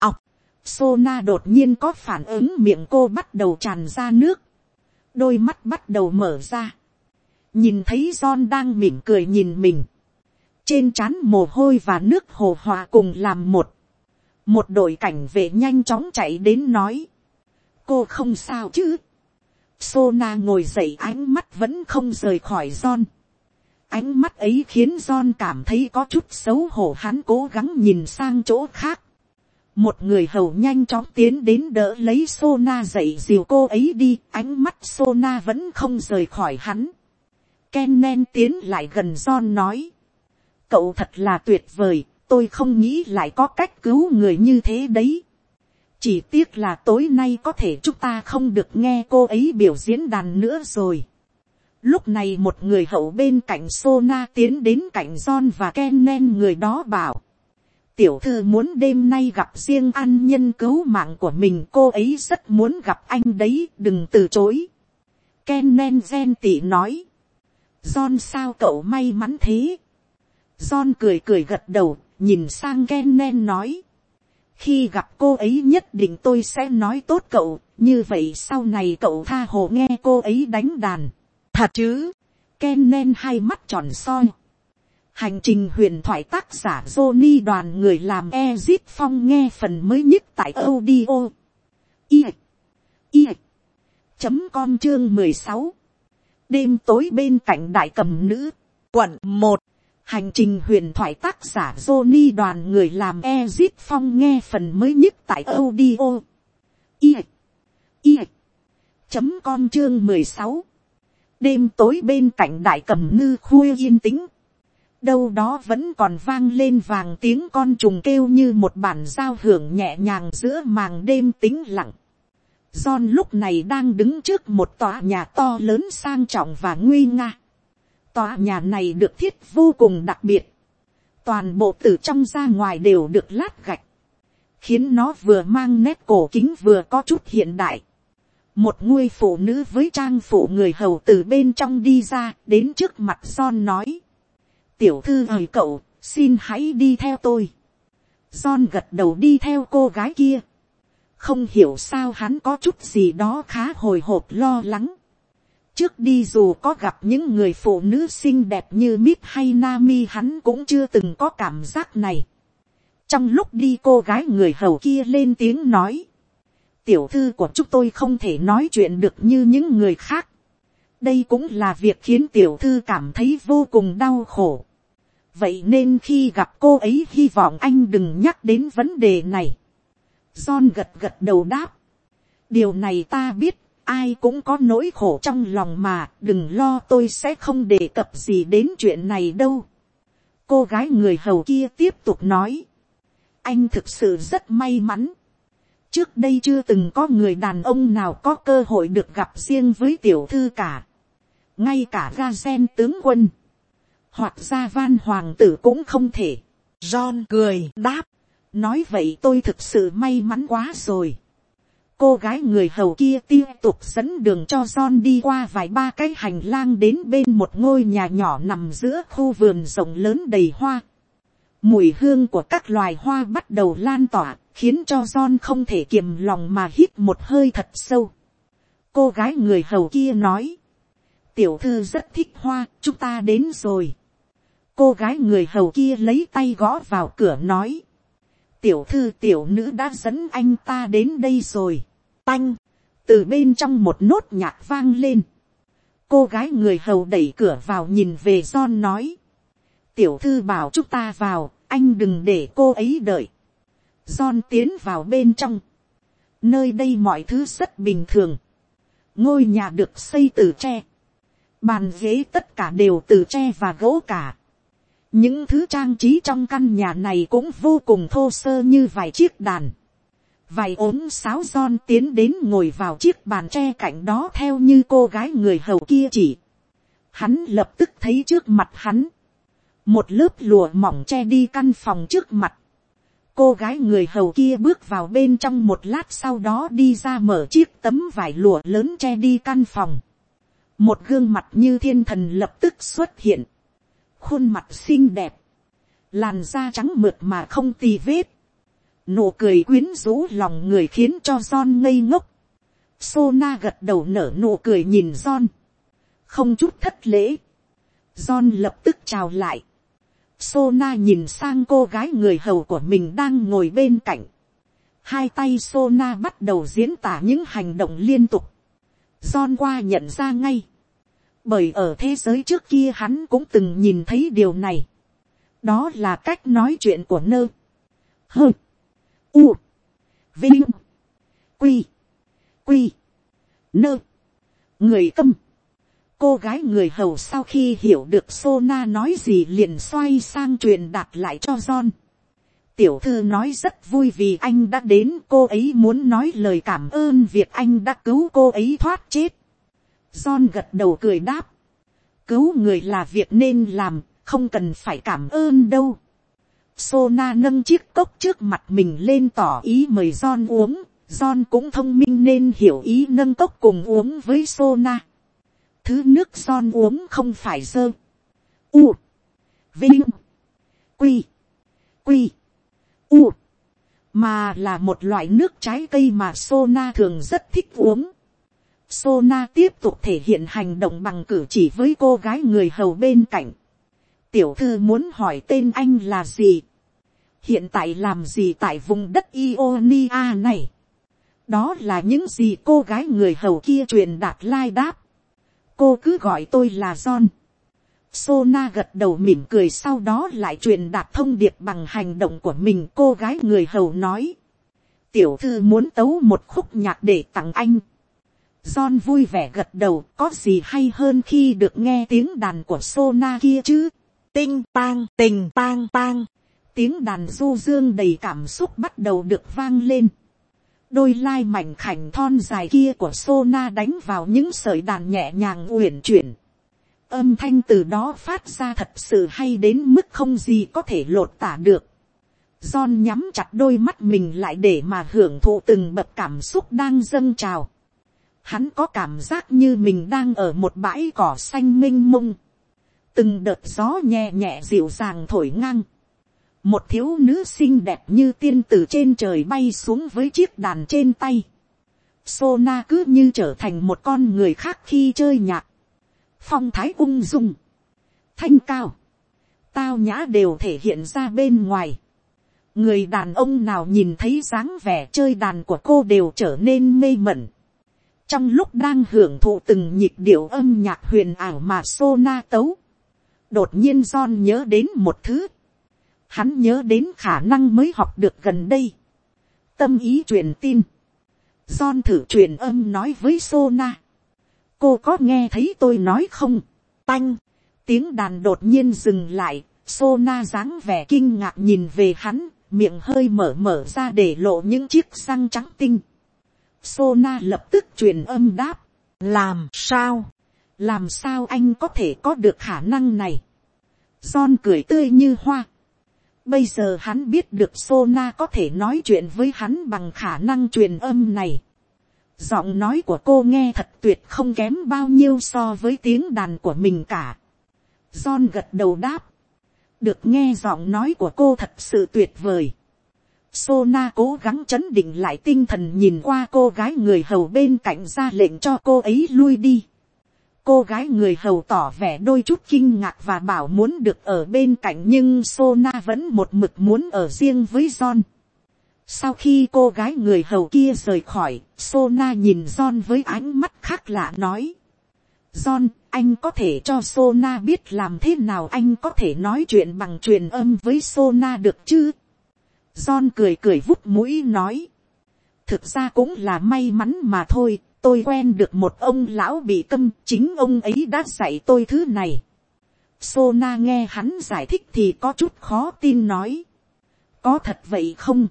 Sona đột nhiên có phản ứng, miệng cô bắt đầu tràn ra nước. Đôi mắt bắt đầu mở ra. Nhìn thấy John đang mỉm cười nhìn mình. Trên trán mồ hôi và nước hồ hòa cùng làm một. Một đội cảnh vệ nhanh chóng chạy đến nói. Cô không sao chứ? Sona ngồi dậy, ánh mắt vẫn không rời khỏi John. Ánh mắt ấy khiến John cảm thấy có chút xấu hổ, hắn cố gắng nhìn sang chỗ khác. Một người hầu nhanh chóng tiến đến đỡ lấy Sona dậy, dìu cô ấy đi, ánh mắt Sona vẫn không rời khỏi hắn. Kennen tiến lại gần John nói. Cậu thật là tuyệt vời, tôi không nghĩ lại có cách cứu người như thế đấy. Chỉ tiếc là tối nay có thể chúng ta không được nghe cô ấy biểu diễn đàn nữa rồi. Lúc này một người hậu bên cạnh Sona tiến đến cạnh John và Kennen, người đó bảo. Tiểu thư muốn đêm nay gặp riêng an nhân cứu mạng của mình, cô ấy rất muốn gặp anh đấy, đừng từ chối. Kennen ghen tị nói. John, sao cậu may mắn thế? John cười cười gật đầu, nhìn sang Kennen nói. Khi gặp cô ấy nhất định tôi sẽ nói tốt cậu, như vậy sau này cậu tha hồ nghe cô ấy đánh đàn. Thật chứ? Kennen hai mắt tròn soi. Hành trình huyền thoại, tác giả Johnny, đoàn người làm Ezit Phong, nghe phần mới nhất tại audio i.com chương 16. Đêm tối bên cạnh đại cầm nữ, quận 1. Hành trình huyền thoại, tác giả Johnny, đoàn người làm Ezit Phong, nghe phần mới nhất tại audio i.com chương 16. Đêm tối bên cạnh đại cầm ngư, khuya yên tĩnh. Đâu đó vẫn còn vang lên vàng tiếng con trùng kêu như một bản giao hưởng nhẹ nhàng giữa màn đêm tĩnh lặng. John lúc này đang đứng trước một tòa nhà to lớn sang trọng và nguy nga. Tòa nhà này được thiết vô cùng đặc biệt. Toàn bộ từ trong ra ngoài đều được lát gạch, khiến nó vừa mang nét cổ kính vừa có chút hiện đại. Một người phụ nữ với trang phụ người hầu từ bên trong đi ra, đến trước mặt John nói. Tiểu thư ơi, cậu, xin hãy đi theo tôi. John gật đầu đi theo cô gái kia. Không hiểu sao hắn có chút gì đó khá hồi hộp lo lắng. Trước đi dù có gặp những người phụ nữ xinh đẹp như Mít hay Nami, hắn cũng chưa từng có cảm giác này. Trong lúc đi, cô gái người hầu kia lên tiếng nói. Tiểu thư của chúng tôi không thể nói chuyện được như những người khác. Đây cũng là việc khiến tiểu thư cảm thấy vô cùng đau khổ. Vậy nên khi gặp cô ấy, hy vọng anh đừng nhắc đến vấn đề này. John gật gật đầu đáp. Điều này ta biết, ai cũng có nỗi khổ trong lòng mà, đừng lo, tôi sẽ không đề cập gì đến chuyện này đâu. Cô gái người hầu kia tiếp tục nói, anh thực sự rất may mắn. Trước đây chưa từng có người đàn ông nào có cơ hội được gặp riêng với tiểu thư cả. Ngay cả Ga-gen tướng quân, hoặc Gia Van hoàng tử cũng không thể. John cười đáp, nói vậy tôi thực sự may mắn quá rồi. Cô gái người hầu kia tiếp tục dẫn đường cho John đi qua vài ba cái hành lang đến bên một ngôi nhà nhỏ nằm giữa khu vườn rộng lớn đầy hoa. Mùi hương của các loài hoa bắt đầu lan tỏa, khiến cho John không thể kiềm lòng mà hít một hơi thật sâu. Cô gái người hầu kia nói, tiểu thư rất thích hoa, chúng ta đến rồi. Cô gái người hầu kia lấy tay gõ vào cửa nói, tiểu thư tiểu nữ đã dẫn anh ta đến đây rồi. Tanh, từ bên trong một nốt nhạc vang lên. Cô gái người hầu đẩy cửa vào nhìn về John nói, tiểu thư bảo chúng ta vào, anh đừng để cô ấy đợi. John tiến vào bên trong. Nơi đây mọi thứ rất bình thường. Ngôi nhà được xây từ tre. Bàn ghế tất cả đều từ tre và gỗ cả. Những thứ trang trí trong căn nhà này cũng vô cùng thô sơ như vài chiếc đàn. Vài ốm sáo. John tiến đến ngồi vào chiếc bàn tre cạnh đó theo như cô gái người hầu kia chỉ. Hắn lập tức thấy trước mặt hắn một lớp lụa mỏng che đi căn phòng trước mặt. Cô gái người hầu kia bước vào bên trong một lát, sau đó đi ra mở chiếc tấm vải lụa lớn che đi căn phòng. Một gương mặt như thiên thần lập tức xuất hiện. Khuôn mặt xinh đẹp, làn da trắng mượt mà không tì vết, nụ cười quyến rũ lòng người khiến cho John ngây ngốc. Sona gật đầu nở nụ cười nhìn John, không chút thất lễ. John lập tức chào lại. Sona nhìn sang cô gái người hầu của mình đang ngồi bên cạnh. Hai tay Sona bắt đầu diễn tả những hành động liên tục. John qua nhận ra ngay. Bởi ở thế giới trước kia hắn cũng từng nhìn thấy điều này. Đó là cách nói chuyện của nơ. Hơ. U. Vinh. Quy. Quy. Nơ. Người câm. Cô gái người hầu sau khi hiểu được Sona nói gì liền xoay sang truyền đạt lại cho John. Tiểu thư nói rất vui vì anh đã đến, cô ấy muốn nói lời cảm ơn việc anh đã cứu cô ấy thoát chết. John gật đầu cười đáp. Cứu người là việc nên làm, không cần phải cảm ơn đâu. Sona nâng chiếc cốc trước mặt mình lên tỏ ý mời John uống. John cũng thông minh nên hiểu ý nâng cốc cùng uống với Sona. Thứ nước John uống không phải dơ. U. Vinh. Quy. Quy. U. Mà là một loại nước trái cây mà Sona thường rất thích uống. Sona tiếp tục thể hiện hành động bằng cử chỉ với cô gái người hầu bên cạnh. Tiểu thư muốn hỏi tên anh là gì? Hiện tại làm gì tại vùng đất Ionia này? Đó là những gì cô gái người hầu kia truyền đạt lai đáp. Cô cứ gọi tôi là John. Sona gật đầu mỉm cười, sau đó lại truyền đạt thông điệp bằng hành động của mình. Cô gái người hầu nói, tiểu thư muốn tấu một khúc nhạc để tặng anh. John vui vẻ gật đầu, có gì hay hơn khi được nghe tiếng đàn của Sona kia chứ. Tinh tang tình tang tang. Tiếng đàn du dương đầy cảm xúc bắt đầu được vang lên. Đôi lai mảnh khảnh thon dài kia của Sona đánh vào những sợi đàn nhẹ nhàng uyển chuyển. Âm thanh từ đó phát ra thật sự hay đến mức không gì có thể lột tả được. John nhắm chặt đôi mắt mình lại để mà hưởng thụ từng bậc cảm xúc đang dâng trào. Hắn có cảm giác như mình đang ở một bãi cỏ xanh mênh mông. Từng đợt gió nhẹ nhẹ dịu dàng thổi ngang. Một thiếu nữ xinh đẹp như tiên từ trên trời bay xuống với chiếc đàn trên tay. Sona cứ như trở thành một con người khác khi chơi nhạc. Phong thái ung dung, thanh cao, tao nhã đều thể hiện ra bên ngoài. Người đàn ông nào nhìn thấy dáng vẻ chơi đàn của cô đều trở nên mê mẩn. Trong lúc đang hưởng thụ từng nhịp điệu âm nhạc huyền ảo mà Sona tấu, đột nhiên John nhớ đến một thứ. Hắn nhớ đến khả năng mới học được gần đây. Tâm ý truyền tin. John thử truyền âm nói với Sona. Cô có nghe thấy tôi nói không? Tanh. Tiếng đàn đột nhiên dừng lại. Sona dáng vẻ kinh ngạc nhìn về hắn, miệng hơi mở ra để lộ những chiếc răng trắng tinh. Sona lập tức truyền âm đáp. Làm sao? Làm sao anh có thể có được khả năng này? John cười tươi như hoa. Bây giờ hắn biết được Sona có thể nói chuyện với hắn bằng khả năng truyền âm này. Giọng nói của cô nghe thật tuyệt, không kém bao nhiêu so với tiếng đàn của mình cả. John gật đầu đáp. Được nghe giọng nói của cô thật sự tuyệt vời. Sona cố gắng trấn định lại tinh thần nhìn qua cô gái người hầu bên cạnh ra lệnh cho cô ấy lui đi. Cô gái người hầu tỏ vẻ đôi chút kinh ngạc và bảo muốn được ở bên cạnh, nhưng Sona vẫn một mực muốn ở riêng với John. Sau khi cô gái người hầu kia rời khỏi, Sona nhìn John với ánh mắt khác lạ nói. John, anh có thể cho Sona biết làm thế nào anh có thể nói chuyện bằng truyền âm với Sona được chứ? John cười vút mũi nói. Thực ra cũng là may mắn mà thôi, tôi quen được một ông lão bị câm, chính ông ấy đã dạy tôi thứ này. Sona nghe hắn giải thích thì có chút khó tin nói. Có thật vậy không?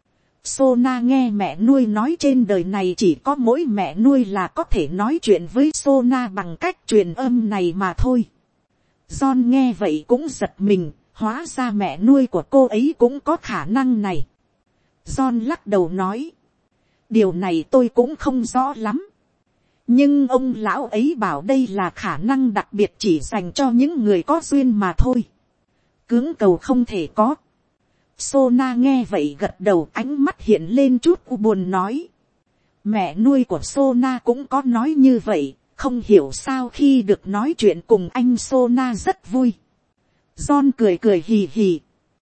Sona nghe mẹ nuôi nói trên đời này chỉ có mỗi mẹ nuôi là có thể nói chuyện với Sona bằng cách truyền âm này mà thôi. John nghe vậy cũng giật mình, hóa ra mẹ nuôi của cô ấy cũng có khả năng này. John lắc đầu nói. Điều này tôi cũng không rõ lắm. Nhưng ông lão ấy bảo đây là khả năng đặc biệt chỉ dành cho những người có duyên mà thôi. Cưỡng cầu không thể có. Sona nghe vậy gật đầu, ánh mắt hiện lên chút u buồn nói. Mẹ nuôi của Sona cũng có nói như vậy, không hiểu sao khi được nói chuyện cùng anh Sona rất vui. John cười hì hì.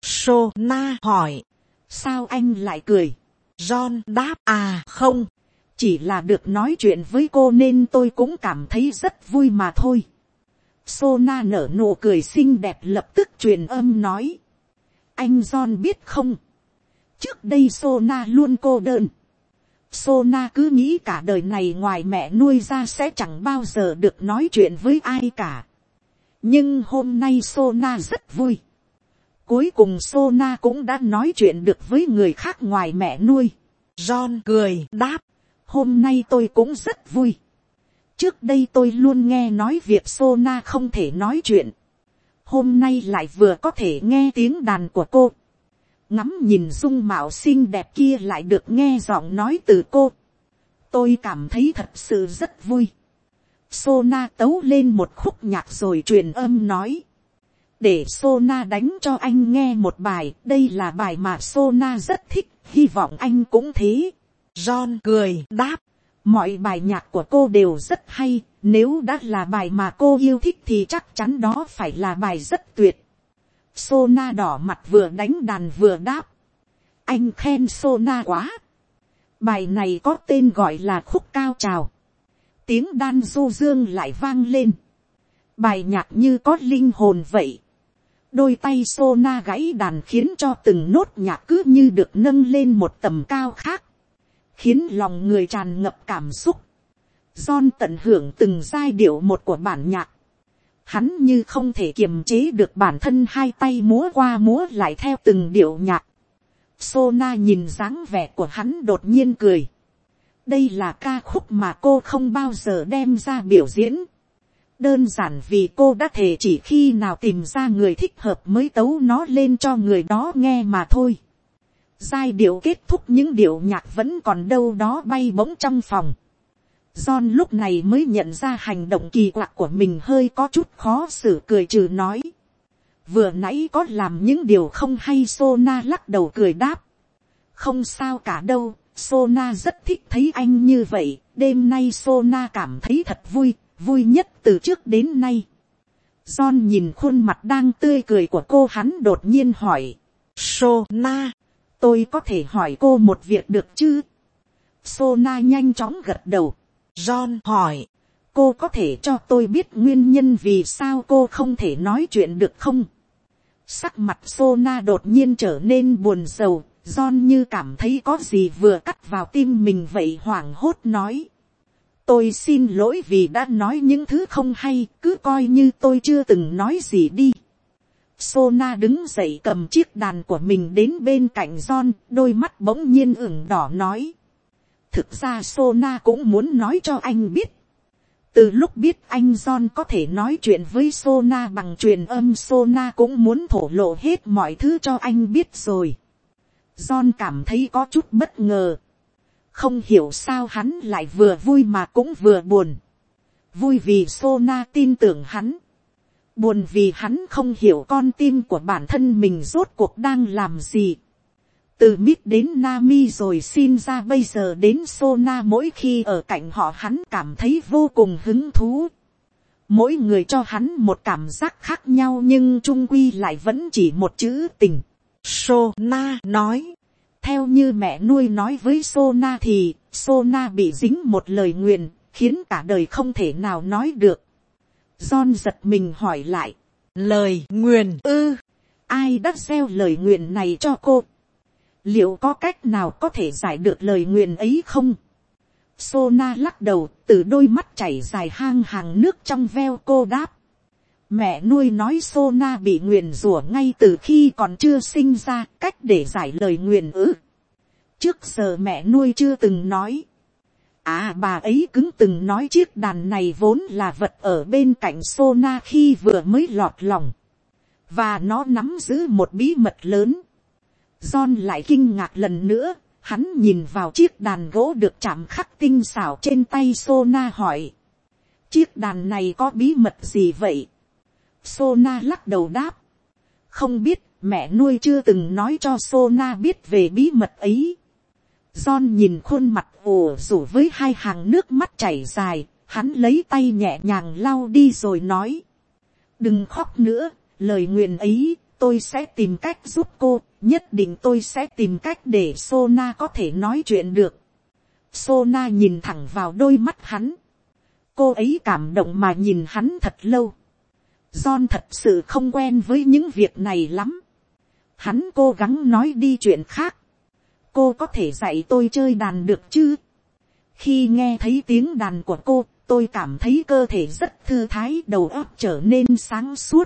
Sona hỏi. Sao anh lại cười? John đáp. À không. Chỉ là được nói chuyện với cô nên tôi cũng cảm thấy rất vui mà thôi. Sona nở nụ cười xinh đẹp lập tức truyền âm nói. Anh John biết không? Trước đây Sona luôn cô đơn. Sona cứ nghĩ cả đời này ngoài mẹ nuôi ra sẽ chẳng bao giờ được nói chuyện với ai cả. Nhưng hôm nay Sona rất vui. Cuối cùng Sona cũng đã nói chuyện được với người khác ngoài mẹ nuôi. John cười đáp. Hôm nay tôi cũng rất vui. Trước đây tôi luôn nghe nói việc Sona không thể nói chuyện. Hôm nay lại vừa có thể nghe tiếng đàn của cô. Ngắm nhìn dung mạo xinh đẹp kia lại được nghe giọng nói từ cô. Tôi cảm thấy thật sự rất vui. Sona tấu lên một khúc nhạc rồi truyền âm nói. Để Sona đánh cho anh nghe một bài. Đây là bài mà Sona rất thích. Hy vọng anh cũng thế. John cười đáp. Mọi bài nhạc của cô đều rất hay. Nếu đã là bài mà cô yêu thích thì chắc chắn đó phải là bài rất tuyệt. Sona đỏ mặt vừa đánh đàn vừa đáp. Anh khen Sona quá. Bài này có tên gọi là khúc cao trào. Tiếng đan du dương lại vang lên. Bài nhạc như có linh hồn vậy. Đôi tay Sona gãy đàn khiến cho từng nốt nhạc cứ như được nâng lên một tầm cao khác. Khiến lòng người tràn ngập cảm xúc. John tận hưởng từng giai điệu một của bản nhạc. Hắn như không thể kiềm chế được bản thân, hai tay múa qua múa lại theo từng điệu nhạc. Sona nhìn dáng vẻ của hắn đột nhiên cười. Đây là ca khúc mà cô không bao giờ đem ra biểu diễn. Đơn giản vì cô đã thề chỉ khi nào tìm ra người thích hợp mới tấu nó lên cho người đó nghe mà thôi. Giai điệu kết thúc, những điệu nhạc vẫn còn đâu đó bay bổng trong phòng. John lúc này mới nhận ra hành động kỳ quặc của mình hơi có chút khó xử, cười trừ nói. Vừa nãy có làm những điều không hay. Sona lắc đầu cười đáp. Không sao cả đâu, Sona rất thích thấy anh như vậy. Đêm nay Sona cảm thấy thật vui, vui nhất từ trước đến nay. John nhìn khuôn mặt đang tươi cười của cô, hắn đột nhiên hỏi. Sona, tôi có thể hỏi cô một việc được chứ? Sona nhanh chóng gật đầu. John hỏi. Cô có thể cho tôi biết nguyên nhân vì sao cô không thể nói chuyện được không? Sắc mặt Sona đột nhiên trở nên buồn rầu, John như cảm thấy có gì vừa cắt vào tim mình vậy, hoảng hốt nói. Tôi xin lỗi vì đã nói những thứ không hay, cứ coi như tôi chưa từng nói gì đi. Sona đứng dậy cầm chiếc đàn của mình đến bên cạnh John, đôi mắt bỗng nhiên ửng đỏ nói. Thực ra Sona cũng muốn nói cho anh biết. Từ lúc biết anh John có thể nói chuyện với Sona bằng truyền âm, Sona cũng muốn thổ lộ hết mọi thứ cho anh biết rồi. John cảm thấy có chút bất ngờ. Không hiểu sao hắn lại vừa vui mà cũng vừa buồn. Vui vì Sona tin tưởng hắn. Buồn vì hắn không hiểu con tim của bản thân mình rốt cuộc đang làm gì. Từ Mít đến Nami rồi xin ra bây giờ đến Sona, mỗi khi ở cạnh họ hắn cảm thấy vô cùng hứng thú. Mỗi người cho hắn một cảm giác khác nhau nhưng chung quy lại vẫn chỉ một chữ tình. Sona nói. Theo như mẹ nuôi nói với Sona thì Sona bị dính một lời nguyền, khiến cả đời không thể nào nói được. John giật mình hỏi lại. Lời nguyền ư? Ai đã gieo lời nguyền này cho cô? Liệu có cách nào có thể giải được lời nguyền ấy không? Sona lắc đầu, từ đôi mắt chảy dài hàng nước trong veo cô đáp. Mẹ nuôi nói Sona bị nguyền rủa ngay từ khi còn chưa sinh ra, cách để giải lời nguyền ư? Trước giờ mẹ nuôi chưa từng nói. À, bà ấy cứng từng nói chiếc đàn này vốn là vật ở bên cạnh Sona khi vừa mới lọt lòng. Và nó nắm giữ một bí mật lớn. John lại kinh ngạc lần nữa, hắn nhìn vào chiếc đàn gỗ được chạm khắc tinh xảo trên tay Sona hỏi. Chiếc đàn này có bí mật gì vậy? Sona lắc đầu đáp. Không biết, mẹ nuôi chưa từng nói cho Sona biết về bí mật ấy. John nhìn khuôn mặt ủ rũ với hai hàng nước mắt chảy dài, hắn lấy tay nhẹ nhàng lau đi rồi nói. Đừng khóc nữa, lời nguyền ấy, tôi sẽ tìm cách giúp cô, nhất định tôi sẽ tìm cách để Sona có thể nói chuyện được. Sona nhìn thẳng vào đôi mắt hắn. Cô ấy cảm động mà nhìn hắn thật lâu. John thật sự không quen với những việc này lắm. Hắn cố gắng nói đi chuyện khác. Cô có thể dạy tôi chơi đàn được chứ? Khi nghe thấy tiếng đàn của cô, tôi cảm thấy cơ thể rất thư thái, đầu óc trở nên sáng suốt.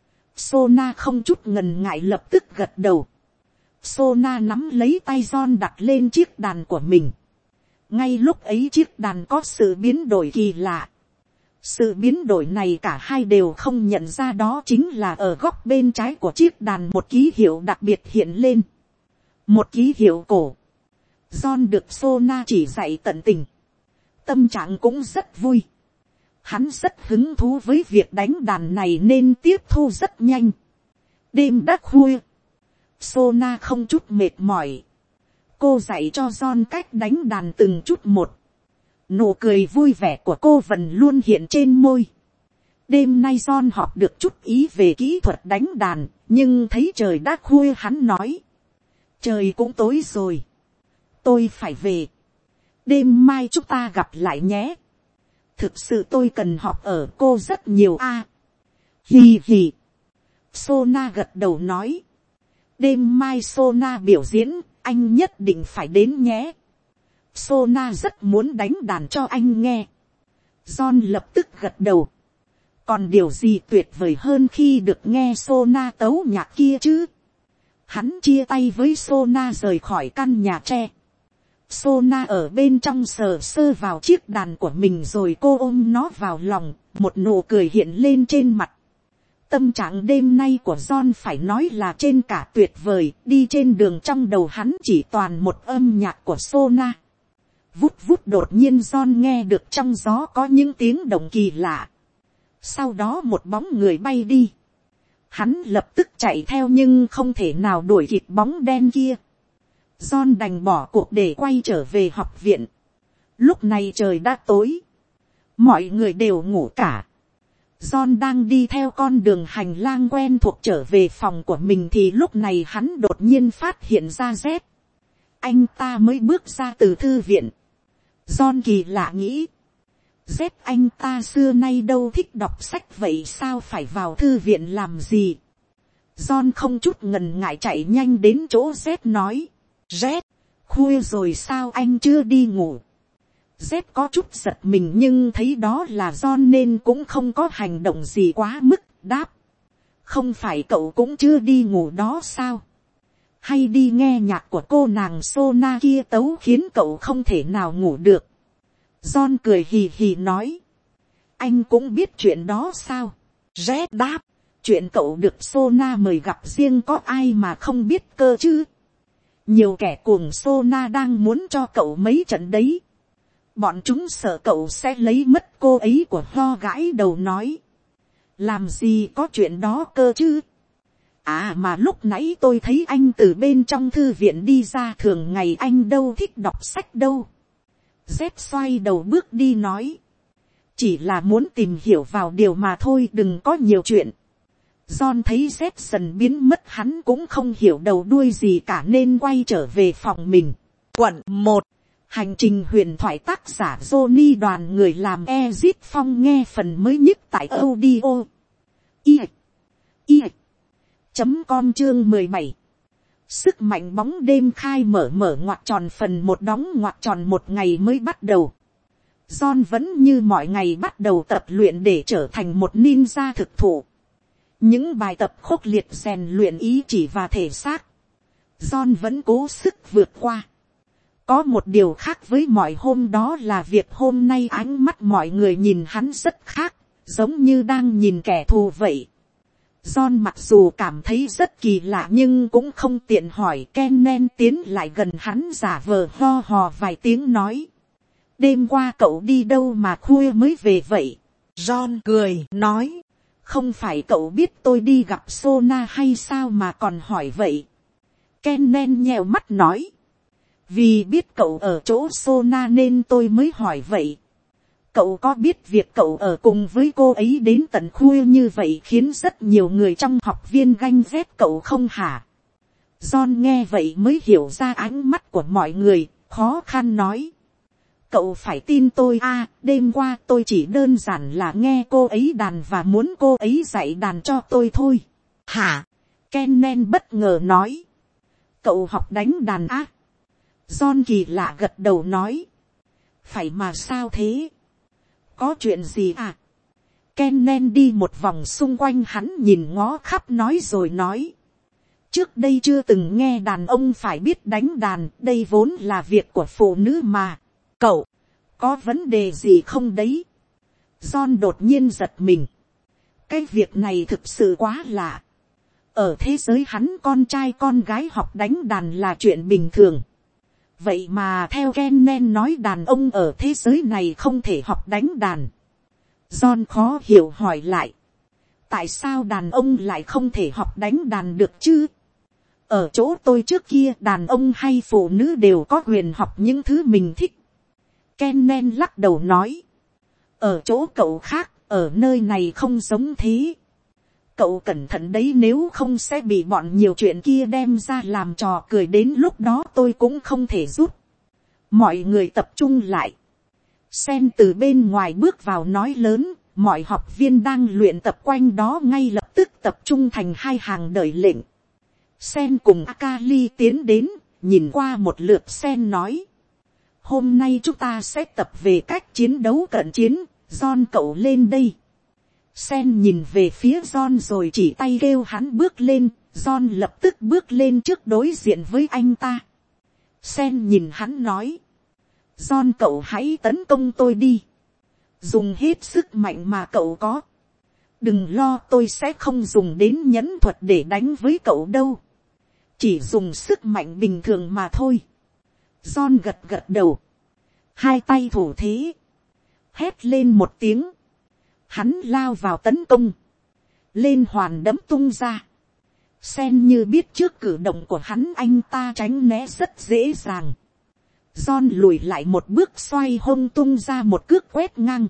Sona không chút ngần ngại lập tức gật đầu. Sona nắm lấy tay John đặt lên chiếc đàn của mình. Ngay lúc ấy chiếc đàn có sự biến đổi kỳ lạ. Sự biến đổi này cả hai đều không nhận ra, đó chính là ở góc bên trái của chiếc đàn một ký hiệu đặc biệt hiện lên. Một ký hiệu cổ. John được Sona chỉ dạy tận tình. Tâm trạng cũng rất vui. Hắn rất hứng thú với việc đánh đàn này nên tiếp thu rất nhanh. Đêm đã khuya. Sona không chút mệt mỏi. Cô dạy cho John cách đánh đàn từng chút một. Nụ cười vui vẻ của cô vẫn luôn hiện trên môi. Đêm nay John học được chút ý về kỹ thuật đánh đàn, nhưng thấy trời đã khuya hắn nói. Trời cũng tối rồi. Tôi phải về. Đêm mai chúng ta gặp lại nhé. Thực sự tôi cần học ở cô rất nhiều a. Hì hì. Sona gật đầu nói. Đêm mai Sona biểu diễn, anh nhất định phải đến nhé. Sona rất muốn đánh đàn cho anh nghe. John lập tức gật đầu. Còn điều gì tuyệt vời hơn khi được nghe Sona tấu nhạc kia chứ? Hắn chia tay với Sona rời khỏi căn nhà tre. Sona ở bên trong sờ sơ vào chiếc đàn của mình rồi cô ôm nó vào lòng, một nụ cười hiện lên trên mặt. Tâm trạng đêm nay của John phải nói là trên cả tuyệt vời, đi trên đường trong đầu hắn chỉ toàn một âm nhạc của Sona. Vút vút đột nhiên John nghe được trong gió có những tiếng động kỳ lạ. Sau đó một bóng người bay đi. Hắn lập tức chạy theo nhưng không thể nào đuổi kịp bóng đen kia. John đành bỏ cuộc để quay trở về học viện. Lúc này trời đã tối. Mọi người đều ngủ cả. John đang đi theo con đường hành lang quen thuộc trở về phòng của mình thì lúc này hắn đột nhiên phát hiện ra Z. Anh ta mới bước ra từ thư viện. John kỳ lạ nghĩ. Z anh ta xưa nay đâu thích đọc sách vậy sao phải vào thư viện làm gì? John không chút ngần ngại chạy nhanh đến chỗ Z nói. Z, khuya rồi sao anh chưa đi ngủ? Z có chút giật mình nhưng thấy đó là John nên cũng không có hành động gì quá mức, đáp. Không phải cậu cũng chưa đi ngủ đó sao? Hay đi nghe nhạc của cô nàng Sona kia tấu khiến cậu không thể nào ngủ được? John cười hì hì nói. Anh cũng biết chuyện đó sao? Z đáp. Chuyện cậu được Sona mời gặp riêng có ai mà không biết cơ chứ? Nhiều kẻ cuồng Sona đang muốn cho cậu mấy trận đấy. Bọn chúng sợ cậu sẽ lấy mất cô ấy của Ho gãi đầu nói. Làm gì có chuyện đó cơ chứ? À mà lúc nãy tôi thấy anh từ bên trong thư viện đi ra, thường ngày anh đâu thích đọc sách đâu. Z xoay đầu bước đi nói. Chỉ là muốn tìm hiểu vào điều mà thôi, đừng có nhiều chuyện. John thấy Z dần biến mất, hắn cũng không hiểu đầu đuôi gì cả nên quay trở về phòng mình. Quận 1. Hành trình huyền thoại, tác giả Johnny, đoàn người làm Ezit Phong, nghe phần mới nhất tại audio com chương 17. Sức mạnh bóng đêm khai mở ngoặc tròn phần 1 đóng ngoặc tròn. Một ngày mới bắt đầu. John vẫn như mọi ngày bắt đầu tập luyện để trở thành một ninja thực thụ. Những bài tập khốc liệt rèn luyện ý chỉ và thể xác. John vẫn cố sức vượt qua. Có một điều khác với mọi hôm, đó là việc hôm nay ánh mắt mọi người nhìn hắn rất khác, giống như đang nhìn kẻ thù vậy. John mặc dù cảm thấy rất kỳ lạ nhưng cũng không tiện hỏi. Kennen tiến lại gần hắn giả vờ ho hò vài tiếng nói. Đêm qua cậu đi đâu mà khuya mới về vậy? John cười nói. Không phải cậu biết tôi đi gặp Sona hay sao mà còn hỏi vậy? Kennen nheo mắt nói. Vì biết cậu ở chỗ Sona nên tôi mới hỏi vậy. Cậu có biết việc cậu ở cùng với cô ấy đến tận khuya như vậy khiến rất nhiều người trong học viên ganh ghét cậu không hả? John nghe vậy mới hiểu ra ánh mắt của mọi người, khó khăn nói. Cậu phải tin tôi à, đêm qua tôi chỉ đơn giản là nghe cô ấy đàn và muốn cô ấy dạy đàn cho tôi thôi. Hả? Kennen bất ngờ nói. Cậu học đánh đàn à? John kỳ lạ gật đầu nói. Phải mà sao thế? Có chuyện gì à? Kennen đi một vòng xung quanh, hắn nhìn ngó khắp nói rồi nói. Trước đây chưa từng nghe đàn ông phải biết đánh đàn, đây vốn là việc của phụ nữ mà. Cậu, có vấn đề gì không đấy? John đột nhiên giật mình. Cái việc này thực sự quá lạ. Ở thế giới hắn, con trai con gái học đánh đàn là chuyện bình thường. Vậy mà theo Kennen nói đàn ông ở thế giới này không thể học đánh đàn. John khó hiểu hỏi lại. Tại sao đàn ông lại không thể học đánh đàn được chứ? Ở chỗ tôi trước kia, đàn ông hay phụ nữ đều có quyền học những thứ mình thích. Kennen lắc đầu nói. Ở chỗ cậu khác, ở nơi này không giống thế. Cậu cẩn thận đấy, nếu không sẽ bị bọn nhiều chuyện kia đem ra làm trò cười, đến lúc đó tôi cũng không thể giúp. Mọi người tập trung lại. Sen từ bên ngoài bước vào nói lớn, mọi học viên đang luyện tập quanh đó ngay lập tức tập trung thành hai hàng đợi lệnh. Sen cùng Akali tiến đến, nhìn qua một lượt Sen nói. Hôm nay chúng ta sẽ tập về cách chiến đấu cận chiến, John cậu lên đây. Sen nhìn về phía John rồi chỉ tay kêu hắn bước lên, John lập tức bước lên trước đối diện với anh ta. Sen nhìn hắn nói. John cậu hãy tấn công tôi đi. Dùng hết sức mạnh mà cậu có. Đừng lo, tôi sẽ không dùng đến nhẫn thuật để đánh với cậu đâu. Chỉ dùng sức mạnh bình thường mà thôi. John gật gật đầu. Hai tay thủ thế. Hét lên một tiếng. Hắn lao vào tấn công. Lên hoàn đấm tung ra. Sen như biết trước cử động của hắn, anh ta tránh né rất dễ dàng. John lùi lại một bước, xoay hông tung ra một cước quét ngang.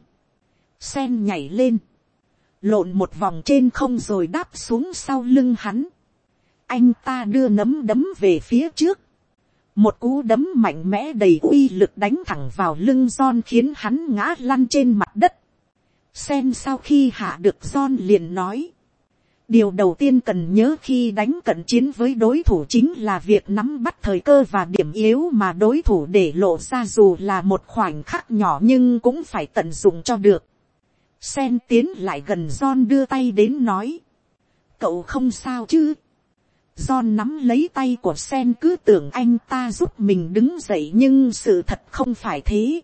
Sen nhảy lên. Lộn một vòng trên không rồi đáp xuống sau lưng hắn. Anh ta đưa nắm đấm về phía trước. Một cú đấm mạnh mẽ đầy uy lực đánh thẳng vào lưng John khiến hắn ngã lăn trên mặt đất. Sen sau khi hạ được John liền nói. Điều đầu tiên cần nhớ khi đánh cận chiến với đối thủ chính là việc nắm bắt thời cơ và điểm yếu mà đối thủ để lộ ra, dù là một khoảnh khắc nhỏ nhưng cũng phải tận dụng cho được. Sen tiến lại gần John đưa tay đến nói. Cậu không sao chứ? John nắm lấy tay của Sen, cứ tưởng anh ta giúp mình đứng dậy nhưng sự thật không phải thế.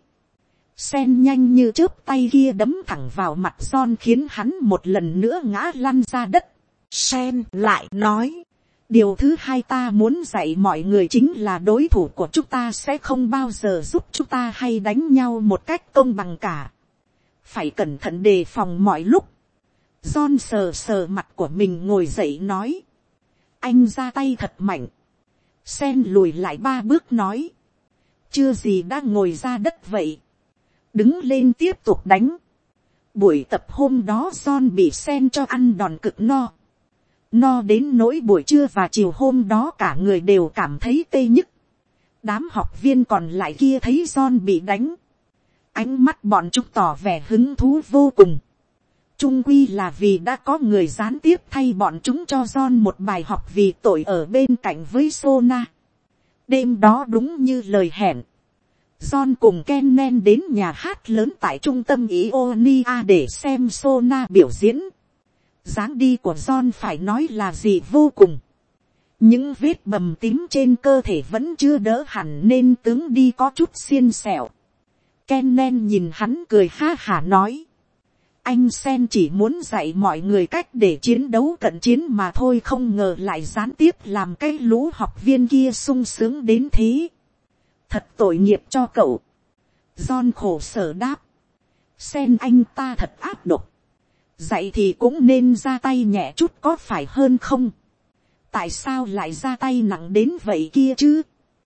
Sen nhanh như chớp tay kia đấm thẳng vào mặt John khiến hắn một lần nữa ngã lăn ra đất. Sen lại nói. Điều thứ hai ta muốn dạy mọi người chính là đối thủ của chúng ta sẽ không bao giờ giúp chúng ta hay đánh nhau một cách công bằng cả. Phải cẩn thận đề phòng mọi lúc. John sờ sờ mặt của mình ngồi dậy nói. Anh ra tay thật mạnh. Sen lùi lại 3 bước nói. Chưa gì đã ngồi ra đất vậy. Đứng lên tiếp tục đánh. Buổi tập hôm đó John bị Sen cho ăn đòn cực no. No đến nỗi buổi trưa và chiều hôm đó cả người đều cảm thấy tê nhức. Đám học viên còn lại kia thấy John bị đánh. Ánh mắt bọn chúng tỏ vẻ hứng thú vô cùng. Chung quy là vì đã có người gián tiếp thay bọn chúng cho John một bài học vì tội ở bên cạnh với Sona. Đêm đó đúng như lời hẹn. John cùng Kennen đến nhà hát lớn tại trung tâm Ionia để xem Sona biểu diễn. Dáng đi của John phải nói là gì vô cùng. Những vết bầm tím trên cơ thể vẫn chưa đỡ hẳn nên tướng đi có chút xiên xẹo. Kennen nhìn hắn cười ha hả nói. Anh Sen chỉ muốn dạy mọi người cách để chiến đấu cận chiến mà thôi, không ngờ lại gián tiếp làm cái lũ học viên kia sung sướng đến thế. Thật tội nghiệp cho cậu. John khổ sở đáp. Sen anh ta thật ác độc. Dạy thì cũng nên ra tay nhẹ chút có phải hơn không? Tại sao lại ra tay nặng đến vậy kia chứ?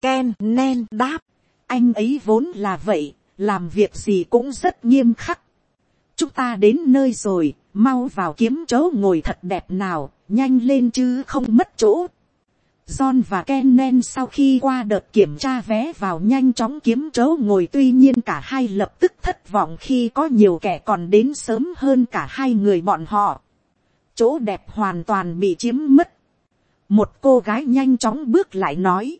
Kennen đáp. Anh ấy vốn là vậy, làm việc gì cũng rất nghiêm khắc. Chúng ta đến nơi rồi, mau vào kiếm chỗ ngồi thật đẹp nào, nhanh lên chứ không mất chỗ. John và Kennen sau khi qua đợt kiểm tra vé vào nhanh chóng kiếm chỗ ngồi, tuy nhiên cả hai lập tức thất vọng khi có nhiều kẻ còn đến sớm hơn cả hai người bọn họ. Chỗ đẹp hoàn toàn bị chiếm mất. Một cô gái nhanh chóng bước lại nói.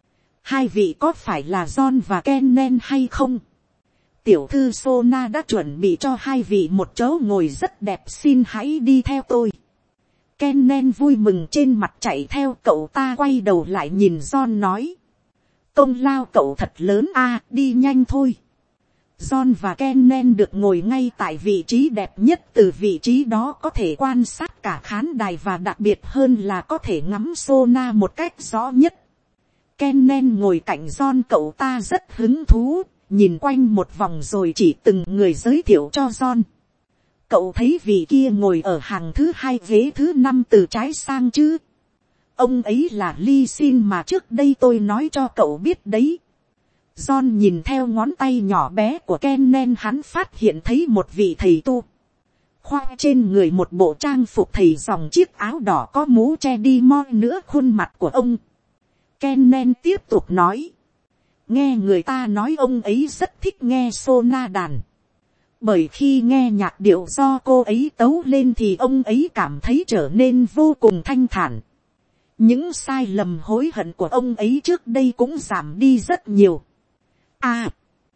Hai vị có phải là John và Kennen hay không? Tiểu thư Sona đã chuẩn bị cho hai vị một chỗ ngồi rất đẹp, xin hãy đi theo tôi. Kennen vui mừng trên mặt chạy theo cậu ta, quay đầu lại nhìn John nói. Công lao cậu thật lớn a, đi nhanh thôi. John và Kennen được ngồi ngay tại vị trí đẹp nhất, từ vị trí đó có thể quan sát cả khán đài và đặc biệt hơn là có thể ngắm Sona một cách rõ nhất. Kennen ngồi cạnh John, cậu ta rất hứng thú, nhìn quanh một vòng rồi chỉ từng người giới thiệu cho John. Cậu thấy vị kia ngồi ở hàng thứ 2 ghế thứ 5 từ trái sang chứ? Ông ấy là Ly Sin mà trước đây tôi nói cho cậu biết đấy. John nhìn theo ngón tay nhỏ bé của Kennen, hắn phát hiện thấy một vị thầy tu. Khoác trên người một bộ trang phục thầy, dòng chiếc áo đỏ có mũ che đi moi nữa khuôn mặt của ông. Kennen tiếp tục nói. Nghe người ta nói ông ấy rất thích nghe Sona đàn. Bởi khi nghe nhạc điệu do cô ấy tấu lên thì ông ấy cảm thấy trở nên vô cùng thanh thản. Những sai lầm hối hận của ông ấy trước đây cũng giảm đi rất nhiều. À,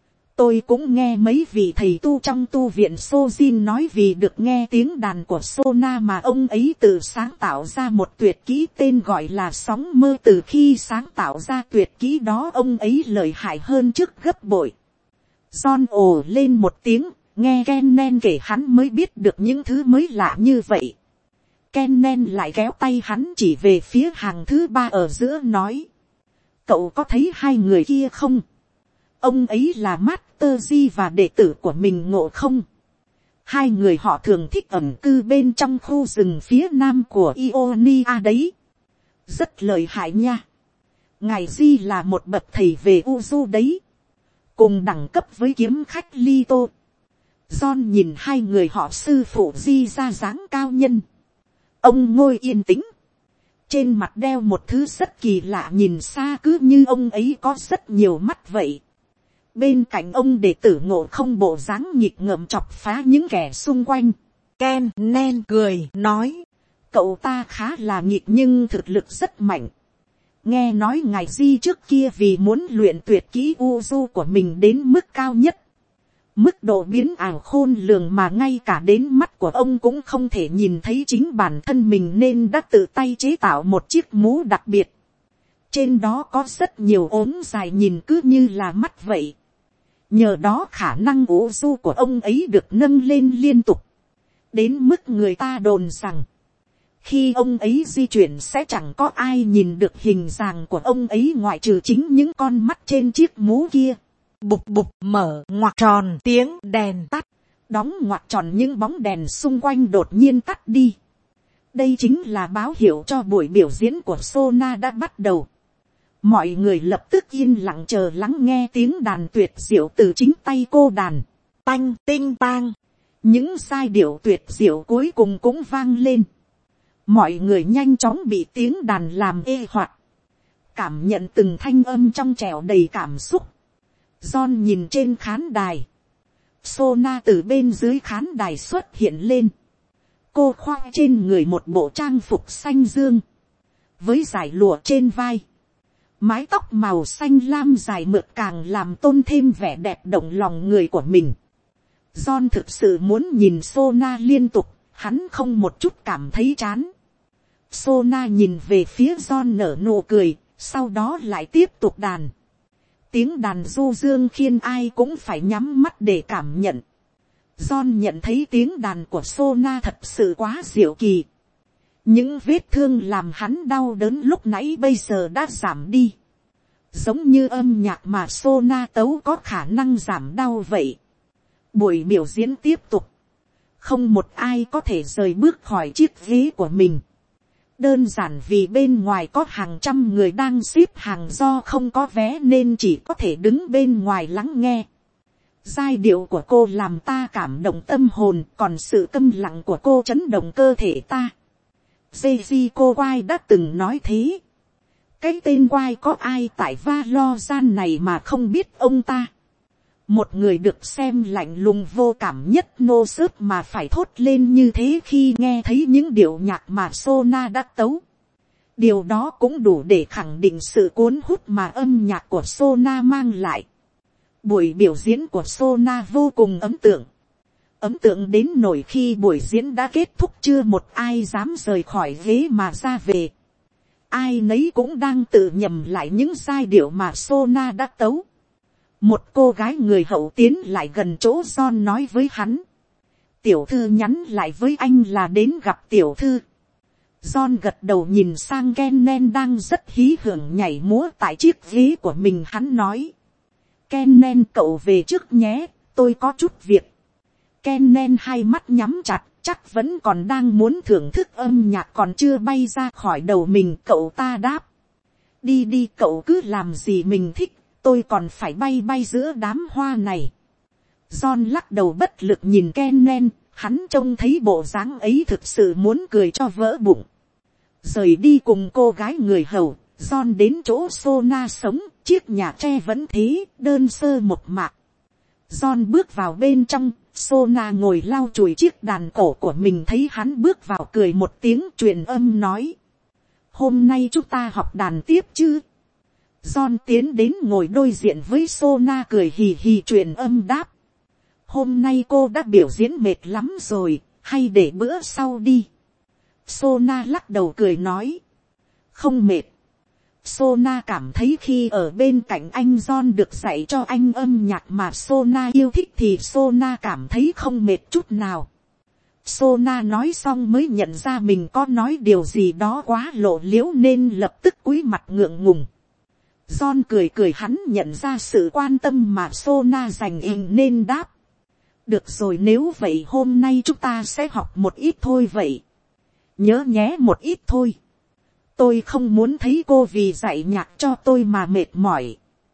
tôi cũng nghe mấy vị thầy tu trong tu viện Sojin nói vì được nghe tiếng đàn của Sona mà ông ấy tự sáng tạo ra một tuyệt kỹ tên gọi là sóng mơ. Từ khi sáng tạo ra tuyệt kỹ đó ông ấy lợi hại hơn trước gấp bội. John ồ lên một tiếng, nghe Kennen kể hắn mới biết được những thứ mới lạ như vậy. Kennen lại kéo tay hắn chỉ về phía hàng thứ 3 ở giữa nói. Cậu có thấy hai người kia không? Ông ấy là Master Yi và đệ tử của mình Ngộ Không. Hai người họ thường thích ẩn cư bên trong khu rừng phía nam của Ionia đấy. Rất lợi hại nha. Ngài Yi là một bậc thầy về Uju đấy. Cùng đẳng cấp với kiếm khách Lito. John nhìn hai người họ sư phụ Yi ra dáng cao nhân. Ông ngồi yên tĩnh. Trên mặt đeo một thứ rất kỳ lạ, nhìn xa cứ như ông ấy có rất nhiều mắt vậy. Bên cạnh ông đệ tử Ngộ Không bộ dáng nghịch ngợm chọc phá những kẻ xung quanh. Kennen cười nói. Cậu ta khá là nghịch nhưng thực lực rất mạnh. Nghe nói ngài Di trước kia vì muốn luyện tuyệt kỹ Uzu của mình đến mức cao nhất. Mức độ biến ảo khôn lường mà ngay cả đến mắt của ông cũng không thể nhìn thấy chính bản thân mình, nên đã tự tay chế tạo một chiếc mũ đặc biệt. Trên đó có rất nhiều ốm dài nhìn cứ như là mắt vậy. Nhờ đó khả năng Uzu của ông ấy được nâng lên liên tục. Đến mức người ta đồn rằng khi ông ấy di chuyển sẽ chẳng có ai nhìn được hình dáng của ông ấy ngoại trừ chính những con mắt trên chiếc mũ kia. Bụp bụp mở ngoặc tròn, tiếng đèn tắt. Đóng ngoặc tròn, những bóng đèn xung quanh đột nhiên tắt đi. Đây chính là báo hiệu cho buổi biểu diễn của Sona đã bắt đầu. Mọi người lập tức yên lặng chờ lắng nghe tiếng đàn tuyệt diệu từ chính tay cô đàn. Tanh tinh tang. Những giai điệu tuyệt diệu cuối cùng cũng vang lên. Mọi người nhanh chóng bị tiếng đàn làm ê hoạt. Cảm nhận từng thanh âm trong trẻo đầy cảm xúc. John nhìn trên khán đài. Sona từ bên dưới khán đài xuất hiện lên. Cô khoác trên người một bộ trang phục xanh dương. Với dải lụa trên vai. Mái tóc màu xanh lam dài mượt càng làm tôn thêm vẻ đẹp động lòng người của mình. John thực sự muốn nhìn Sona liên tục. Hắn không một chút cảm thấy chán. Sona nhìn về phía John nở nụ cười. Sau đó lại tiếp tục đàn. Tiếng đàn du dương khiến ai cũng phải nhắm mắt để cảm nhận. John nhận thấy tiếng đàn của Sona thật sự quá diệu kỳ. Những vết thương làm hắn đau đớn lúc nãy bây giờ đã giảm đi. Giống như âm nhạc mà Sona tấu có khả năng giảm đau vậy. Buổi biểu diễn tiếp tục. Không một ai có thể rời bước khỏi chiếc ghế của mình. Đơn giản vì bên ngoài có hàng trăm người đang xếp hàng, do không có vé nên chỉ có thể đứng bên ngoài lắng nghe. Giai điệu của cô làm ta cảm động tâm hồn, còn sự câm lặng của cô chấn động cơ thể ta. Jay cô Quai đã từng nói thế. Cái tên Quai có ai tại Valoran này mà không biết ông ta. Một người được xem lạnh lùng vô cảm nhất nô sớp mà phải thốt lên như thế khi nghe thấy những điệu nhạc mà Sona đã tấu. Điều đó cũng đủ để khẳng định sự cuốn hút mà âm nhạc của Sona mang lại. Buổi biểu diễn của Sona vô cùng ấn tượng. Ấn tượng đến nỗi khi buổi diễn đã kết thúc chưa một ai dám rời khỏi ghế mà ra về. Ai nấy cũng đang tự nhầm lại những giai điệu mà Sona đã tấu. Một cô gái người hậu tiến lại gần chỗ John nói với hắn. Tiểu thư nhắn lại với anh là đến gặp tiểu thư. John gật đầu nhìn sang Kennen đang rất hí hưởng nhảy múa tại chiếc ghế của mình, hắn nói. Kennen cậu về trước nhé, tôi có chút việc. Kennen hai mắt nhắm chặt, chắc vẫn còn đang muốn thưởng thức âm nhạc còn chưa bay ra khỏi đầu mình. Cậu ta đáp. Đi đi, cậu cứ làm gì mình thích. Tôi còn phải bay bay giữa đám hoa này. John lắc đầu bất lực nhìn Kennen, hắn trông thấy bộ dáng ấy thực sự muốn cười cho vỡ bụng. Rời đi cùng cô gái người hầu, John đến chỗ Sona sống, chiếc nhà tre vẫn thế, đơn sơ một mạc. John bước vào bên trong, Sona ngồi lau chùi chiếc đàn cổ của mình, thấy hắn bước vào cười một tiếng truyền âm nói. Hôm nay chúng ta học đàn tiếp chứ? John tiến đến ngồi đối diện với Sona cười hì hì truyền âm đáp. Hôm nay cô đã biểu diễn mệt lắm rồi, hay để bữa sau đi. Sona lắc đầu cười nói. Không mệt. Sona cảm thấy khi ở bên cạnh anh John được dạy cho anh âm nhạc mà Sona yêu thích thì Sona cảm thấy không mệt chút nào. Sona nói xong mới nhận ra mình có nói điều gì đó quá lộ liễu nên lập tức cúi mặt ngượng ngùng. John cười cười, hắn nhận ra sự quan tâm mà Sona dành nên đáp. Được rồi, nếu vậy hôm nay chúng ta sẽ học một ít thôi vậy. Nhớ nhé, một ít thôi. Tôi không muốn thấy cô vì dạy nhạc cho tôi mà mệt mỏi.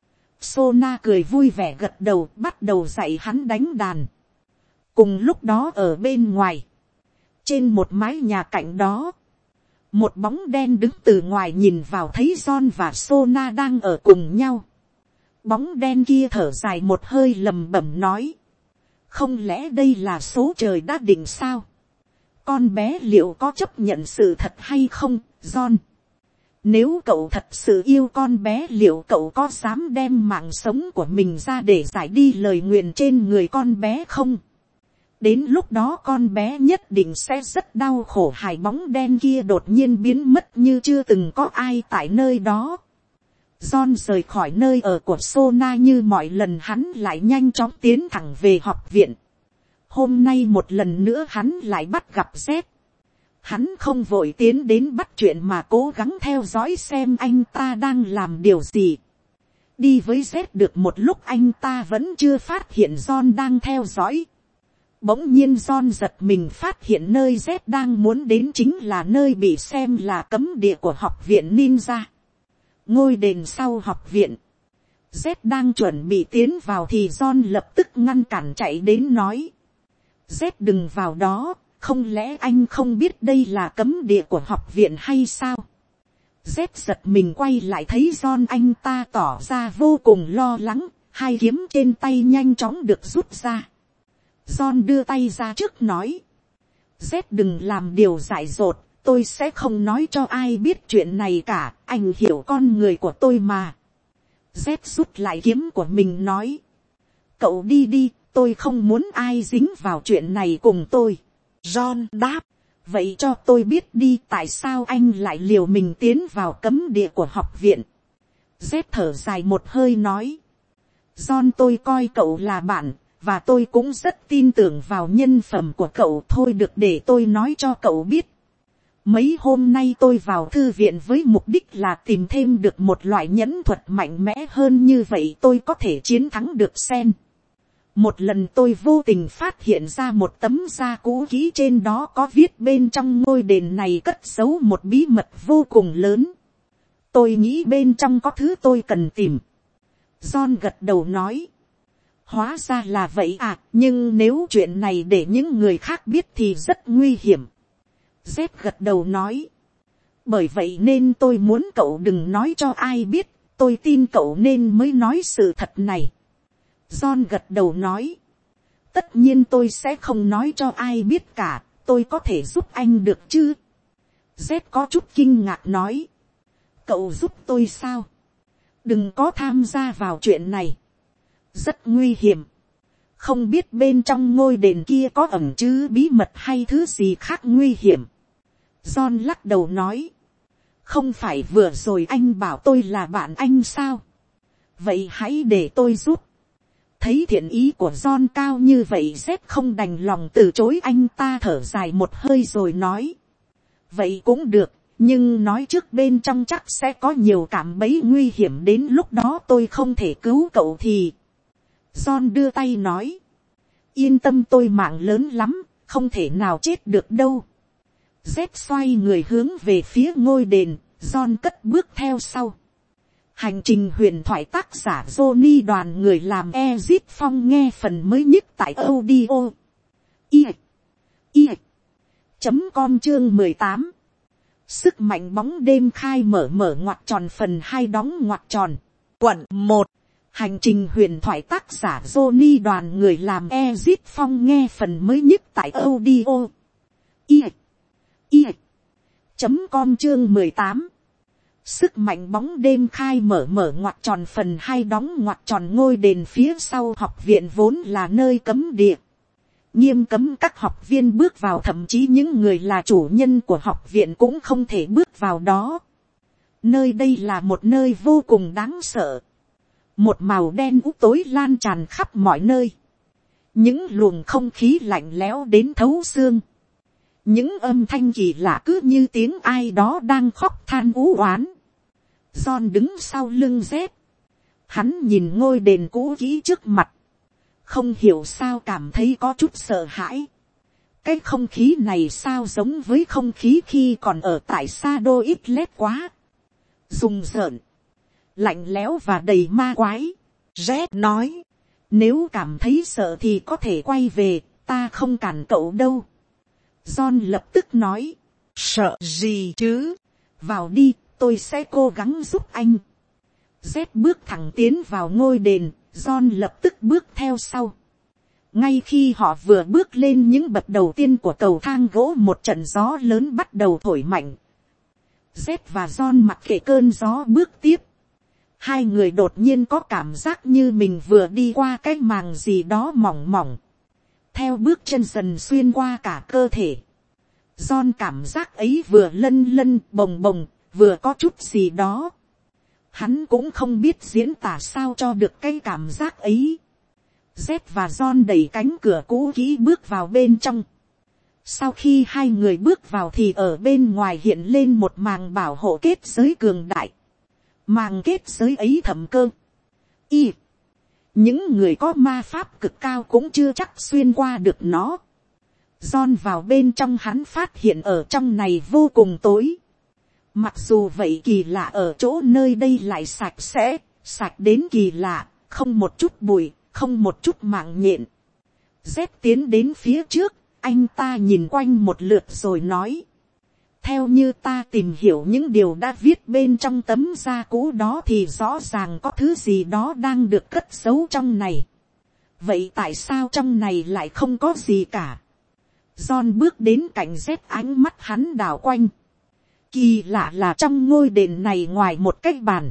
Sona cười vui vẻ gật đầu, bắt đầu dạy hắn đánh đàn. Cùng lúc đó ở bên ngoài, trên một mái nhà cạnh đó, một bóng đen đứng từ ngoài nhìn vào thấy John và Sona đang ở cùng nhau. Bóng đen kia thở dài một hơi lầm bẩm nói. Không lẽ đây là số trời đã định sao? con bé liệu có chấp nhận sự thật hay không, John? Nếu cậu thật sự yêu con bé, liệu cậu có dám đem mạng sống của mình ra để giải đi lời nguyền trên người con bé không? Đến lúc đó con bé nhất định sẽ rất đau khổ. Hài bóng đen kia đột nhiên biến mất như chưa từng có ai tại nơi đó. John rời khỏi nơi ở của Sona như mọi lần, hắn lại nhanh chóng tiến thẳng về học viện. Hôm nay một lần nữa hắn lại bắt gặp Z. Hắn không vội tiến đến bắt chuyện mà cố gắng theo dõi xem anh ta đang làm điều gì. Đi với Z được một lúc anh ta vẫn chưa phát hiện John đang theo dõi. Bỗng nhiên John giật mình phát hiện nơi Z đang muốn đến chính là nơi bị xem là cấm địa của học viện Ninja. Ngôi đền sau học viện. Z đang chuẩn bị tiến vào thì John lập tức ngăn cản chạy đến nói. Z đừng vào đó, không lẽ anh không biết đây là cấm địa của học viện hay sao? Z giật mình quay lại thấy John, anh ta tỏ ra vô cùng lo lắng, hai kiếm trên tay nhanh chóng được rút ra. John đưa tay ra trước nói. Z đừng làm điều dại dột, tôi sẽ không nói cho ai biết chuyện này cả, anh hiểu con người của tôi mà. Z rút lại kiếm của mình nói. Cậu đi đi, tôi không muốn ai dính vào chuyện này cùng tôi. John đáp. Vậy cho tôi biết đi, tại sao anh lại liều mình tiến vào cấm địa của học viện? Z thở dài một hơi nói. John, tôi coi cậu là bạn, và tôi cũng rất tin tưởng vào nhân phẩm của cậu. Thôi được, để tôi nói cho cậu biết. Mấy hôm nay tôi vào thư viện với mục đích là tìm thêm được một loại nhẫn thuật mạnh mẽ hơn, như vậy tôi có thể chiến thắng được Sen. Một lần tôi vô tình phát hiện ra một tấm da cũ kỹ, trên đó có viết bên trong ngôi đền này cất giấu một bí mật vô cùng lớn. Tôi nghĩ bên trong có thứ tôi cần tìm. John gật đầu nói. Hóa ra là vậy à, nhưng nếu chuyện này để những người khác biết thì rất nguy hiểm. Z gật đầu nói. Bởi vậy nên tôi muốn cậu đừng nói cho ai biết, tôi tin cậu nên mới nói sự thật này. John gật đầu nói. Tất nhiên tôi sẽ không nói cho ai biết cả, tôi có thể giúp anh được chứ? Z có chút kinh ngạc nói. Cậu giúp tôi sao? Đừng có tham gia vào chuyện này. Rất nguy hiểm. Không biết bên trong ngôi đền kia có ẩn chứa bí mật hay thứ gì khác nguy hiểm. John lắc đầu nói. Không phải vừa rồi anh bảo tôi là bạn anh sao? Vậy hãy để tôi giúp. Thấy thiện ý của John cao như vậy, Z không đành lòng từ chối, anh ta thở dài một hơi rồi nói. Vậy cũng được, nhưng nói trước bên trong chắc sẽ có nhiều cạm bẫy nguy hiểm, đến lúc đó tôi không thể cứu cậu thì. John đưa tay nói. Yên tâm, tôi mạng lớn lắm, không thể nào chết được đâu. Z xoay người hướng về phía ngôi đền, John cất bước theo sau. Hành trình huyền thoại tác giả Johnny đoàn người làm Ezit Phong nghe phần mới nhất tại audio .com chương 18. Sức mạnh bóng đêm khai mở ngoặc tròn phần 2 đóng ngoặc tròn. Quận 1. Hành trình huyền thoại tác giả Johnny đoàn người làm Ezit Phong nghe phần mới nhất tại audio .com chương 18. Sức mạnh bóng đêm khai mở ngoặc tròn phần 2 đóng ngoặc tròn. Ngôi đền phía sau học viện vốn là nơi cấm địa, nghiêm cấm các học viên bước vào, thậm chí những người là chủ nhân của học viện cũng không thể bước vào đó. Nơi đây là một nơi vô cùng đáng sợ. Một màu đen u tối lan tràn khắp mọi nơi. Những luồng không khí lạnh lẽo đến thấu xương. Những âm thanh kỳ lạ cứ như tiếng ai đó đang khóc than u oán. John đứng sau lưng Z. Hắn nhìn ngôi đền cũ kỹ trước mặt. Không hiểu sao cảm thấy có chút sợ hãi. Cái không khí này sao giống với không khí khi còn ở tại Shadow Islet quá. Rùng rợn, lạnh lẽo và đầy ma quái. Z nói. Nếu cảm thấy sợ thì có thể quay về, ta không cản cậu đâu. John lập tức nói. Sợ gì chứ? Vào đi, tôi sẽ cố gắng giúp anh. Z bước thẳng tiến vào ngôi đền, John lập tức bước theo sau. Ngay khi họ vừa bước lên những bậc đầu tiên của cầu thang gỗ, một trận gió lớn bắt đầu thổi mạnh. Z và John mặc kệ cơn gió bước tiếp. Hai người đột nhiên có cảm giác như mình vừa đi qua cái màng gì đó mỏng mỏng. Theo bước chân dần xuyên qua cả cơ thể. John cảm giác ấy vừa lân lân bồng bồng, vừa có chút gì đó. Hắn cũng không biết diễn tả sao cho được cái cảm giác ấy. Z và John đẩy cánh cửa cũ kỹ bước vào bên trong. Sau khi hai người bước vào thì ở bên ngoài hiện lên một màng bảo hộ kết giới cường đại. Màng kết giới ấy thẩm cơ. Những người có ma pháp cực cao cũng chưa chắc xuyên qua được nó. John vào bên trong, hắn phát hiện ở trong này vô cùng tối. Mặc dù vậy kỳ lạ ở chỗ nơi đây lại sạch sẽ, sạch đến kỳ lạ, không một chút bụi, không một chút mạng nhện. Z tiến đến phía trước, anh ta nhìn quanh một lượt rồi nói. Theo như ta tìm hiểu những điều đã viết bên trong tấm da cũ đó thì rõ ràng có thứ gì đó đang được cất giấu trong này. Vậy tại sao trong này lại không có gì cả? John bước đến cạnh Z, ánh mắt hắn đảo quanh. Kỳ lạ là trong ngôi đền này ngoài một cái bàn,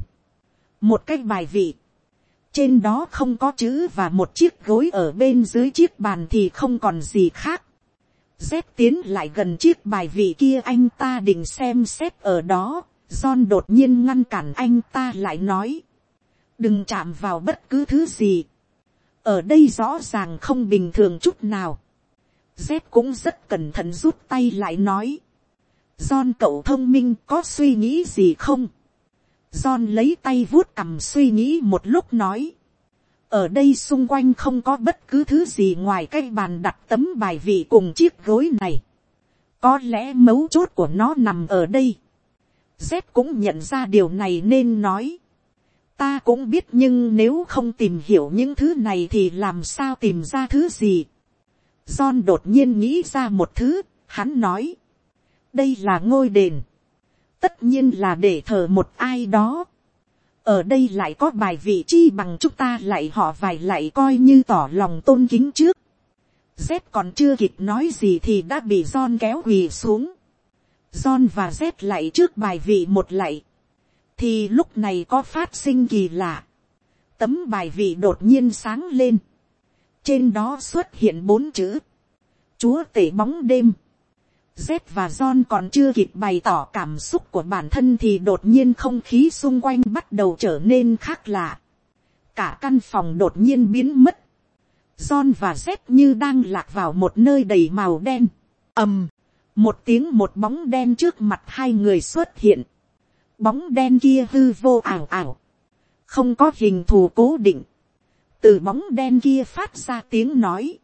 một cái bài vị, trên đó không có chữ và một chiếc gối ở bên dưới chiếc bàn thì không còn gì khác. Z tiến lại gần chiếc bài vị kia, anh ta định xem xét ở đó. John đột nhiên ngăn cản anh ta lại nói. Đừng chạm vào bất cứ thứ gì. Ở đây rõ ràng không bình thường chút nào. Z cũng rất cẩn thận rút tay lại nói. John cậu thông minh, có suy nghĩ gì không? John lấy tay vuốt cằm suy nghĩ một lúc nói. Ở đây xung quanh không có bất cứ thứ gì ngoài cái bàn đặt tấm bài vị cùng chiếc gối này. Có lẽ mấu chốt của nó nằm ở đây. Z cũng nhận ra điều này nên nói. Ta cũng biết, nhưng nếu không tìm hiểu những thứ này thì làm sao tìm ra thứ gì. John đột nhiên nghĩ ra một thứ, hắn nói. Đây là ngôi đền. Tất nhiên là để thờ một ai đó. Ở đây lại có bài vị chi bằng chúng ta lại họ vài lại coi như tỏ lòng tôn kính trước. Z còn chưa kịp nói gì thì đã bị John kéo quỳ xuống. John và Z lại trước bài vị một lạy. Thì lúc này có phát sinh kỳ lạ. Tấm bài vị đột nhiên sáng lên. Trên đó xuất hiện 4 chữ. Chúa tể bóng đêm. Z và John còn chưa kịp bày tỏ cảm xúc của bản thân thì đột nhiên không khí xung quanh bắt đầu trở nên khác lạ. Cả căn phòng đột nhiên biến mất. John và Z như đang lạc vào một nơi đầy màu đen. Một tiếng, một bóng đen trước mặt hai người xuất hiện. Bóng đen kia hư vô ảo ảo. Không có hình thù cố định. Từ bóng đen kia phát ra tiếng nói.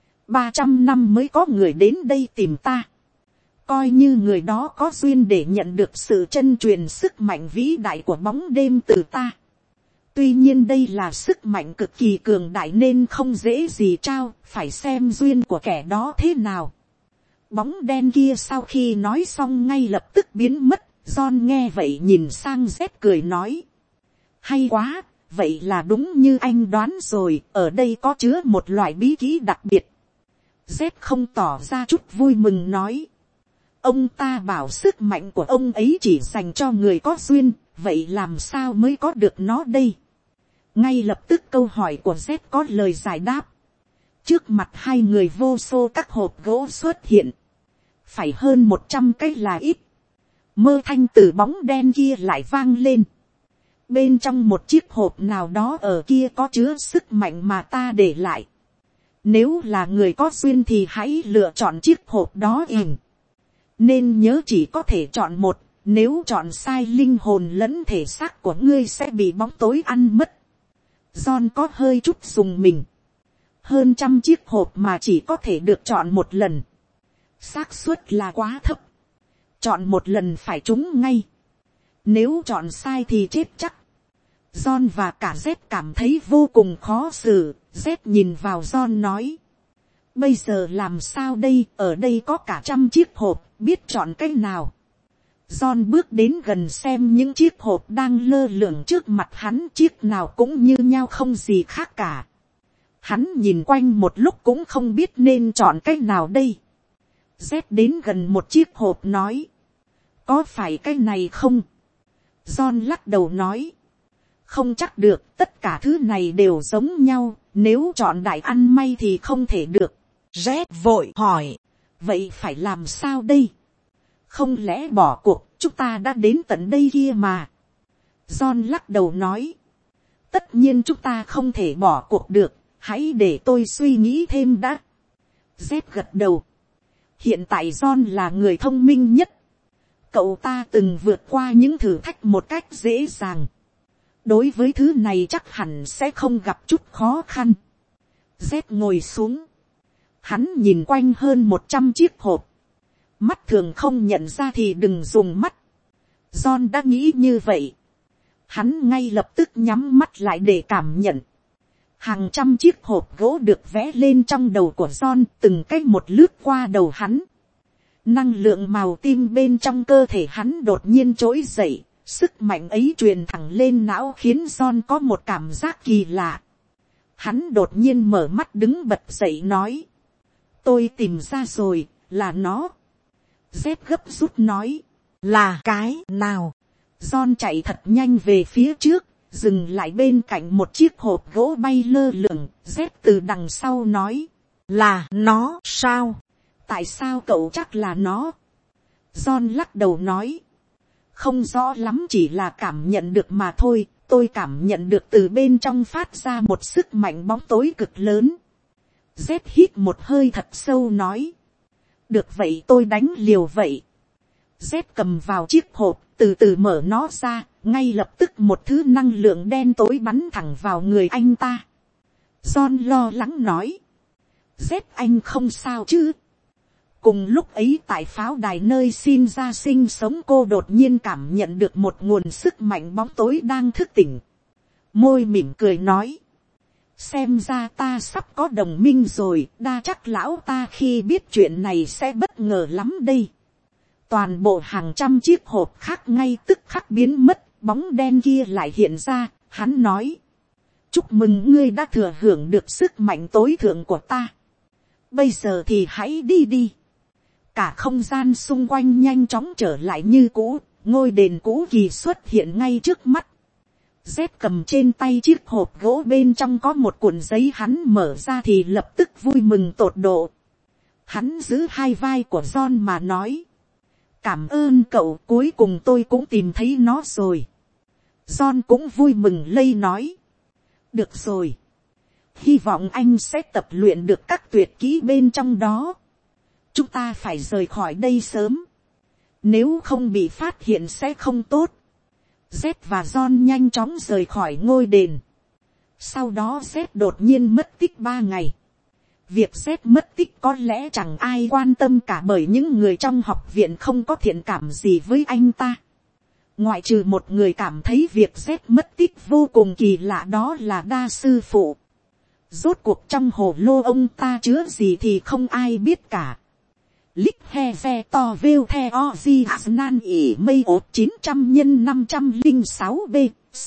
300 năm mới có người đến đây tìm ta. Coi như người đó có duyên để nhận được sự chân truyền sức mạnh vĩ đại của bóng đêm từ ta. Tuy nhiên đây là sức mạnh cực kỳ cường đại nên không dễ gì trao, phải xem duyên của kẻ đó thế nào. Bóng đen kia sau khi nói xong ngay lập tức biến mất. John nghe vậy nhìn sang Z cười nói. Hay quá, vậy là đúng như anh đoán rồi, ở đây có chứa một loại bí kỹ đặc biệt. Z không tỏ ra chút vui mừng nói. Ông ta bảo sức mạnh của ông ấy chỉ dành cho người có duyên, vậy làm sao mới có được nó đây? Ngay lập tức câu hỏi của Z có lời giải đáp. Trước mặt hai người vô số các hộp gỗ xuất hiện. Phải hơn 100 cái là ít. Mơ thanh từ bóng đen kia lại vang lên. Bên trong một chiếc hộp nào đó ở kia có chứa sức mạnh mà ta để lại. Nếu là người có duyên thì hãy lựa chọn chiếc hộp đó ìm. Nên nhớ chỉ có thể chọn một, nếu chọn sai linh hồn lẫn thể xác của ngươi sẽ bị bóng tối ăn mất. John có hơi chút dùng mình. Hơn 100 chiếc hộp mà chỉ có thể được chọn một lần. Xác suất là quá thấp. Chọn một lần phải trúng ngay. Nếu chọn sai thì chết chắc. John và cả Z cảm thấy vô cùng khó xử. Z nhìn vào John nói. Bây giờ làm sao đây, ở đây có cả 100 chiếc hộp, biết chọn cái nào. John bước đến gần xem những chiếc hộp đang lơ lửng trước mặt hắn, chiếc nào cũng như nhau không gì khác cả. Hắn nhìn quanh một lúc cũng không biết nên chọn cái nào đây. Z đến gần một chiếc hộp nói. Có phải cái này không? John lắc đầu nói. Không chắc được, tất cả thứ này đều giống nhau, nếu chọn đại ăn may thì không thể được. Z vội hỏi. Vậy phải làm sao đây? Không lẽ bỏ cuộc, chúng ta đã đến tận đây kia mà. John lắc đầu nói. Tất nhiên chúng ta không thể bỏ cuộc được, hãy để tôi suy nghĩ thêm đã. Z gật đầu. Hiện tại John là người thông minh nhất. Cậu ta từng vượt qua những thử thách một cách dễ dàng. Đối với thứ này chắc hẳn sẽ không gặp chút khó khăn. Z ngồi xuống. Hắn nhìn quanh hơn 100 chiếc hộp. Mắt thường không nhận ra thì đừng dùng mắt. John đã nghĩ như vậy. Hắn ngay lập tức nhắm mắt lại để cảm nhận. Hàng trăm chiếc hộp gỗ được vẽ lên trong đầu của John, từng cái một lướt qua đầu hắn. Năng lượng màu tim bên trong cơ thể hắn đột nhiên trỗi dậy, sức mạnh ấy truyền thẳng lên não khiến John có một cảm giác kỳ lạ. Hắn đột nhiên mở mắt đứng bật dậy nói. Tôi tìm ra rồi, là nó. Z gấp rút nói. Là cái nào? John chạy thật nhanh về phía trước, dừng lại bên cạnh một chiếc hộp gỗ bay lơ lửng. Z từ đằng sau nói. Là nó sao? Tại sao cậu chắc là nó? John lắc đầu nói. Không rõ lắm, chỉ là cảm nhận được mà thôi. Tôi cảm nhận được từ bên trong phát ra một sức mạnh bóng tối cực lớn. Z hít một hơi thật sâu nói. Được vậy tôi đánh liều vậy. Z cầm vào chiếc hộp, từ từ mở nó ra, ngay lập tức một thứ năng lượng đen tối bắn thẳng vào người anh ta. John lo lắng nói. Z anh không sao chứ? Cùng lúc ấy tại pháo đài nơi xin ra sinh sống, cô đột nhiên cảm nhận được một nguồn sức mạnh bóng tối đang thức tỉnh. Môi mỉm cười nói. Xem ra ta sắp có đồng minh rồi, đa chắc lão ta khi biết chuyện này sẽ bất ngờ lắm đây. Toàn bộ hàng trăm chiếc hộp khác ngay tức khắc biến mất, bóng đen kia lại hiện ra, hắn nói. Chúc mừng ngươi đã thừa hưởng được sức mạnh tối thượng của ta. Bây giờ thì hãy đi đi. Cả không gian xung quanh nhanh chóng trở lại như cũ, ngôi đền cũ kỳ xuất hiện ngay trước mắt. Z cầm trên tay chiếc hộp gỗ, bên trong có một cuộn giấy, hắn mở ra thì lập tức vui mừng tột độ. Hắn giữ hai vai của John mà nói. Cảm ơn cậu, cuối cùng tôi cũng tìm thấy nó rồi. John cũng vui mừng lây nói. Được rồi. Hy vọng anh sẽ tập luyện được các tuyệt kỹ bên trong đó. Chúng ta phải rời khỏi đây sớm. Nếu không bị phát hiện sẽ không tốt. Z và John nhanh chóng rời khỏi ngôi đền. Sau đó Z đột nhiên mất tích 3 ngày. Việc Z mất tích có lẽ chẳng ai quan tâm cả, bởi những người trong học viện không có thiện cảm gì với anh ta. Ngoại trừ một người cảm thấy việc Z mất tích vô cùng kỳ lạ, đó là đa sư phụ. Rốt cuộc trong hồ lô ông ta chứa gì thì không ai biết cả. Lích he ve to vêu the o di nan ỉ mây ốt 900 x 506 b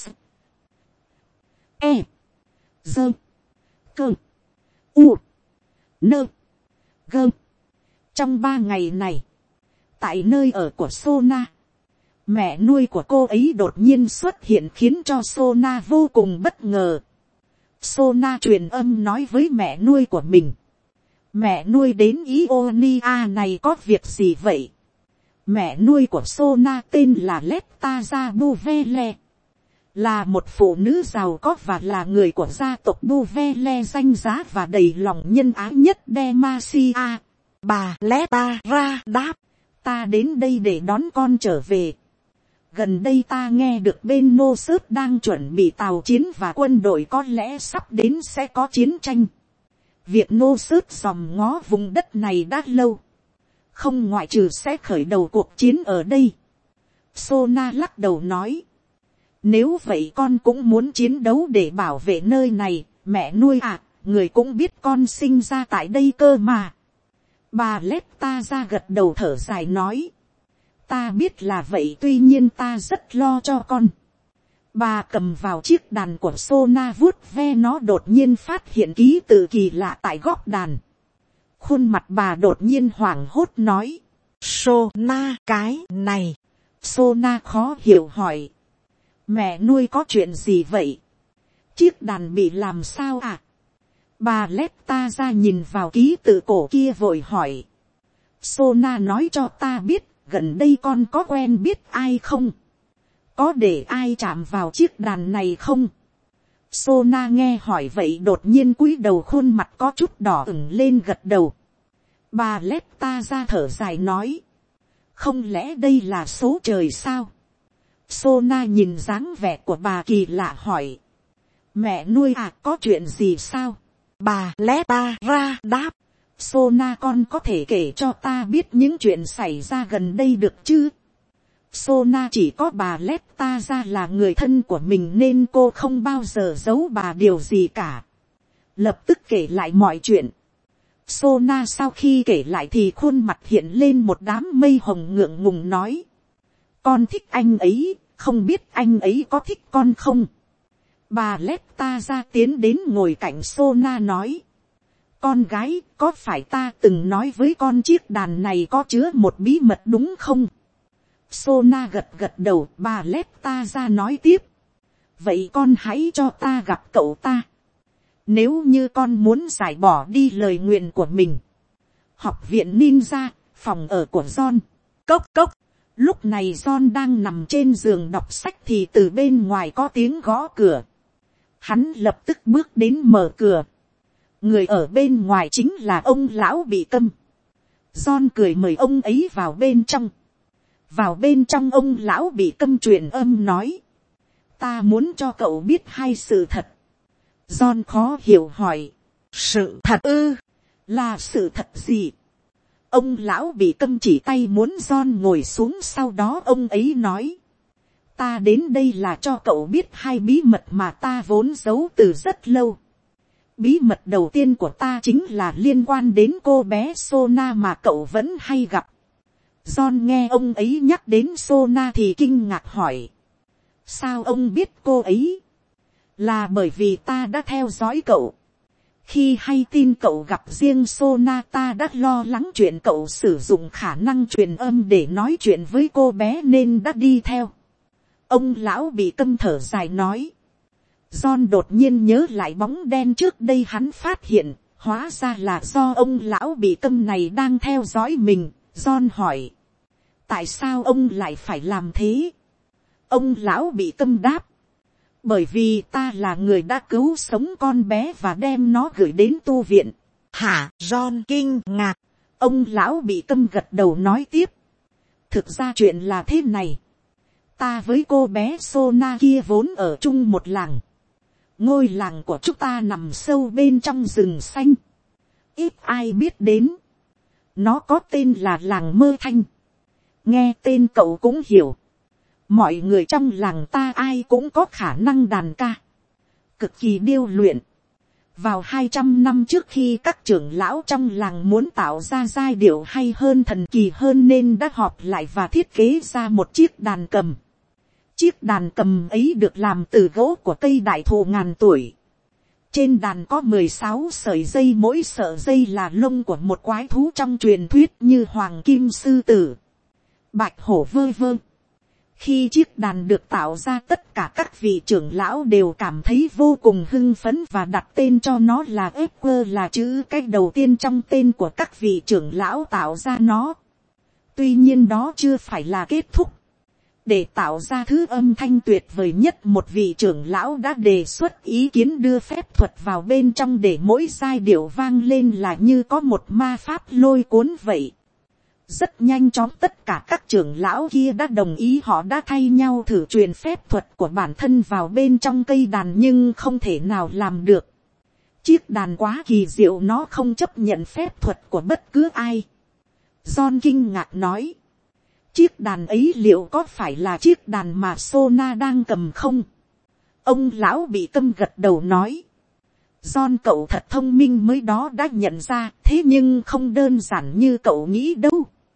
e dơ cơ u nơ gơ. Trong 3 ngày này, tại nơi ở của Sona, mẹ nuôi của cô ấy đột nhiên xuất hiện khiến cho Sona vô cùng bất ngờ. Sona truyền âm nói với mẹ nuôi của mình. Mẹ nuôi đến Ionia này có việc gì vậy? Mẹ nuôi của Sona tên là Letta Buvele, là một phụ nữ giàu có và là người của gia tộc Buvele danh giá và đầy lòng nhân ái nhất Demacia. Bà Letta ra đáp. Ta đến đây để đón con trở về. Gần đây ta nghe được bên Nô Sớt đang chuẩn bị tàu chiến và quân đội có lẽ sắp đến sẽ có chiến tranh. Việc Nô Sớt dòm ngó vùng đất này đã lâu. Không ngoại trừ sẽ khởi đầu cuộc chiến ở đây. Sona lắc đầu nói. Nếu vậy con cũng muốn chiến đấu để bảo vệ nơi này. Mẹ nuôi à, người cũng biết con sinh ra tại đây cơ mà. Bà Letta ra gật đầu thở dài nói. Ta biết là vậy, tuy nhiên ta rất lo cho con. Bà cầm vào chiếc đàn của Sona vuốt ve nó, đột nhiên phát hiện ký tự kỳ lạ tại góc đàn. Khuôn mặt bà đột nhiên hoảng hốt nói. Sona, cái này. Sona khó hiểu hỏi. Mẹ nuôi có chuyện gì vậy? Chiếc đàn bị làm sao à? Bà lét ta ra nhìn vào ký tự cổ kia vội hỏi. Sona nói cho ta biết, gần đây con có quen biết ai không? Có để ai chạm vào chiếc đàn này không? Sona nghe hỏi vậy đột nhiên cúi đầu, khuôn mặt có chút đỏ ửng lên, gật đầu. Bà lét ta ra thở dài nói. Không lẽ đây là số trời sao? Sona nhìn dáng vẻ của bà kỳ lạ hỏi. Mẹ nuôi à, có chuyện gì sao? Bà lét ta ra đáp. Sona, con có thể kể cho ta biết những chuyện xảy ra gần đây được chứ? Sona chỉ có bà lét ta ra là người thân của mình nên cô không bao giờ giấu bà điều gì cả. Lập tức kể lại mọi chuyện. Sona sau khi kể lại thì khuôn mặt hiện lên một đám mây hồng, ngượng ngùng nói. Con thích anh ấy, không biết anh ấy có thích con không? Bà lét ta ra tiến đến ngồi cạnh Sona nói. Con gái, có phải ta từng nói với con chiếc đàn này có chứa một bí mật đúng không? Sona gật gật đầu. Bà lét ta ra nói tiếp. Vậy con hãy cho ta gặp cậu ta. Nếu như con muốn giải bỏ đi lời nguyện của mình. Học viện ninja, phòng ở của John. Cốc cốc. Lúc này John đang nằm trên giường đọc sách thì từ bên ngoài có tiếng gõ cửa. Hắn lập tức bước đến mở cửa. Người ở bên ngoài chính là ông lão bị câm. John cười mời ông ấy vào bên trong. Vào bên trong, ông lão bị câm truyền âm nói. Ta muốn cho cậu biết hai sự thật. John khó hiểu hỏi. Sự thật ư? Là sự thật gì? Ông lão bị câm chỉ tay muốn John ngồi xuống, sau đó ông ấy nói. Ta đến đây là cho cậu biết hai bí mật mà ta vốn giấu từ rất lâu. Bí mật đầu tiên của ta chính là liên quan đến cô bé Sona mà cậu vẫn hay gặp. John nghe ông ấy nhắc đến Sona thì kinh ngạc hỏi. Sao ông biết cô ấy? Là bởi vì ta đã theo dõi cậu. Khi hay tin cậu gặp riêng Sona, ta đã lo lắng chuyện cậu sử dụng khả năng truyền âm để nói chuyện với cô bé nên đã đi theo. Ông lão bị câm thở dài nói. John đột nhiên nhớ lại bóng đen trước đây hắn phát hiện, hóa ra là do ông lão bị câm này đang theo dõi mình. John hỏi. Tại sao ông lại phải làm thế? Ông lão bị câm đáp. Bởi vì ta là người đã cứu sống con bé và đem nó gửi đến tu viện. Hả? John kinh ngạc. Ông lão bị câm gật đầu nói tiếp. Thực ra chuyện là thế này. Ta với cô bé Sona kia vốn ở chung một làng. Ngôi làng của chúng ta nằm sâu bên trong rừng xanh. Ít ai biết đến. Nó có tên là làng Mơ Thanh. Nghe tên cậu cũng hiểu. Mọi người trong làng ta ai cũng có khả năng đàn ca. Cực kỳ điêu luyện. Vào 200 năm trước khi các trưởng lão trong làng muốn tạo ra giai điệu hay hơn, thần kỳ hơn, nên đã họp lại và thiết kế ra một chiếc đàn cầm. Chiếc đàn cầm ấy được làm từ gỗ của cây đại thụ ngàn tuổi. Trên đàn có 16 sợi dây, mỗi sợi dây là lông của một quái thú trong truyền thuyết như hoàng kim sư tử, bạch hổ vơ vơ. Khi chiếc đàn được tạo ra, tất cả các vị trưởng lão đều cảm thấy vô cùng hưng phấn và đặt tên cho nó là Edgar, là chữ cái đầu tiên trong tên của các vị trưởng lão tạo ra nó. Tuy nhiên đó chưa phải là kết thúc. Để tạo ra thứ âm thanh tuyệt vời nhất, một vị trưởng lão đã đề xuất ý kiến đưa phép thuật vào bên trong để mỗi giai điệu vang lên là như có một ma pháp lôi cuốn vậy. Rất nhanh chóng tất cả các trưởng lão kia đã đồng ý, họ đã thay nhau thử truyền phép thuật của bản thân vào bên trong cây đàn nhưng không thể nào làm được. Chiếc đàn quá kỳ diệu, nó không chấp nhận phép thuật của bất cứ ai. John kinh ngạc nói. Chiếc đàn ấy liệu có phải là chiếc đàn mà Sona đang cầm không? Ông lão bị câm gật đầu nói. John, cậu thật thông minh mới đó đã nhận ra, thế nhưng không đơn giản như cậu nghĩ đâu.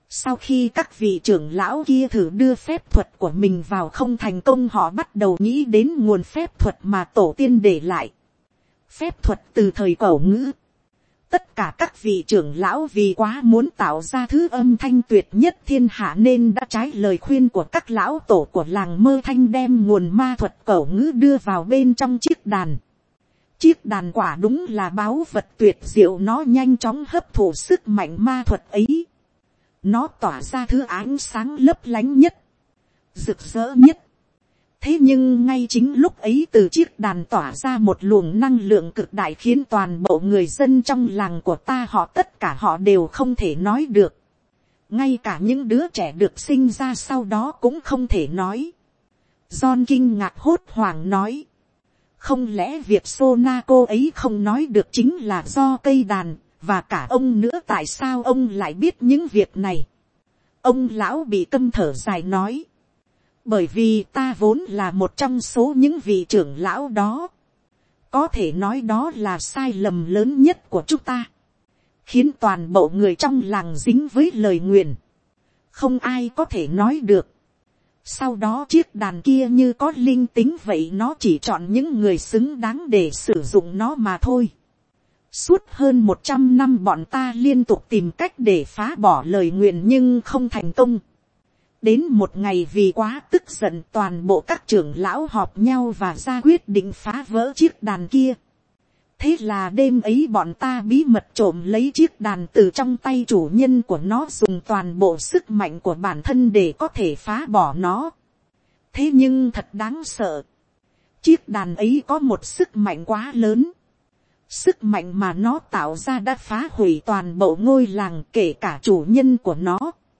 Sau khi các vị trưởng lão kia thử đưa phép thuật của mình vào không thành công, họ bắt đầu nghĩ đến nguồn phép thuật mà tổ tiên để lại. Phép thuật từ thời Cẩu Ngữ. Tất cả các vị trưởng lão vì quá muốn tạo ra thứ âm thanh tuyệt nhất thiên hạ nên đã trái lời khuyên của các lão tổ của làng Mơ Thanh, đem nguồn ma thuật Cẩu Ngữ đưa vào bên trong chiếc đàn. Chiếc đàn quả đúng là báu vật tuyệt diệu, nó nhanh chóng hấp thụ sức mạnh ma thuật ấy. Nó tỏa ra thứ ánh sáng lấp lánh nhất, rực rỡ nhất. Thế nhưng ngay chính lúc ấy từ chiếc đàn tỏa ra một luồng năng lượng cực đại, khiến toàn bộ người dân trong làng của ta họ tất cả họ đều không thể nói được. Ngay cả những đứa trẻ được sinh ra sau đó cũng không thể nói. John kinh ngạc hốt hoảng nói. Không lẽ việc Sona cô ấy không nói được chính là do cây đàn, và cả ông nữa, tại sao ông lại biết những việc này? Ông lão bị câm thở dài nói. Bởi vì ta vốn là một trong số những vị trưởng lão đó. Có thể nói đó là sai lầm lớn nhất của chúng ta, khiến toàn bộ người trong làng dính với lời nguyền. Không ai có thể nói được. Sau đó chiếc đàn kia như có linh tính vậy, nó chỉ chọn những người xứng đáng để sử dụng nó mà thôi. Suốt hơn 100 năm bọn ta liên tục tìm cách để phá bỏ lời nguyền nhưng không thành công. Đến một ngày vì quá tức giận, toàn bộ các trưởng lão họp nhau và ra quyết định phá vỡ chiếc đàn kia. Thế là đêm ấy bọn ta bí mật trộm lấy chiếc đàn từ trong tay chủ nhân của nó, dùng toàn bộ sức mạnh của bản thân để có thể phá bỏ nó. Thế nhưng thật đáng sợ. Chiếc đàn ấy có một sức mạnh quá lớn. Sức mạnh mà nó tạo ra đã phá hủy toàn bộ ngôi làng, kể cả chủ nhân của nó.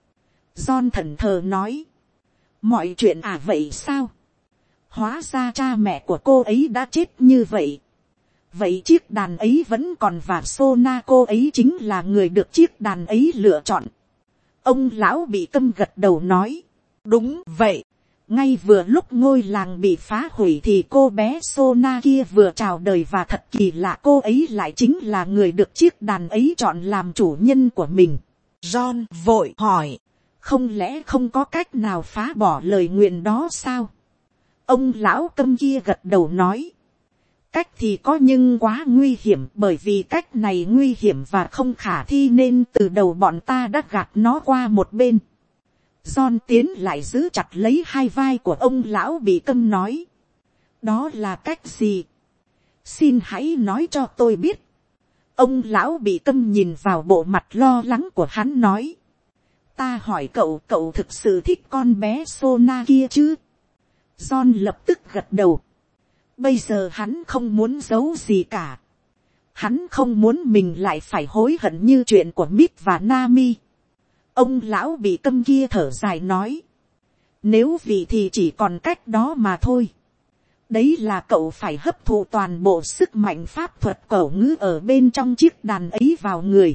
John thẫn thờ nói. Mọi chuyện vậy sao? Hóa ra cha mẹ của cô ấy đã chết như vậy. Vậy chiếc đàn ấy vẫn còn, và Sona cô ấy chính là người được chiếc đàn ấy lựa chọn. Ông lão bị câm gật đầu nói. Đúng vậy. Ngay vừa lúc ngôi làng bị phá hủy thì cô bé Sona kia vừa chào đời, và thật kỳ lạ, cô ấy lại chính là người được chiếc đàn ấy chọn làm chủ nhân của mình. John vội hỏi. Không lẽ không có cách nào phá bỏ lời nguyền đó sao? Ông lão câm kia gật đầu nói. Cách thì có nhưng quá nguy hiểm, bởi vì cách này nguy hiểm và không khả thi nên từ đầu bọn ta đã gạt nó qua một bên. John tiến lại giữ chặt lấy hai vai của ông lão bị câm nói. Đó là cách gì? Xin hãy nói cho tôi biết. Ông lão bị câm nhìn vào bộ mặt lo lắng của hắn nói. Ta hỏi cậu, cậu thực sự thích con bé Sona kia chứ? John lập tức gật đầu. Bây giờ hắn không muốn giấu gì cả. Hắn không muốn mình lại phải hối hận như chuyện của Mít và Nami. Ông lão bị câm kia thở dài nói. Nếu vì thì chỉ còn cách đó mà thôi. Đấy là cậu phải hấp thụ toàn bộ sức mạnh pháp thuật Cẩu Ngữ ở bên trong chiếc đàn ấy vào người.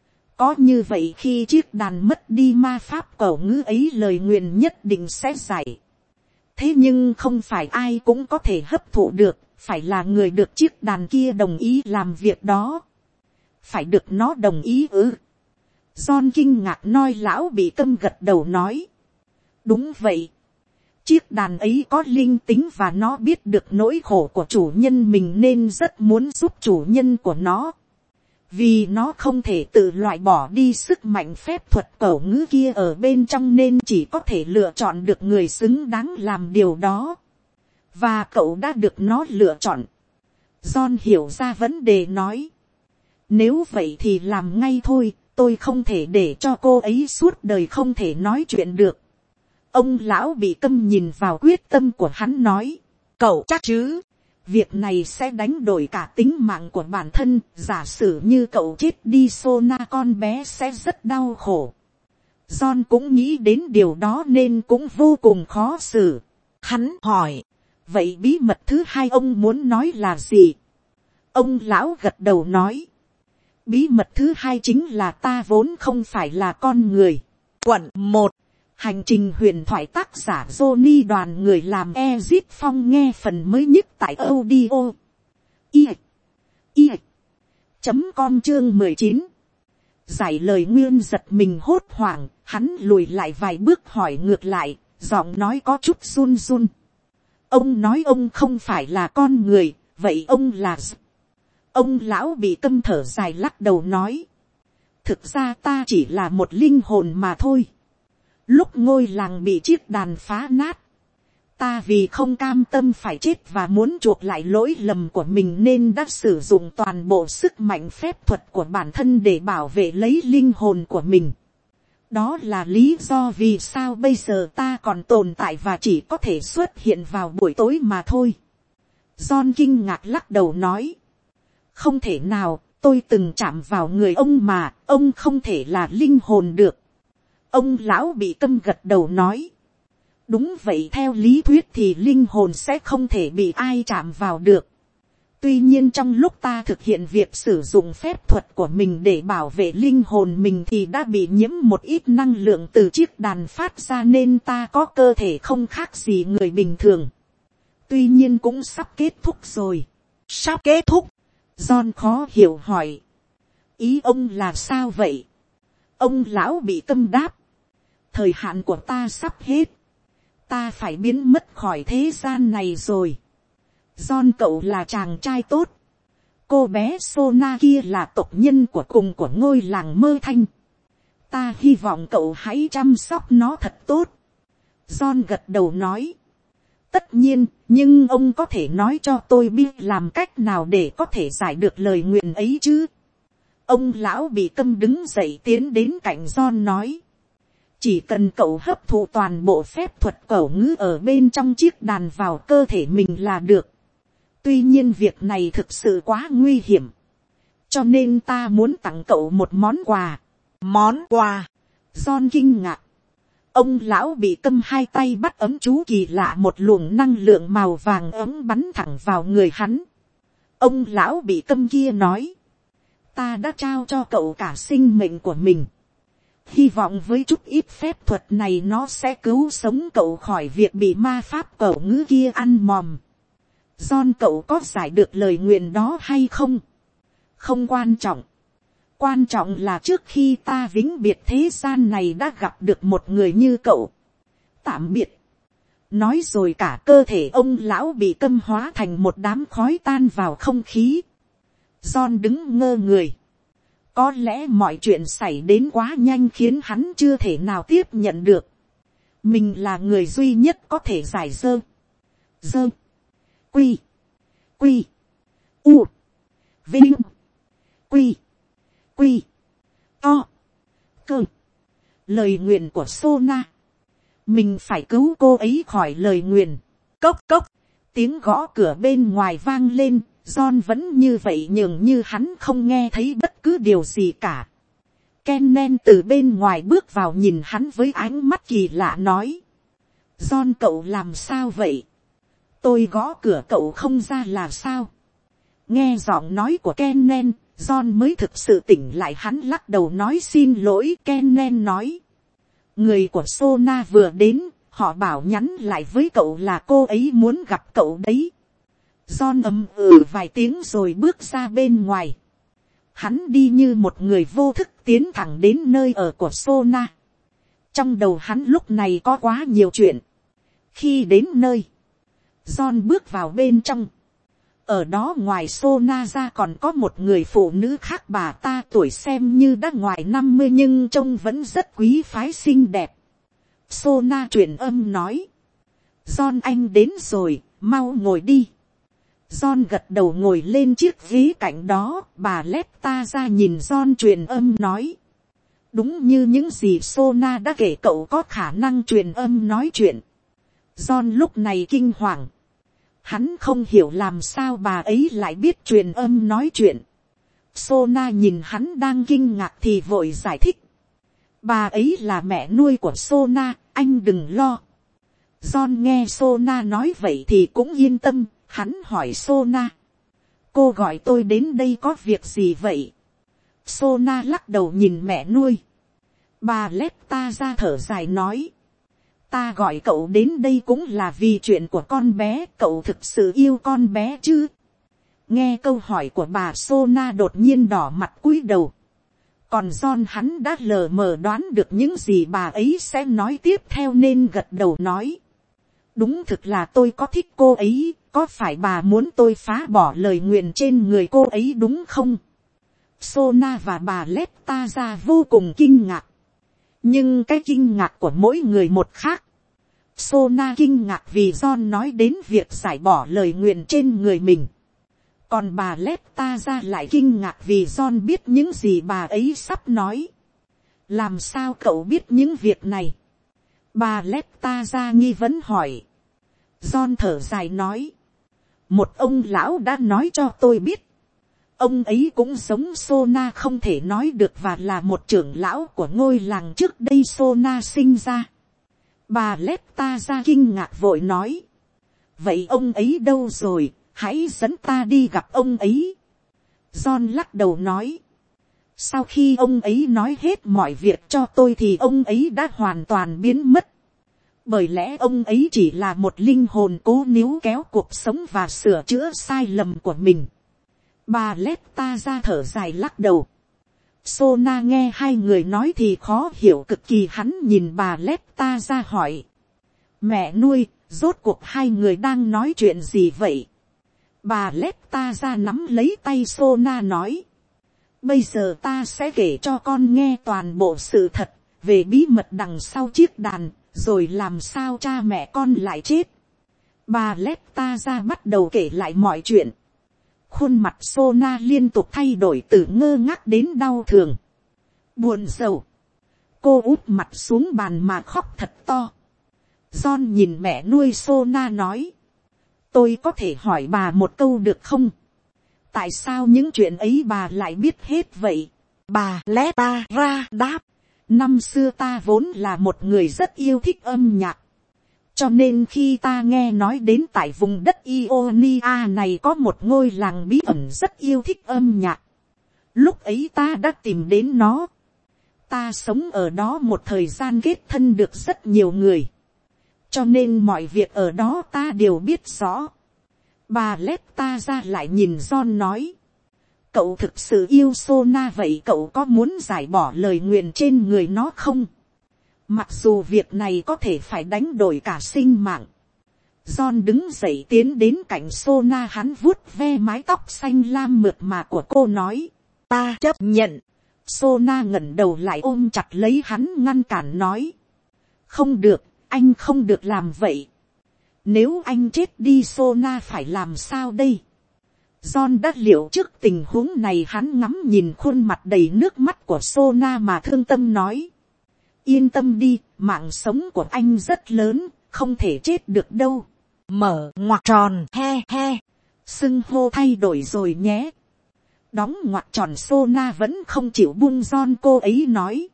Có như vậy khi chiếc đàn mất đi ma pháp Cẩu Ngữ ấy, lời nguyền nhất định sẽ giải. Thế nhưng không phải ai cũng có thể hấp thụ được, phải là người được chiếc đàn kia đồng ý làm việc đó. Phải được nó đồng ý ư? John kinh ngạc nói. Lão bị câm gật đầu nói. Đúng vậy. Chiếc đàn ấy có linh tính và nó biết được nỗi khổ của chủ nhân mình nên rất muốn giúp chủ nhân của nó. Vì nó không thể tự loại bỏ đi sức mạnh phép thuật Cẩu Ngữ kia ở bên trong nên chỉ có thể lựa chọn được người xứng đáng làm điều đó. Và cậu đã được nó lựa chọn. John hiểu ra vấn đề nói. Nếu vậy thì làm ngay thôi, tôi không thể để cho cô ấy suốt đời không thể nói chuyện được. Ông lão bị câm nhìn vào quyết tâm của hắn nói. Cậu chắc chứ? Việc này sẽ đánh đổi cả tính mạng của bản thân, giả sử như cậu chết đi Sona con bé sẽ rất đau khổ. John cũng nghĩ đến điều đó nên cũng vô cùng khó xử. Hắn hỏi, vậy bí mật thứ hai ông muốn nói là gì? Ông lão gật đầu nói, bí mật thứ hai chính là ta vốn không phải là con người. Quận 1. Hành trình huyền thoại, tác giả Johnny đoàn người làm Ezit Phong, nghe phần mới nhất tại audio .com chương 19. Giải lời nguyên giật mình hốt hoảng, Hắn lùi lại vài bước hỏi ngược lại, giọng nói có chút run run. Ông nói ông không phải là con người, vậy ông là... Ông lão bị câm thở dài lắc đầu nói. Thực ra ta chỉ là một linh hồn mà thôi. Lúc ngôi làng bị chiếc đàn phá nát, ta vì không cam tâm phải chết và muốn chuộc lại lỗi lầm của mình nên đã sử dụng toàn bộ sức mạnh phép thuật của bản thân để bảo vệ lấy linh hồn của mình. Đó là lý do vì sao bây giờ ta còn tồn tại và chỉ có thể xuất hiện vào buổi tối mà thôi. John kinh ngạc lắc đầu nói. Không thể nào, tôi từng chạm vào người ông mà, ông không thể là linh hồn được. Ông lão bị câm gật đầu nói. Đúng vậy, theo lý thuyết thì linh hồn sẽ không thể bị ai chạm vào được. Tuy nhiên trong lúc ta thực hiện việc sử dụng phép thuật của mình để bảo vệ linh hồn mình thì đã bị nhiễm một ít năng lượng từ chiếc đàn phát ra nên ta có cơ thể không khác gì người bình thường. Tuy nhiên cũng sắp kết thúc rồi. Sắp kết thúc? John khó hiểu hỏi. Ý ông là sao vậy? Ông lão bị câm đáp. Thời hạn của ta sắp hết. Ta phải biến mất khỏi thế gian này rồi. John cậu là chàng trai tốt. Cô bé Sona kia là tộc nhân của cùng của ngôi làng Mơ Thanh. Ta hy vọng cậu hãy chăm sóc nó thật tốt. John gật đầu nói. Tất nhiên, nhưng ông có thể nói cho tôi biết làm cách nào để có thể giải được lời nguyện ấy chứ? Ông lão bị câm đứng dậy tiến đến cạnh John nói. Chỉ cần cậu hấp thụ toàn bộ phép thuật cẩu ngữ ở bên trong chiếc đàn vào cơ thể mình là được. Tuy nhiên việc này thực sự quá nguy hiểm. Cho nên ta muốn tặng cậu một món quà. Món quà? John kinh ngạc. Ông lão bị câm hai tay bắt ấm chú kỳ lạ, một luồng năng lượng màu vàng ấm bắn thẳng vào người hắn. Ông lão bị câm kia nói. Ta đã trao cho cậu cả sinh mệnh của mình. Hy vọng với chút ít phép thuật này nó sẽ cứu sống cậu khỏi việc bị ma pháp cẩu ngữ kia ăn mòn. John, cậu có giải được lời nguyện đó hay không? Không quan trọng. Quan trọng là trước khi ta vĩnh biệt thế gian này đã gặp được một người như cậu. Tạm biệt. Nói rồi cả cơ thể ông lão bị câm hóa thành một đám khói tan vào không khí. John đứng ngơ người. Có lẽ mọi chuyện xảy đến quá nhanh khiến hắn chưa thể nào tiếp nhận được. Mình là người duy nhất có thể giải dơ. Quy. U. Vinh. Quy. To. Cơ. Lời nguyện của Sona. Mình phải cứu cô ấy khỏi lời nguyền. Cốc. Tiếng gõ cửa bên ngoài vang lên. John vẫn như vậy nhường như hắn không nghe thấy bất cứ điều gì cả. Kennen từ bên ngoài bước vào nhìn hắn với ánh mắt kỳ lạ nói. John, cậu làm sao vậy? Tôi gõ cửa cậu không ra là sao? Nghe giọng nói của Kennen, John mới thực sự tỉnh lại, hắn lắc đầu nói xin lỗi. Kennen nói. Người của Sona vừa đến, họ bảo nhắn lại với cậu là cô ấy muốn gặp cậu đấy. John ầm vài tiếng rồi bước ra bên ngoài. Hắn đi như một người vô thức tiến thẳng đến nơi ở của Sona. Trong đầu hắn lúc này có quá nhiều chuyện. Khi đến nơi, John bước vào bên trong. Ở đó ngoài Sona ra còn có một người phụ nữ khác, bà ta tuổi xem như đã ngoài 50 nhưng trông vẫn rất quý phái xinh đẹp. Sona truyền âm nói. John, anh đến rồi, mau ngồi đi. John gật đầu ngồi lên chiếc ghế cạnh đó. Bà lét ta ra nhìn John truyền âm nói. Đúng như những gì Sona đã kể, cậu có khả năng truyền âm nói chuyện. John lúc này kinh hoàng. Hắn không hiểu làm sao bà ấy lại biết truyền âm nói chuyện. Sona nhìn hắn đang kinh ngạc thì vội giải thích. Bà ấy là mẹ nuôi của Sona, anh đừng lo. John nghe Sona nói vậy thì cũng yên tâm. Hắn hỏi Sona. Cô gọi tôi đến đây có việc gì vậy? Sona lắc đầu nhìn mẹ nuôi. Bà lét ta ra thở dài nói. Ta gọi cậu đến đây cũng là vì chuyện của con bé. Cậu thực sự yêu con bé chứ? Nghe câu hỏi của bà, Sona đột nhiên đỏ mặt cúi đầu. Còn John hắn đã lờ mờ đoán được những gì bà ấy sẽ nói tiếp theo nên gật đầu nói. Đúng thực là tôi có thích cô ấy, có phải bà muốn tôi phá bỏ lời nguyện trên người cô ấy đúng không? Sona và bà Letta ra vô cùng kinh ngạc. Nhưng cái kinh ngạc của mỗi người một khác. Sona kinh ngạc vì John nói đến việc giải bỏ lời nguyện trên người mình. Còn bà Letta ra lại kinh ngạc vì John biết những gì bà ấy sắp nói. Làm sao cậu biết những việc này? Bà Letta ra nghi vấn hỏi. John thở dài nói. Một ông lão đã nói cho tôi biết. Ông ấy cũng giống Sona không thể nói được và là một trưởng lão của ngôi làng trước đây Sona sinh ra. Bà Letta ra kinh ngạc vội nói. Vậy ông ấy đâu rồi? Hãy dẫn ta đi gặp ông ấy. John lắc đầu nói. Sau khi ông ấy nói hết mọi việc cho tôi thì ông ấy đã hoàn toàn biến mất. Bởi lẽ ông ấy chỉ là một linh hồn cố níu kéo cuộc sống và sửa chữa sai lầm của mình. Bà Letta ra thở dài lắc đầu. Sona nghe hai người nói thì khó hiểu cực kỳ, hắn nhìn bà Letta ra hỏi. Mẹ nuôi, rốt cuộc hai người đang nói chuyện gì vậy? Bà Letta ra nắm lấy tay Sona nói. Bây giờ ta sẽ kể cho con nghe toàn bộ sự thật về bí mật đằng sau chiếc đàn, rồi làm sao cha mẹ con lại chết. Bà Letta ra bắt đầu kể lại mọi chuyện. Khuôn mặt Sona liên tục thay đổi từ ngơ ngác đến đau thường, buồn rầu. Cô úp mặt xuống bàn mà khóc thật to. John nhìn mẹ nuôi Sona nói. Tôi có thể hỏi bà một câu được không? Tại sao những chuyện ấy bà lại biết hết vậy? Bà Letta ra đáp. Năm xưa ta vốn là một người rất yêu thích âm nhạc. Cho nên khi ta nghe nói đến tại vùng đất Ionia này có một ngôi làng bí ẩn rất yêu thích âm nhạc. Lúc ấy ta đã tìm đến nó. Ta sống ở đó một thời gian kết thân được rất nhiều người. Cho nên mọi việc ở đó ta đều biết rõ. Bà Letta ra lại nhìn John nói. Cậu thực sự yêu Sona vậy cậu có muốn giải bỏ lời nguyền trên người nó không? Mặc dù việc này có thể phải đánh đổi cả sinh mạng. John đứng dậy tiến đến cạnh Sona, hắn vuốt ve mái tóc xanh lam mượt mà của cô nói. Ta chấp nhận. Sona ngẩng đầu lại ôm chặt lấy hắn ngăn cản nói. Không được, anh không được làm vậy. Nếu anh chết đi Sona phải làm sao đây? John đã liệu trước tình huống này, hắn ngắm nhìn khuôn mặt đầy nước mắt của Sona mà thương tâm nói. Yên tâm đi, mạng sống của anh rất lớn, không thể chết được đâu. Mở ngoặc tròn, he he. Xưng hô thay đổi rồi nhé. Đóng ngoặc tròn. Sona vẫn không chịu buông John, cô ấy nói.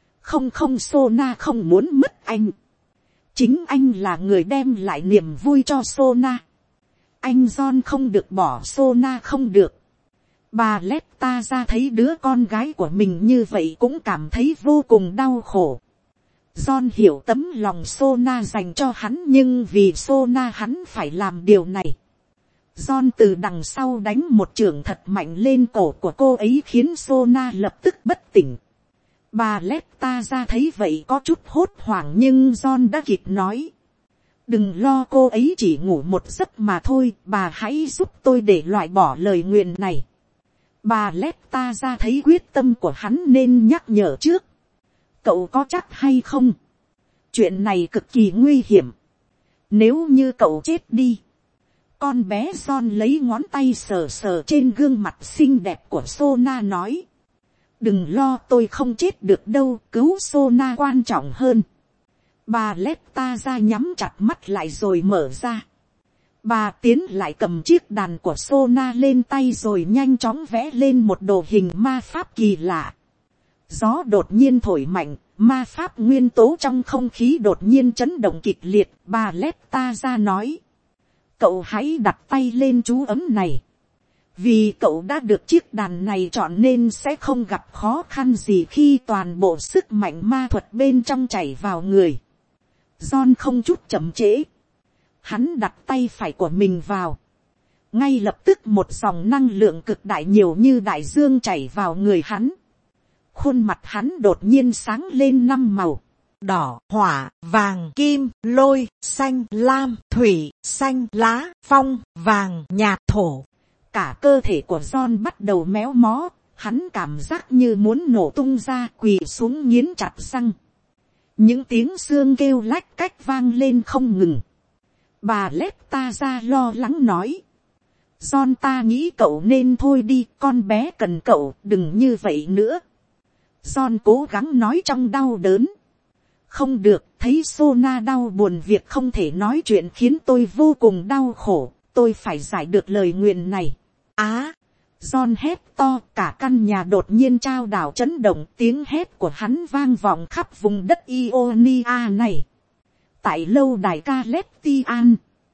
Không Sona không muốn mất anh. Chính anh là người đem lại niềm vui cho Sona. Anh John không được bỏ Sona không được. Bà Letta ra thấy đứa con gái của mình như vậy cũng cảm thấy vô cùng đau khổ. John hiểu tấm lòng Sona dành cho hắn, nhưng vì Sona hắn phải làm điều này. John từ đằng sau đánh một chưởng thật mạnh lên cổ của cô ấy khiến Sona lập tức bất tỉnh. Bà Letta ra thấy vậy có chút hốt hoảng, nhưng John đã kịp nói. Đừng lo, cô ấy chỉ ngủ một giấc mà thôi, bà hãy giúp tôi để loại bỏ lời nguyền này. Bà Letta ra thấy quyết tâm của hắn nên nhắc nhở trước. Cậu có chắc hay không? Chuyện này cực kỳ nguy hiểm. Nếu như cậu chết đi. Con bé John lấy ngón tay sờ sờ trên gương mặt xinh đẹp của Sona nói. Đừng lo, tôi không chết được đâu, cứu Sona quan trọng hơn. Bà Letta ra nhắm chặt mắt lại rồi mở ra. Bà tiến lại cầm chiếc đàn của Sona lên tay rồi nhanh chóng vẽ lên một đồ hình ma pháp kỳ lạ. Gió đột nhiên thổi mạnh, ma pháp nguyên tố trong không khí đột nhiên chấn động kịch liệt. Bà Letta ra nói. Cậu hãy đặt tay lên chú ấm này. Vì cậu đã được chiếc đàn này chọn nên sẽ không gặp khó khăn gì khi toàn bộ sức mạnh ma thuật bên trong chảy vào người. John không chút chậm trễ. Hắn đặt tay phải của mình vào. Ngay lập tức một dòng năng lượng cực đại nhiều như đại dương chảy vào người hắn. Khuôn mặt hắn đột nhiên sáng lên 5 màu. Đỏ, hỏa, vàng, kim, lôi, xanh, lam, thủy, xanh, lá, phong, vàng, nhạt, thổ. Cả cơ thể của John bắt đầu méo mó, hắn cảm giác như muốn nổ tung ra, quỳ xuống nghiến chặt răng. Những tiếng xương kêu lách cách vang lên không ngừng. Bà Lepta ra lo lắng nói. John, ta nghĩ cậu nên thôi đi, con bé cần cậu, đừng như vậy nữa. John cố gắng nói trong đau đớn. Không được, thấy Sona đau buồn, việc không thể nói chuyện khiến tôi vô cùng đau khổ, tôi phải giải được lời nguyền này. John hét to, cả căn nhà đột nhiên trao đảo chấn động, tiếng hét của hắn vang vọng khắp vùng đất Ionia này. Tại lâu đài Calestian,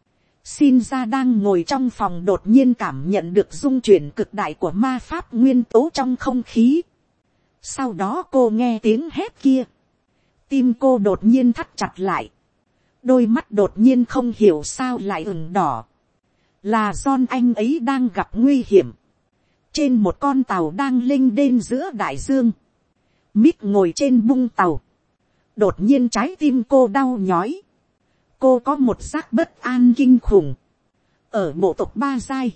Shinra đang ngồi trong phòng đột nhiên cảm nhận được dung chuyển cực đại của ma pháp nguyên tố trong không khí. Sau đó cô nghe tiếng hét kia. Tim cô đột nhiên thắt chặt lại. Đôi mắt đột nhiên không hiểu sao lại ửng đỏ. Là John, anh ấy đang gặp nguy hiểm. Trên một con tàu đang lênh đênh giữa đại dương. Mít ngồi trên bung tàu. Đột nhiên trái tim cô đau nhói. Cô có một giác bất an kinh khủng. Ở bộ tộc Ba Giai,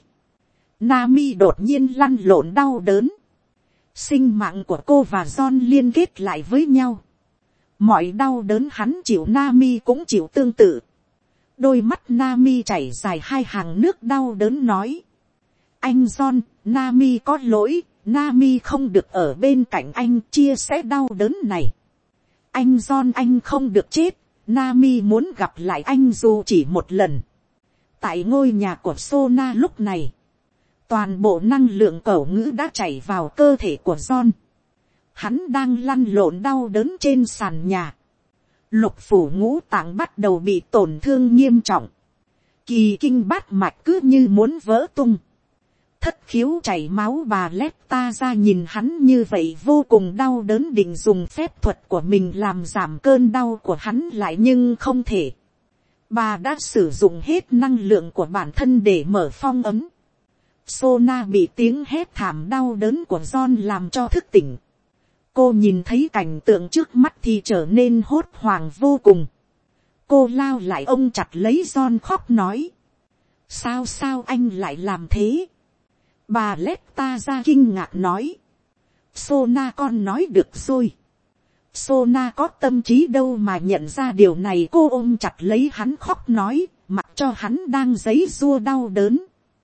Nami đột nhiên lăn lộn đau đớn. Sinh mạng của cô và John liên kết lại với nhau. Mọi đau đớn hắn chịu, Nami cũng chịu tương tự. Đôi mắt Nami chảy dài 2 hàng nước đau đớn nói. Anh John, Nami có lỗi, Nami không được ở bên cạnh anh chia sẻ đau đớn này. Anh John, anh không được chết, Nami muốn gặp lại anh dù chỉ một lần. Tại ngôi nhà của Sona lúc này, toàn bộ năng lượng cẩu ngữ đã chảy vào cơ thể của John. Hắn đang lăn lộn đau đớn trên sàn nhà. Lục phủ ngũ tạng bắt đầu bị tổn thương nghiêm trọng. Kỳ kinh bát mạch cứ như muốn vỡ tung. Thất khiếu chảy máu, bà Lepta ra nhìn hắn như vậy vô cùng đau đớn, định dùng phép thuật của mình làm giảm cơn đau của hắn lại nhưng không thể. Bà đã sử dụng hết năng lượng của bản thân để mở phong ấm. Sona bị tiếng hét thảm đau đớn của John làm cho thức tỉnh. Cô nhìn thấy cảnh tượng trước mắt thì trở nên hốt hoảng vô cùng. Cô lao lại ôm chặt lấy John khóc nói. Sao anh lại làm thế? Bà Lepta ra kinh ngạc nói. Sona, con nói được rồi. Sona có tâm trí đâu mà nhận ra điều này. Cô ôm chặt lấy hắn khóc nói, mặc cho hắn đang giãy giụa đau đớn.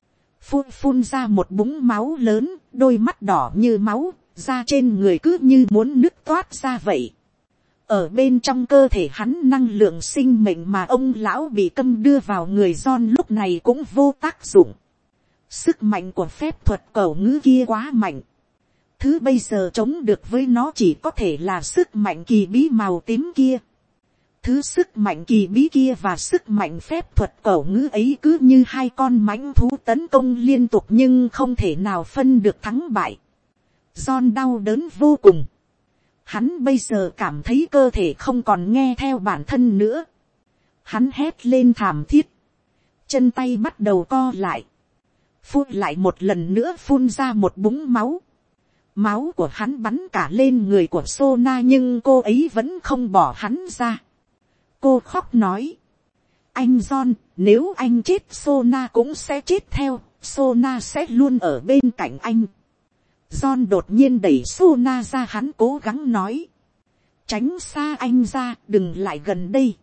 Phun ra một búng máu lớn, đôi mắt đỏ như máu, da trên người cứ như muốn nứt toát ra vậy. Ở bên trong cơ thể hắn, năng lượng sinh mệnh mà ông lão bị câm đưa vào người John lúc này cũng vô tác dụng. Sức mạnh của phép thuật cẩu ngữ kia quá mạnh. Thứ bây giờ chống được với nó chỉ có thể là sức mạnh kỳ bí màu tím kia. Thứ sức mạnh kỳ bí kia và sức mạnh phép thuật cẩu ngữ ấy cứ như 2 con mãnh thú tấn công liên tục nhưng không thể nào phân được thắng bại. John đau đớn vô cùng. Hắn bây giờ cảm thấy cơ thể không còn nghe theo bản thân nữa. Hắn hét lên thảm thiết. Chân tay bắt đầu co lại. Phun lại một lần nữa, phun ra một búng máu. Máu của hắn bắn cả lên người của Sona nhưng cô ấy vẫn không bỏ hắn ra. Cô khóc nói. Anh John, nếu anh chết Sona cũng sẽ chết theo. Sona sẽ luôn ở bên cạnh anh. John đột nhiên đẩy Sona ra, hắn cố gắng nói. Tránh xa anh ra, đừng lại gần đây.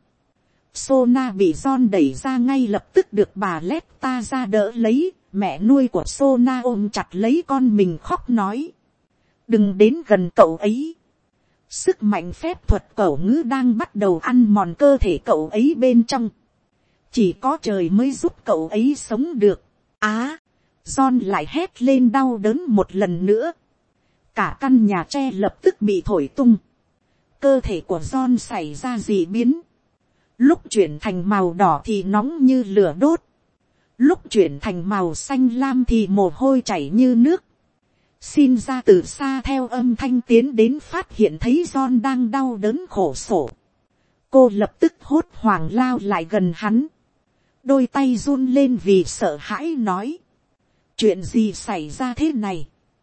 Sona bị John đẩy ra ngay lập tức được bà Lepta ra đỡ lấy. Mẹ nuôi của Sona ôm chặt lấy con mình khóc nói. Đừng đến gần cậu ấy. Sức mạnh phép thuật cẩu ngữ đang bắt đầu ăn mòn cơ thể cậu ấy bên trong. Chỉ có trời mới giúp cậu ấy sống được. John lại hét lên đau đớn một lần nữa. Cả căn nhà tre lập tức bị thổi tung. Cơ thể của John xảy ra dị biến. Lúc chuyển thành màu đỏ thì nóng như lửa đốt. Lúc chuyển thành màu xanh lam thì mồ hôi chảy như nước. Xin ra từ xa theo âm thanh tiến đến, phát hiện thấy John đang đau đớn khổ sở. Cô lập tức hốt hoảng lao lại gần hắn. Đôi tay run lên vì sợ hãi nói. Chuyện gì xảy ra thế này?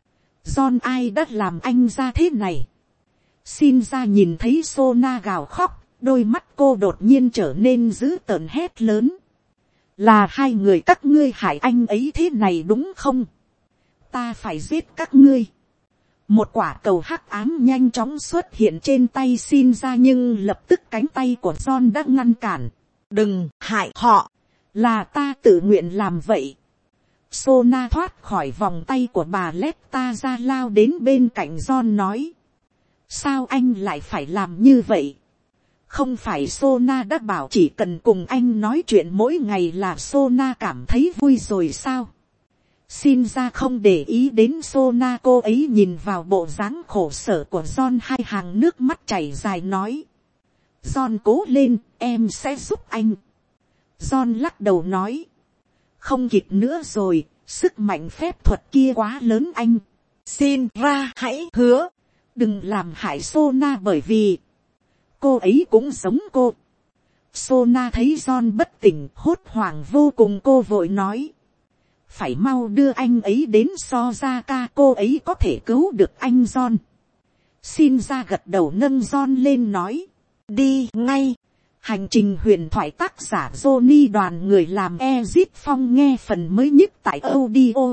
John ai đã làm anh ra thế này. Xin ra nhìn thấy Sona gào khóc, đôi mắt cô đột nhiên trở nên dữ tợn hét lớn. Là hai người các ngươi hại anh ấy thế này đúng không? Ta phải giết các ngươi. Một quả cầu hắc ám nhanh chóng xuất hiện trên tay xin ra, nhưng lập tức cánh tay của John đã ngăn cản. Đừng hại họ. Là ta tự nguyện làm vậy. Sona thoát khỏi vòng tay của bà Letta ra, lao đến bên cạnh John nói. Sao anh lại phải làm như vậy? Không phải Sona đã bảo chỉ cần cùng anh nói chuyện mỗi ngày là Sona cảm thấy vui rồi sao? Xin ra không để ý đến Sona, cô ấy nhìn vào bộ dáng khổ sở của John, hai hàng nước mắt chảy dài nói. John cố lên, em sẽ giúp anh. John lắc đầu nói. Không kịp nữa rồi, sức mạnh phép thuật kia quá lớn anh. Xin ra hãy hứa. Đừng làm hại Sona, bởi vì cô ấy cũng giống cô. Sona thấy John bất tỉnh, hốt hoảng vô cùng, cô vội nói. Phải mau đưa anh ấy đến Sozaka, cô ấy có thể cứu được anh John. Xin ra gật đầu nâng John lên nói. Đi ngay. Hành trình huyền thoại tác giả Johnny đoàn người làm Ezit Phong nghe phần mới nhất tại audio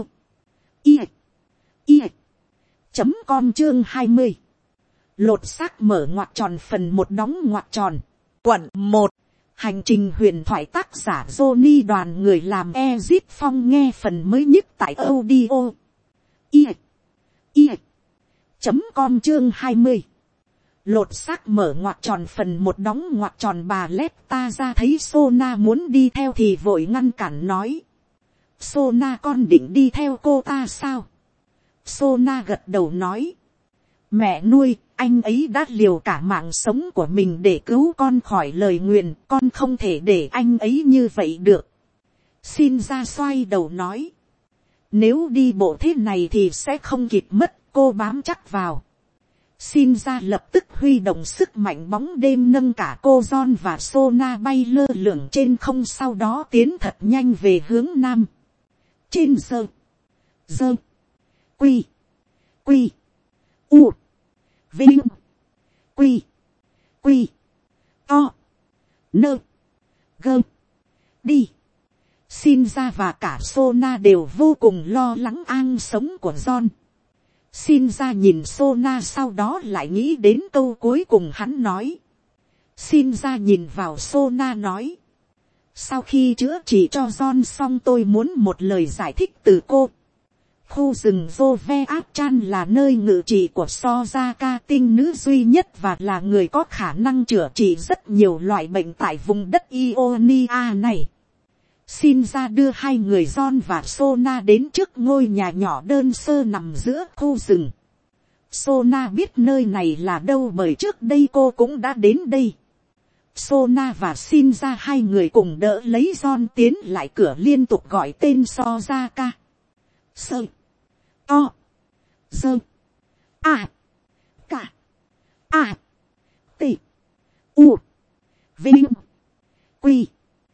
i.com chương 20. Lột xác mở ngoặc tròn phần 1 đóng ngoặc tròn. Quận 1. Hành trình huyền thoại tác giả Johnny đoàn người làm Ezit Phong nghe phần mới nhất tại audio i.com chương 20. Lột xác mở ngoặc tròn phần 1 đóng ngoặc tròn. Bà Letta ra thấy Sona muốn đi theo thì vội ngăn cản nói. Sona con định đi theo cô ta sao? Sona gật đầu nói. Mẹ nuôi, anh ấy đã liều cả mạng sống của mình để cứu con khỏi lời nguyền, con không thể để anh ấy như vậy được. Xin ra xoay đầu nói. Nếu đi bộ thế này thì sẽ không kịp mất, cô bám chắc vào. Xin ra lập tức huy động sức mạnh bóng đêm nâng cả cô John và Sona bay lơ lửng trên không, sau đó tiến thật nhanh về hướng nam. Trên dơ quy u vinh quy to nơ gơ đi. Xin ra và cả Sona đều vô cùng lo lắng an sống của John. Xin ra nhìn Sona, sau đó lại nghĩ đến câu cuối cùng hắn nói. Xin ra nhìn vào Sona nói. Sau khi chữa trị cho John xong, tôi muốn một lời giải thích từ cô. Khu rừng Joveatchan là nơi ngự trị của Sozaka tinh nữ duy nhất và là người có khả năng chữa trị rất nhiều loại bệnh tại vùng đất Ionia này. Xin ra đưa hai người John và Sona đến trước ngôi nhà nhỏ đơn sơ nằm giữa khu rừng. Sona biết nơi này là đâu bởi trước đây cô cũng đã đến đây. Sona và xin ra hai người cùng đỡ lấy John tiến lại cửa, liên tục gọi tên Sozaka. Sơ, to, dơ, a, cả, a, t, u, vinh, quy.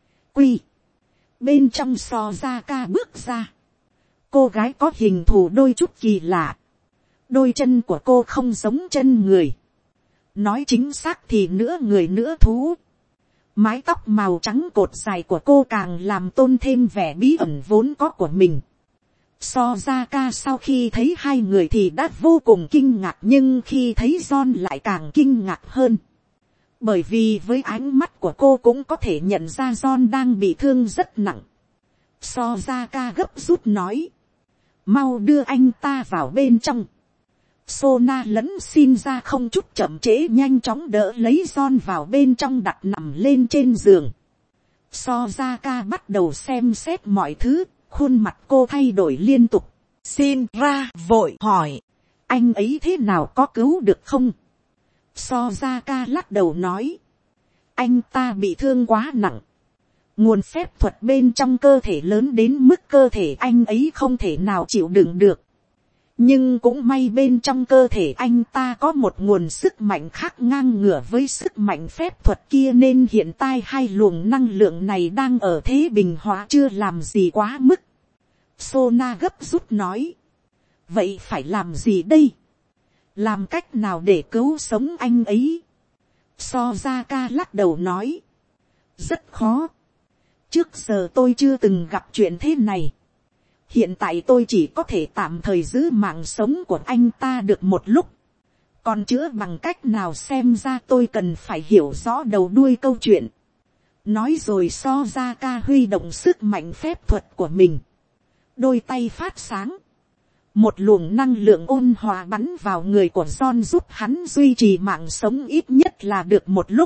Bên trong Sozaka bước ra. Cô gái có hình thù đôi chút kỳ lạ. Đôi chân của cô không giống chân người. Nói chính xác thì nửa người nửa thú. Mái tóc màu trắng cột dài của cô càng làm tôn thêm vẻ bí ẩn vốn có của mình. Sozaka sau khi thấy hai người thì đã vô cùng kinh ngạc, nhưng khi thấy John lại càng kinh ngạc hơn. Bởi vì với ánh mắt của cô cũng có thể nhận ra John đang bị thương rất nặng. Sozaka gấp rút nói. Mau đưa anh ta vào bên trong. Sona lẫn xin ra không chút chậm trễ nhanh chóng đỡ lấy John vào bên trong, đặt nằm lên trên giường. Sozaka bắt đầu xem xét mọi thứ, khuôn mặt cô thay đổi liên tục. Xin ra vội hỏi. Anh ấy thế nào, có cứu được không? Sozaka lắc đầu nói. Anh ta bị thương quá nặng. Nguồn phép thuật bên trong cơ thể lớn đến mức cơ thể anh ấy không thể nào chịu đựng được. Nhưng cũng may bên trong cơ thể anh ta có một nguồn sức mạnh khác ngang ngửa với sức mạnh phép thuật kia, nên hiện tại hai luồng năng lượng này đang ở thế bình hóa, chưa làm gì quá mức. Sona gấp rút nói. vậy phải làm gì đây, làm cách nào để cứu sống anh ấy. Sozaka lắc đầu nói, rất khó, trước giờ tôi chưa từng gặp chuyện thế này, hiện tại tôi chỉ có thể tạm thời giữ mạng sống của anh ta được một lúc, còn chữa bằng cách nào xem ra tôi cần phải hiểu rõ đầu đuôi câu chuyện. Nói rồi Sozaka huy động sức mạnh phép thuật của mình, đôi tay phát sáng, một luồng năng lượng ôn hòa bắn vào người của John giúp hắn duy trì mạng sống ít nhất là được một lúc.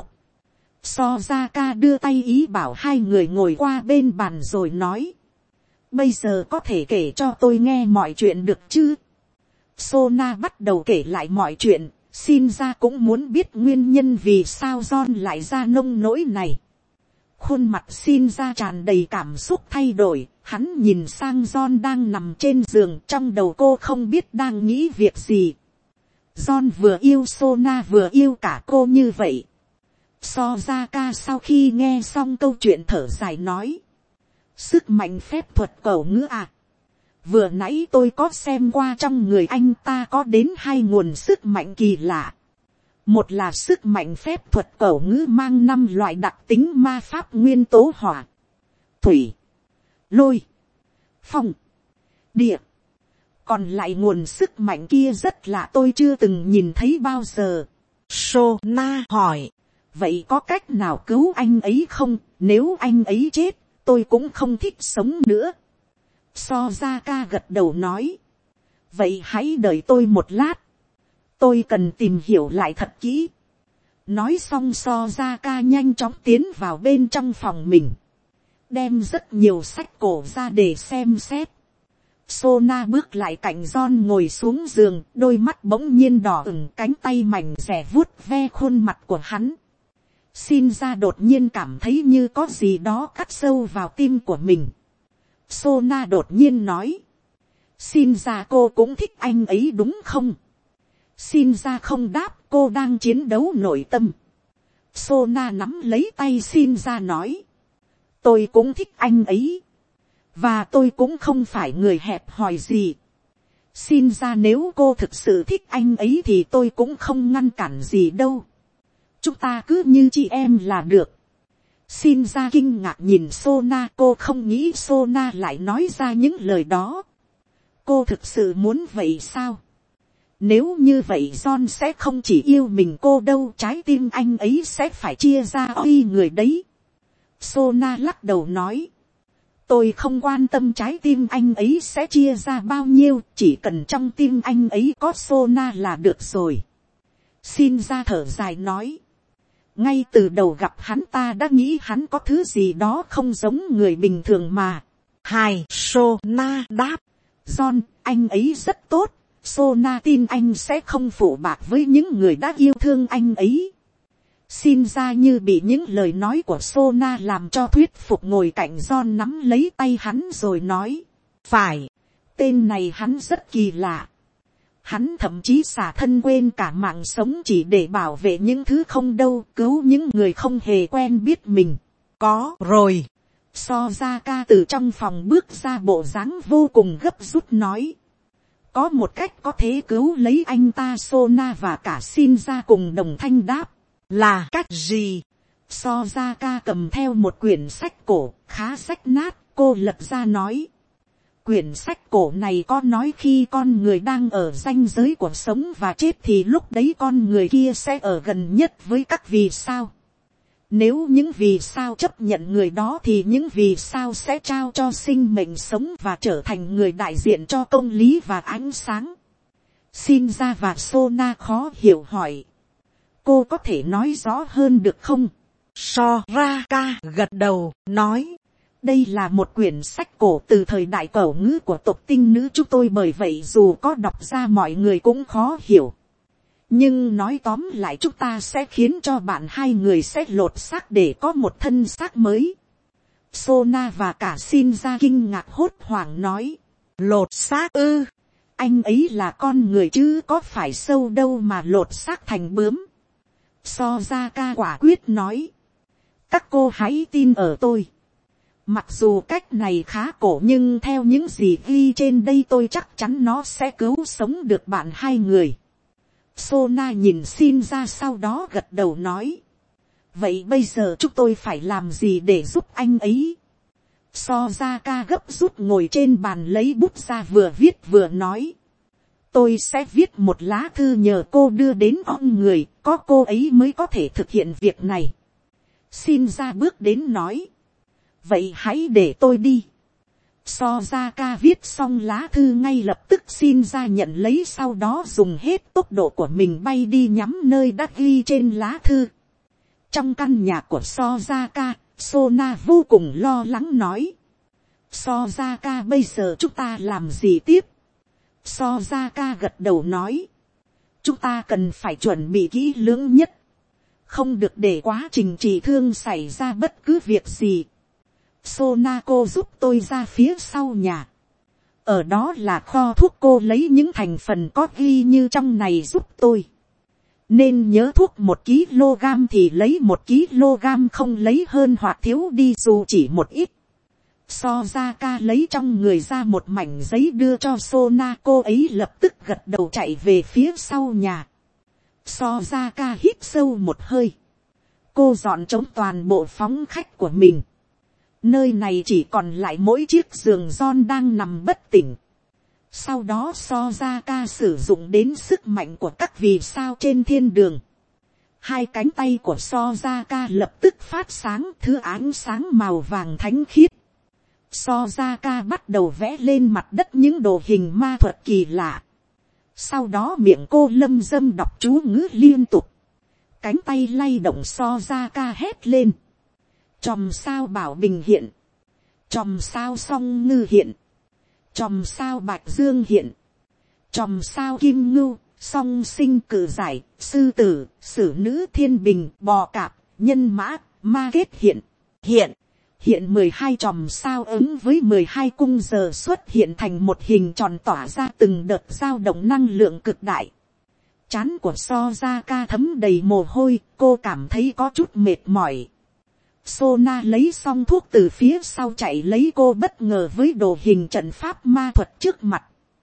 Sozaka đưa tay ý bảo hai người ngồi qua bên bàn rồi nói, bây giờ có thể kể cho tôi nghe mọi chuyện được chứ. Sona bắt đầu kể lại mọi chuyện, xin ra cũng muốn biết nguyên nhân vì sao John lại ra nông nỗi này. Khuôn mặt xin ra tràn đầy cảm xúc thay đổi, hắn nhìn sang John đang nằm trên giường, trong đầu cô không biết đang nghĩ việc gì. John vừa yêu Sona vừa yêu cả cô như vậy. Sozaka sau khi nghe xong câu chuyện thở dài nói, sức mạnh phép thuật cầu ngữ à, vừa nãy tôi có xem qua trong người anh ta có đến hai nguồn sức mạnh kỳ lạ. Một là sức mạnh phép thuật cầu ngữ mang 5 loại đặc tính ma pháp nguyên tố hỏa, thủy, lôi, phong, địa. Còn lại nguồn sức mạnh kia rất lạ, tôi chưa từng nhìn thấy bao giờ. Sona hỏi, vậy có cách nào cứu anh ấy không? Nếu anh ấy chết, tôi cũng không thích sống nữa. Sozaka gật đầu nói, vậy hãy đợi tôi một lát, tôi cần tìm hiểu lại thật kỹ. Nói xong Sozaka nhanh chóng tiến vào bên trong phòng mình, đem rất nhiều sách cổ ra để xem xét. Sona bước lại cạnh John ngồi xuống giường, đôi mắt bỗng nhiên đỏ ửng, cánh tay mảnh rẻ vuốt ve khuôn mặt của hắn. Xin ra đột nhiên cảm thấy như có gì đó cắt sâu vào tim của mình. Sona đột nhiên nói, xin ra cô cũng thích anh ấy đúng không? Xin ra không đáp, cô đang chiến đấu nội tâm. Sona nắm lấy tay xin ra nói, tôi cũng thích anh ấy, và tôi cũng không phải người hẹp hòi gì. Xin ra nếu cô thực sự thích anh ấy thì tôi cũng không ngăn cản gì đâu, chúng ta cứ như chị em là được. Xin ra kinh ngạc nhìn Sona, cô không nghĩ Sona lại nói ra những lời đó. Cô thực sự muốn vậy sao? Nếu như vậy John sẽ không chỉ yêu mình cô đâu, trái tim anh ấy sẽ phải chia ra oi người đấy. Sona lắc đầu nói, tôi không quan tâm trái tim anh ấy sẽ chia ra bao nhiêu, chỉ cần trong tim anh ấy có Sona là được rồi. Xin ra thở dài nói, ngay từ đầu gặp hắn ta đã nghĩ hắn có thứ gì đó không giống người bình thường mà. Sona đáp, John, anh ấy rất tốt, Sona tin anh sẽ không phụ bạc với những người đã yêu thương anh ấy. Xin ra như bị những lời nói của Sona làm cho thuyết phục, ngồi cạnh John nắm lấy tay hắn rồi nói, phải, tên này hắn rất kỳ lạ. Hắn thậm chí xả thân quên cả mạng sống chỉ để bảo vệ những thứ không đâu, cứu những người không hề quen biết mình. Có rồi. Sozaka từ trong phòng bước ra, bộ dáng vô cùng gấp rút nói, có một cách có thể cứu lấy anh ta. Sona và cả xin ra cùng đồng thanh đáp, là cách gì? Sozaka cầm theo một quyển sách cổ khá rách nát, cô lật ra nói, quyển sách cổ này có nói khi con người đang ở ranh giới của sống và chết thì lúc đấy con người kia sẽ ở gần nhất với các vì sao. Nếu những vì sao chấp nhận người đó thì những vì sao sẽ trao cho sinh mệnh sống và trở thành người đại diện cho công lý và ánh sáng. Xin ra và Sona khó hiểu hỏi, cô có thể nói rõ hơn được không? Soraka gật đầu nói, đây là một quyển sách cổ từ thời đại cẩu ngữ của tộc tinh nữ chúng tôi, bởi vậy dù có đọc ra mọi người cũng khó hiểu. Nhưng nói tóm lại chúng ta sẽ khiến cho bạn hai người sẽ lột xác để có một thân xác mới. Sona và cả xin ra kinh ngạc hốt hoảng nói, lột xác ư? Anh ấy là con người chứ có phải sâu đâu mà lột xác thành bướm. Sozaka quả quyết nói, các cô hãy tin ở tôi. Mặc dù cách này khá cổ nhưng theo những gì ghi trên đây tôi chắc chắn nó sẽ cứu sống được bạn hai người. Sona nhìn xin ra sau đó gật đầu nói. Vậy bây giờ chúng tôi phải làm gì để giúp anh ấy? Sozaka gấp rút ngồi trên bàn lấy bút ra vừa viết vừa nói. Tôi sẽ viết một lá thư nhờ cô đưa đến ông người, có cô ấy mới có thể thực hiện việc này. Xin ra bước đến nói. Vậy hãy để tôi đi. Sozaka viết xong lá thư ngay lập tức xin ra nhận lấy, sau đó dùng hết tốc độ của mình bay đi nhắm nơi đã ghi trên lá thư. Trong căn nhà của Sozaka, Sona vô cùng lo lắng nói. Sozaka, bây giờ chúng ta làm gì tiếp? Sozaka gật đầu nói. Chúng ta cần phải chuẩn bị kỹ lưỡng nhất. Không được để quá trình trị thương xảy ra bất cứ việc gì. Sonako giúp tôi ra phía sau nhà. Ở đó là kho thuốc, cô lấy những thành phần có ghi như trong này giúp tôi. Nên nhớ thuốc 1 kg thì lấy 1 kg, không lấy hơn hoặc thiếu đi dù chỉ một ít. Sozaka lấy trong người ra một mảnh giấy đưa cho Sona, cô ấy lập tức gật đầu chạy về phía sau nhà. Sozaka hít sâu một hơi. Cô dọn trống toàn bộ phóng khách của mình. Nơi này chỉ còn lại mỗi chiếc giường John đang nằm bất tỉnh. Sau đó Sozaka sử dụng đến sức mạnh của các vì sao trên thiên đường. Hai cánh tay của Sozaka lập tức phát sáng thứ ánh sáng màu vàng thánh khiết. Sozaka bắt đầu vẽ lên mặt đất những đồ hình ma thuật kỳ lạ. Sau đó miệng cô lâm dâm đọc chú ngữ liên tục. Cánh tay lay động, Sozaka hét lên. Chòm sao bảo bình hiện. Chòm sao song ngư hiện. Chòm sao bạch dương hiện. Chòm sao kim ngưu, song sinh cử giải, sư tử, sử nữ thiên bình, bò cạp, nhân mã, ma kết hiện. Hiện 12 chòm sao ứng với 12 cung giờ xuất hiện thành một hình tròn tỏa ra từng đợt dao động năng lượng cực đại. Trán của Sozaka thấm đầy mồ hôi, cô cảm thấy có chút mệt mỏi. Sona lấy xong thuốc từ phía sau chạy lấy cô bất ngờ với đồ hình trận pháp ma thuật trước mặt.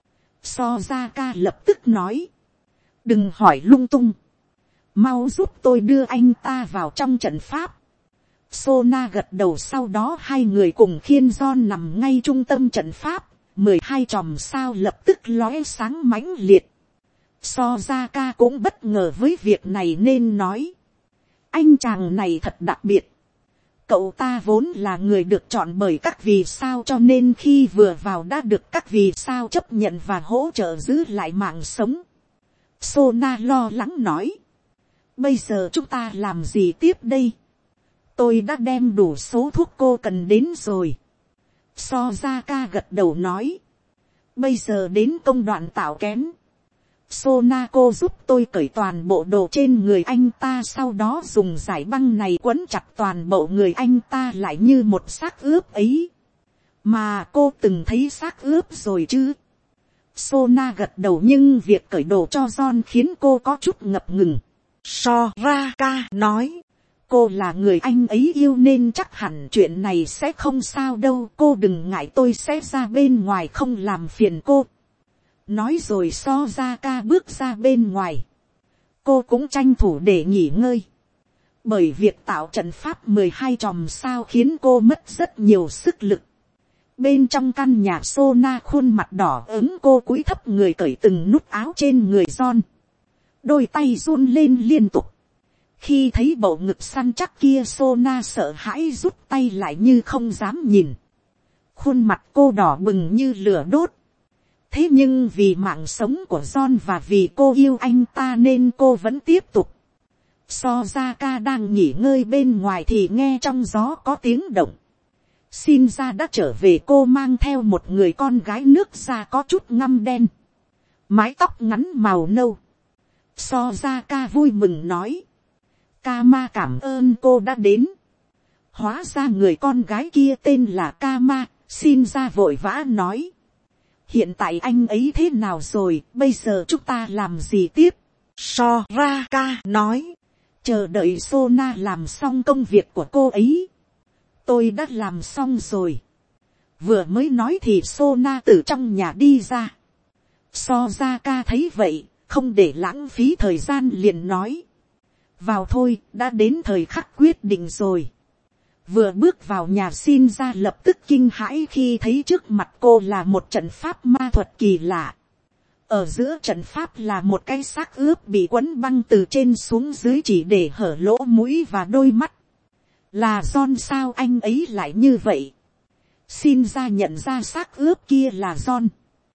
Sozaka lập tức nói. Đừng hỏi lung tung. Mau giúp tôi đưa anh ta vào trong trận pháp. Sona gật đầu, sau đó hai người cùng khiên John nằm ngay trung tâm trận pháp. 12 chòm sao lập tức lóe sáng mãnh liệt. Sozaka cũng bất ngờ với việc này nên nói. Anh chàng này thật đặc biệt. Cậu ta vốn là người được chọn bởi các vì sao, cho nên khi vừa vào đã được các vì sao chấp nhận và hỗ trợ giữ lại mạng sống. Sona lo lắng nói. Bây giờ chúng ta làm gì tiếp đây? Tôi đã đem đủ số thuốc cô cần đến rồi. Sozaka gật đầu nói. Bây giờ đến công đoạn tạo kén. Sonako giúp tôi cởi toàn bộ đồ trên người anh ta, sau đó dùng giải băng này quấn chặt toàn bộ người anh ta lại như một xác ướp ấy. Mà cô từng thấy xác ướp rồi chứ? Sona gật đầu, nhưng việc cởi đồ cho John khiến cô có chút ngập ngừng. Soraka nói. Cô là người anh ấy yêu nên chắc hẳn chuyện này sẽ không sao đâu. Cô đừng ngại, tôi sẽ ra bên ngoài không làm phiền cô. Nói rồi Sozaka bước ra bên ngoài. Cô cũng tranh thủ để nghỉ ngơi. Bởi việc tạo trận pháp 12 chòm sao khiến cô mất rất nhiều sức lực. Bên trong căn nhà Sona khuôn mặt đỏ ửng, cô cúi thấp người cởi từng nút áo trên người John. Đôi tay run lên liên tục. Khi thấy bộ ngực săn chắc kia, Sona sợ hãi rút tay lại như không dám nhìn. Khuôn mặt cô đỏ bừng như lửa đốt. Thế nhưng vì mạng sống của John và vì cô yêu anh ta nên cô vẫn tiếp tục. Sozaka đang nghỉ ngơi bên ngoài thì nghe trong gió có tiếng động. Shinja đã trở về, cô mang theo một người con gái nước da có chút ngăm đen. Mái tóc ngắn màu nâu. Sozaka vui mừng nói. Kama cảm ơn cô đã đến. Hóa ra người con gái kia tên là Kama. Shinja vội vã nói. Hiện tại anh ấy thế nào rồi, bây giờ chúng ta làm gì tiếp? Soraka nói. Chờ đợi Sona làm xong công việc của cô ấy. tôi đã làm xong rồi. Vừa mới nói thì Sona từ trong nhà đi ra. Sozaka thấy vậy, không để lãng phí thời gian liền nói. Vào thôi, đã đến thời khắc quyết định rồi. Vừa bước vào nhà Shinra lập tức kinh hãi khi thấy trước mặt cô là một trận pháp ma thuật kỳ lạ. Ở giữa trận pháp là một cái xác ướp bị quấn băng từ trên xuống dưới chỉ để hở lỗ mũi và đôi mắt. Là John sao anh ấy lại như vậy? Shinra nhận ra xác ướp kia là John.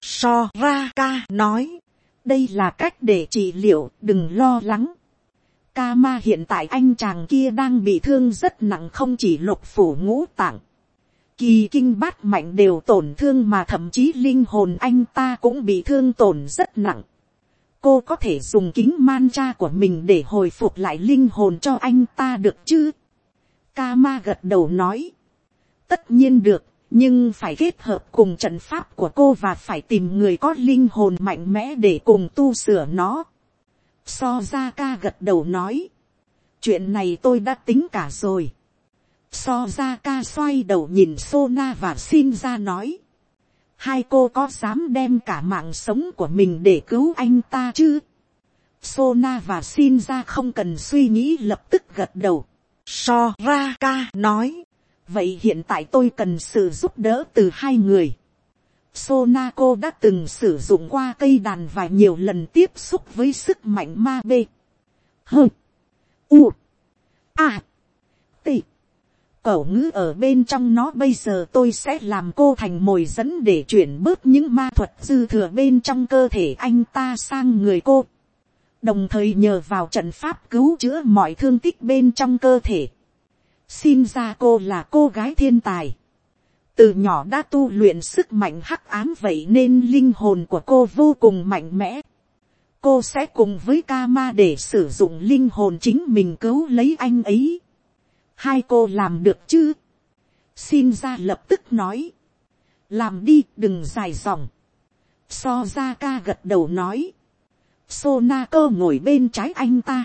Soraka nói. Đây là cách để trị liệu, đừng lo lắng. Kama hiện tại anh chàng kia đang bị thương rất nặng, không chỉ lục phủ ngũ tạng. Kỳ kinh bát mạnh đều tổn thương mà thậm chí linh hồn anh ta cũng bị thương tổn rất nặng. Cô có thể dùng kính mantra của mình để hồi phục lại linh hồn cho anh ta được chứ? Kama gật đầu nói. Tất nhiên được, nhưng phải kết hợp cùng trận pháp của cô và phải tìm người có linh hồn mạnh mẽ để cùng tu sửa nó. Sozaka gật đầu nói. Chuyện này tôi đã tính cả rồi. Sozaka xoay đầu nhìn Sona và Shinra nói. Hai cô có dám đem cả mạng sống của mình để cứu anh ta chứ? Sona và Shinra không cần suy nghĩ lập tức gật đầu. Soraka nói. Vậy hiện tại tôi cần sự giúp đỡ từ hai người. Sonako đã từng sử dụng qua cây đàn và nhiều lần tiếp xúc với sức mạnh ma bê. Hơ. U. A. T. Cẩu ngữ ở bên trong nó, bây giờ tôi sẽ làm cô thành mồi dẫn để chuyển bớt những ma thuật dư thừa bên trong cơ thể anh ta sang người cô. Đồng thời nhờ vào trận pháp cứu chữa mọi thương tích bên trong cơ thể. Shinra cô là cô gái thiên tài. Từ nhỏ đã tu luyện sức mạnh hắc ám, vậy nên linh hồn của cô vô cùng mạnh mẽ. Cô sẽ cùng với Kama để sử dụng linh hồn chính mình cứu lấy anh ấy. Hai cô làm được chứ? Shinra lập tức nói. Làm đi, đừng dài dòng. Sozaka gật đầu nói. Sonako ngồi bên trái anh ta.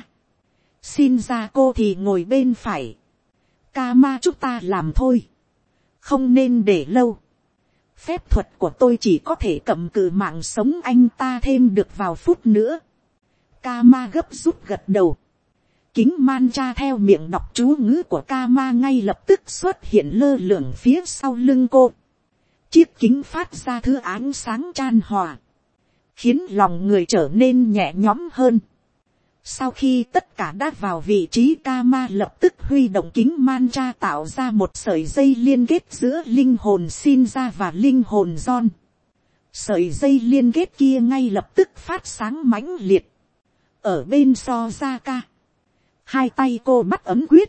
Shinra cô thì ngồi bên phải. Kama chúng ta làm thôi. Không nên để lâu. Phép thuật của tôi chỉ có thể cầm cự mạng sống anh ta thêm được vào phút nữa. Kama gấp rút gật đầu. Kính mantra theo miệng đọc chú ngữ của Kama ngay lập tức xuất hiện lơ lửng phía sau lưng cô. Chiếc kính phát ra thứ ánh sáng chan hòa, khiến lòng người trở nên nhẹ nhõm hơn. Sau khi tất cả đã vào vị trí, Kama lập tức huy động kính mantra tạo ra một sợi dây liên kết giữa linh hồn Shinra và linh hồn John. Sợi dây liên kết kia ngay lập tức phát sáng mãnh liệt. Ở bên Sozaka, hai tay cô bắt ấm quyết.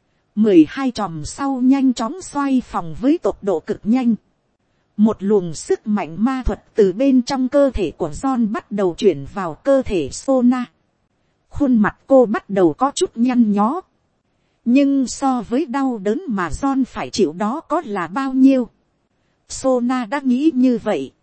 12 chòm sau nhanh chóng xoay vòng với tốc độ cực nhanh. Một luồng sức mạnh ma thuật từ bên trong cơ thể của John bắt đầu chuyển vào cơ thể Sona. Khuôn mặt cô bắt đầu có chút nhăn nhó. Nhưng so với đau đớn mà John phải chịu đó có là bao nhiêu. Sona đã nghĩ như vậy.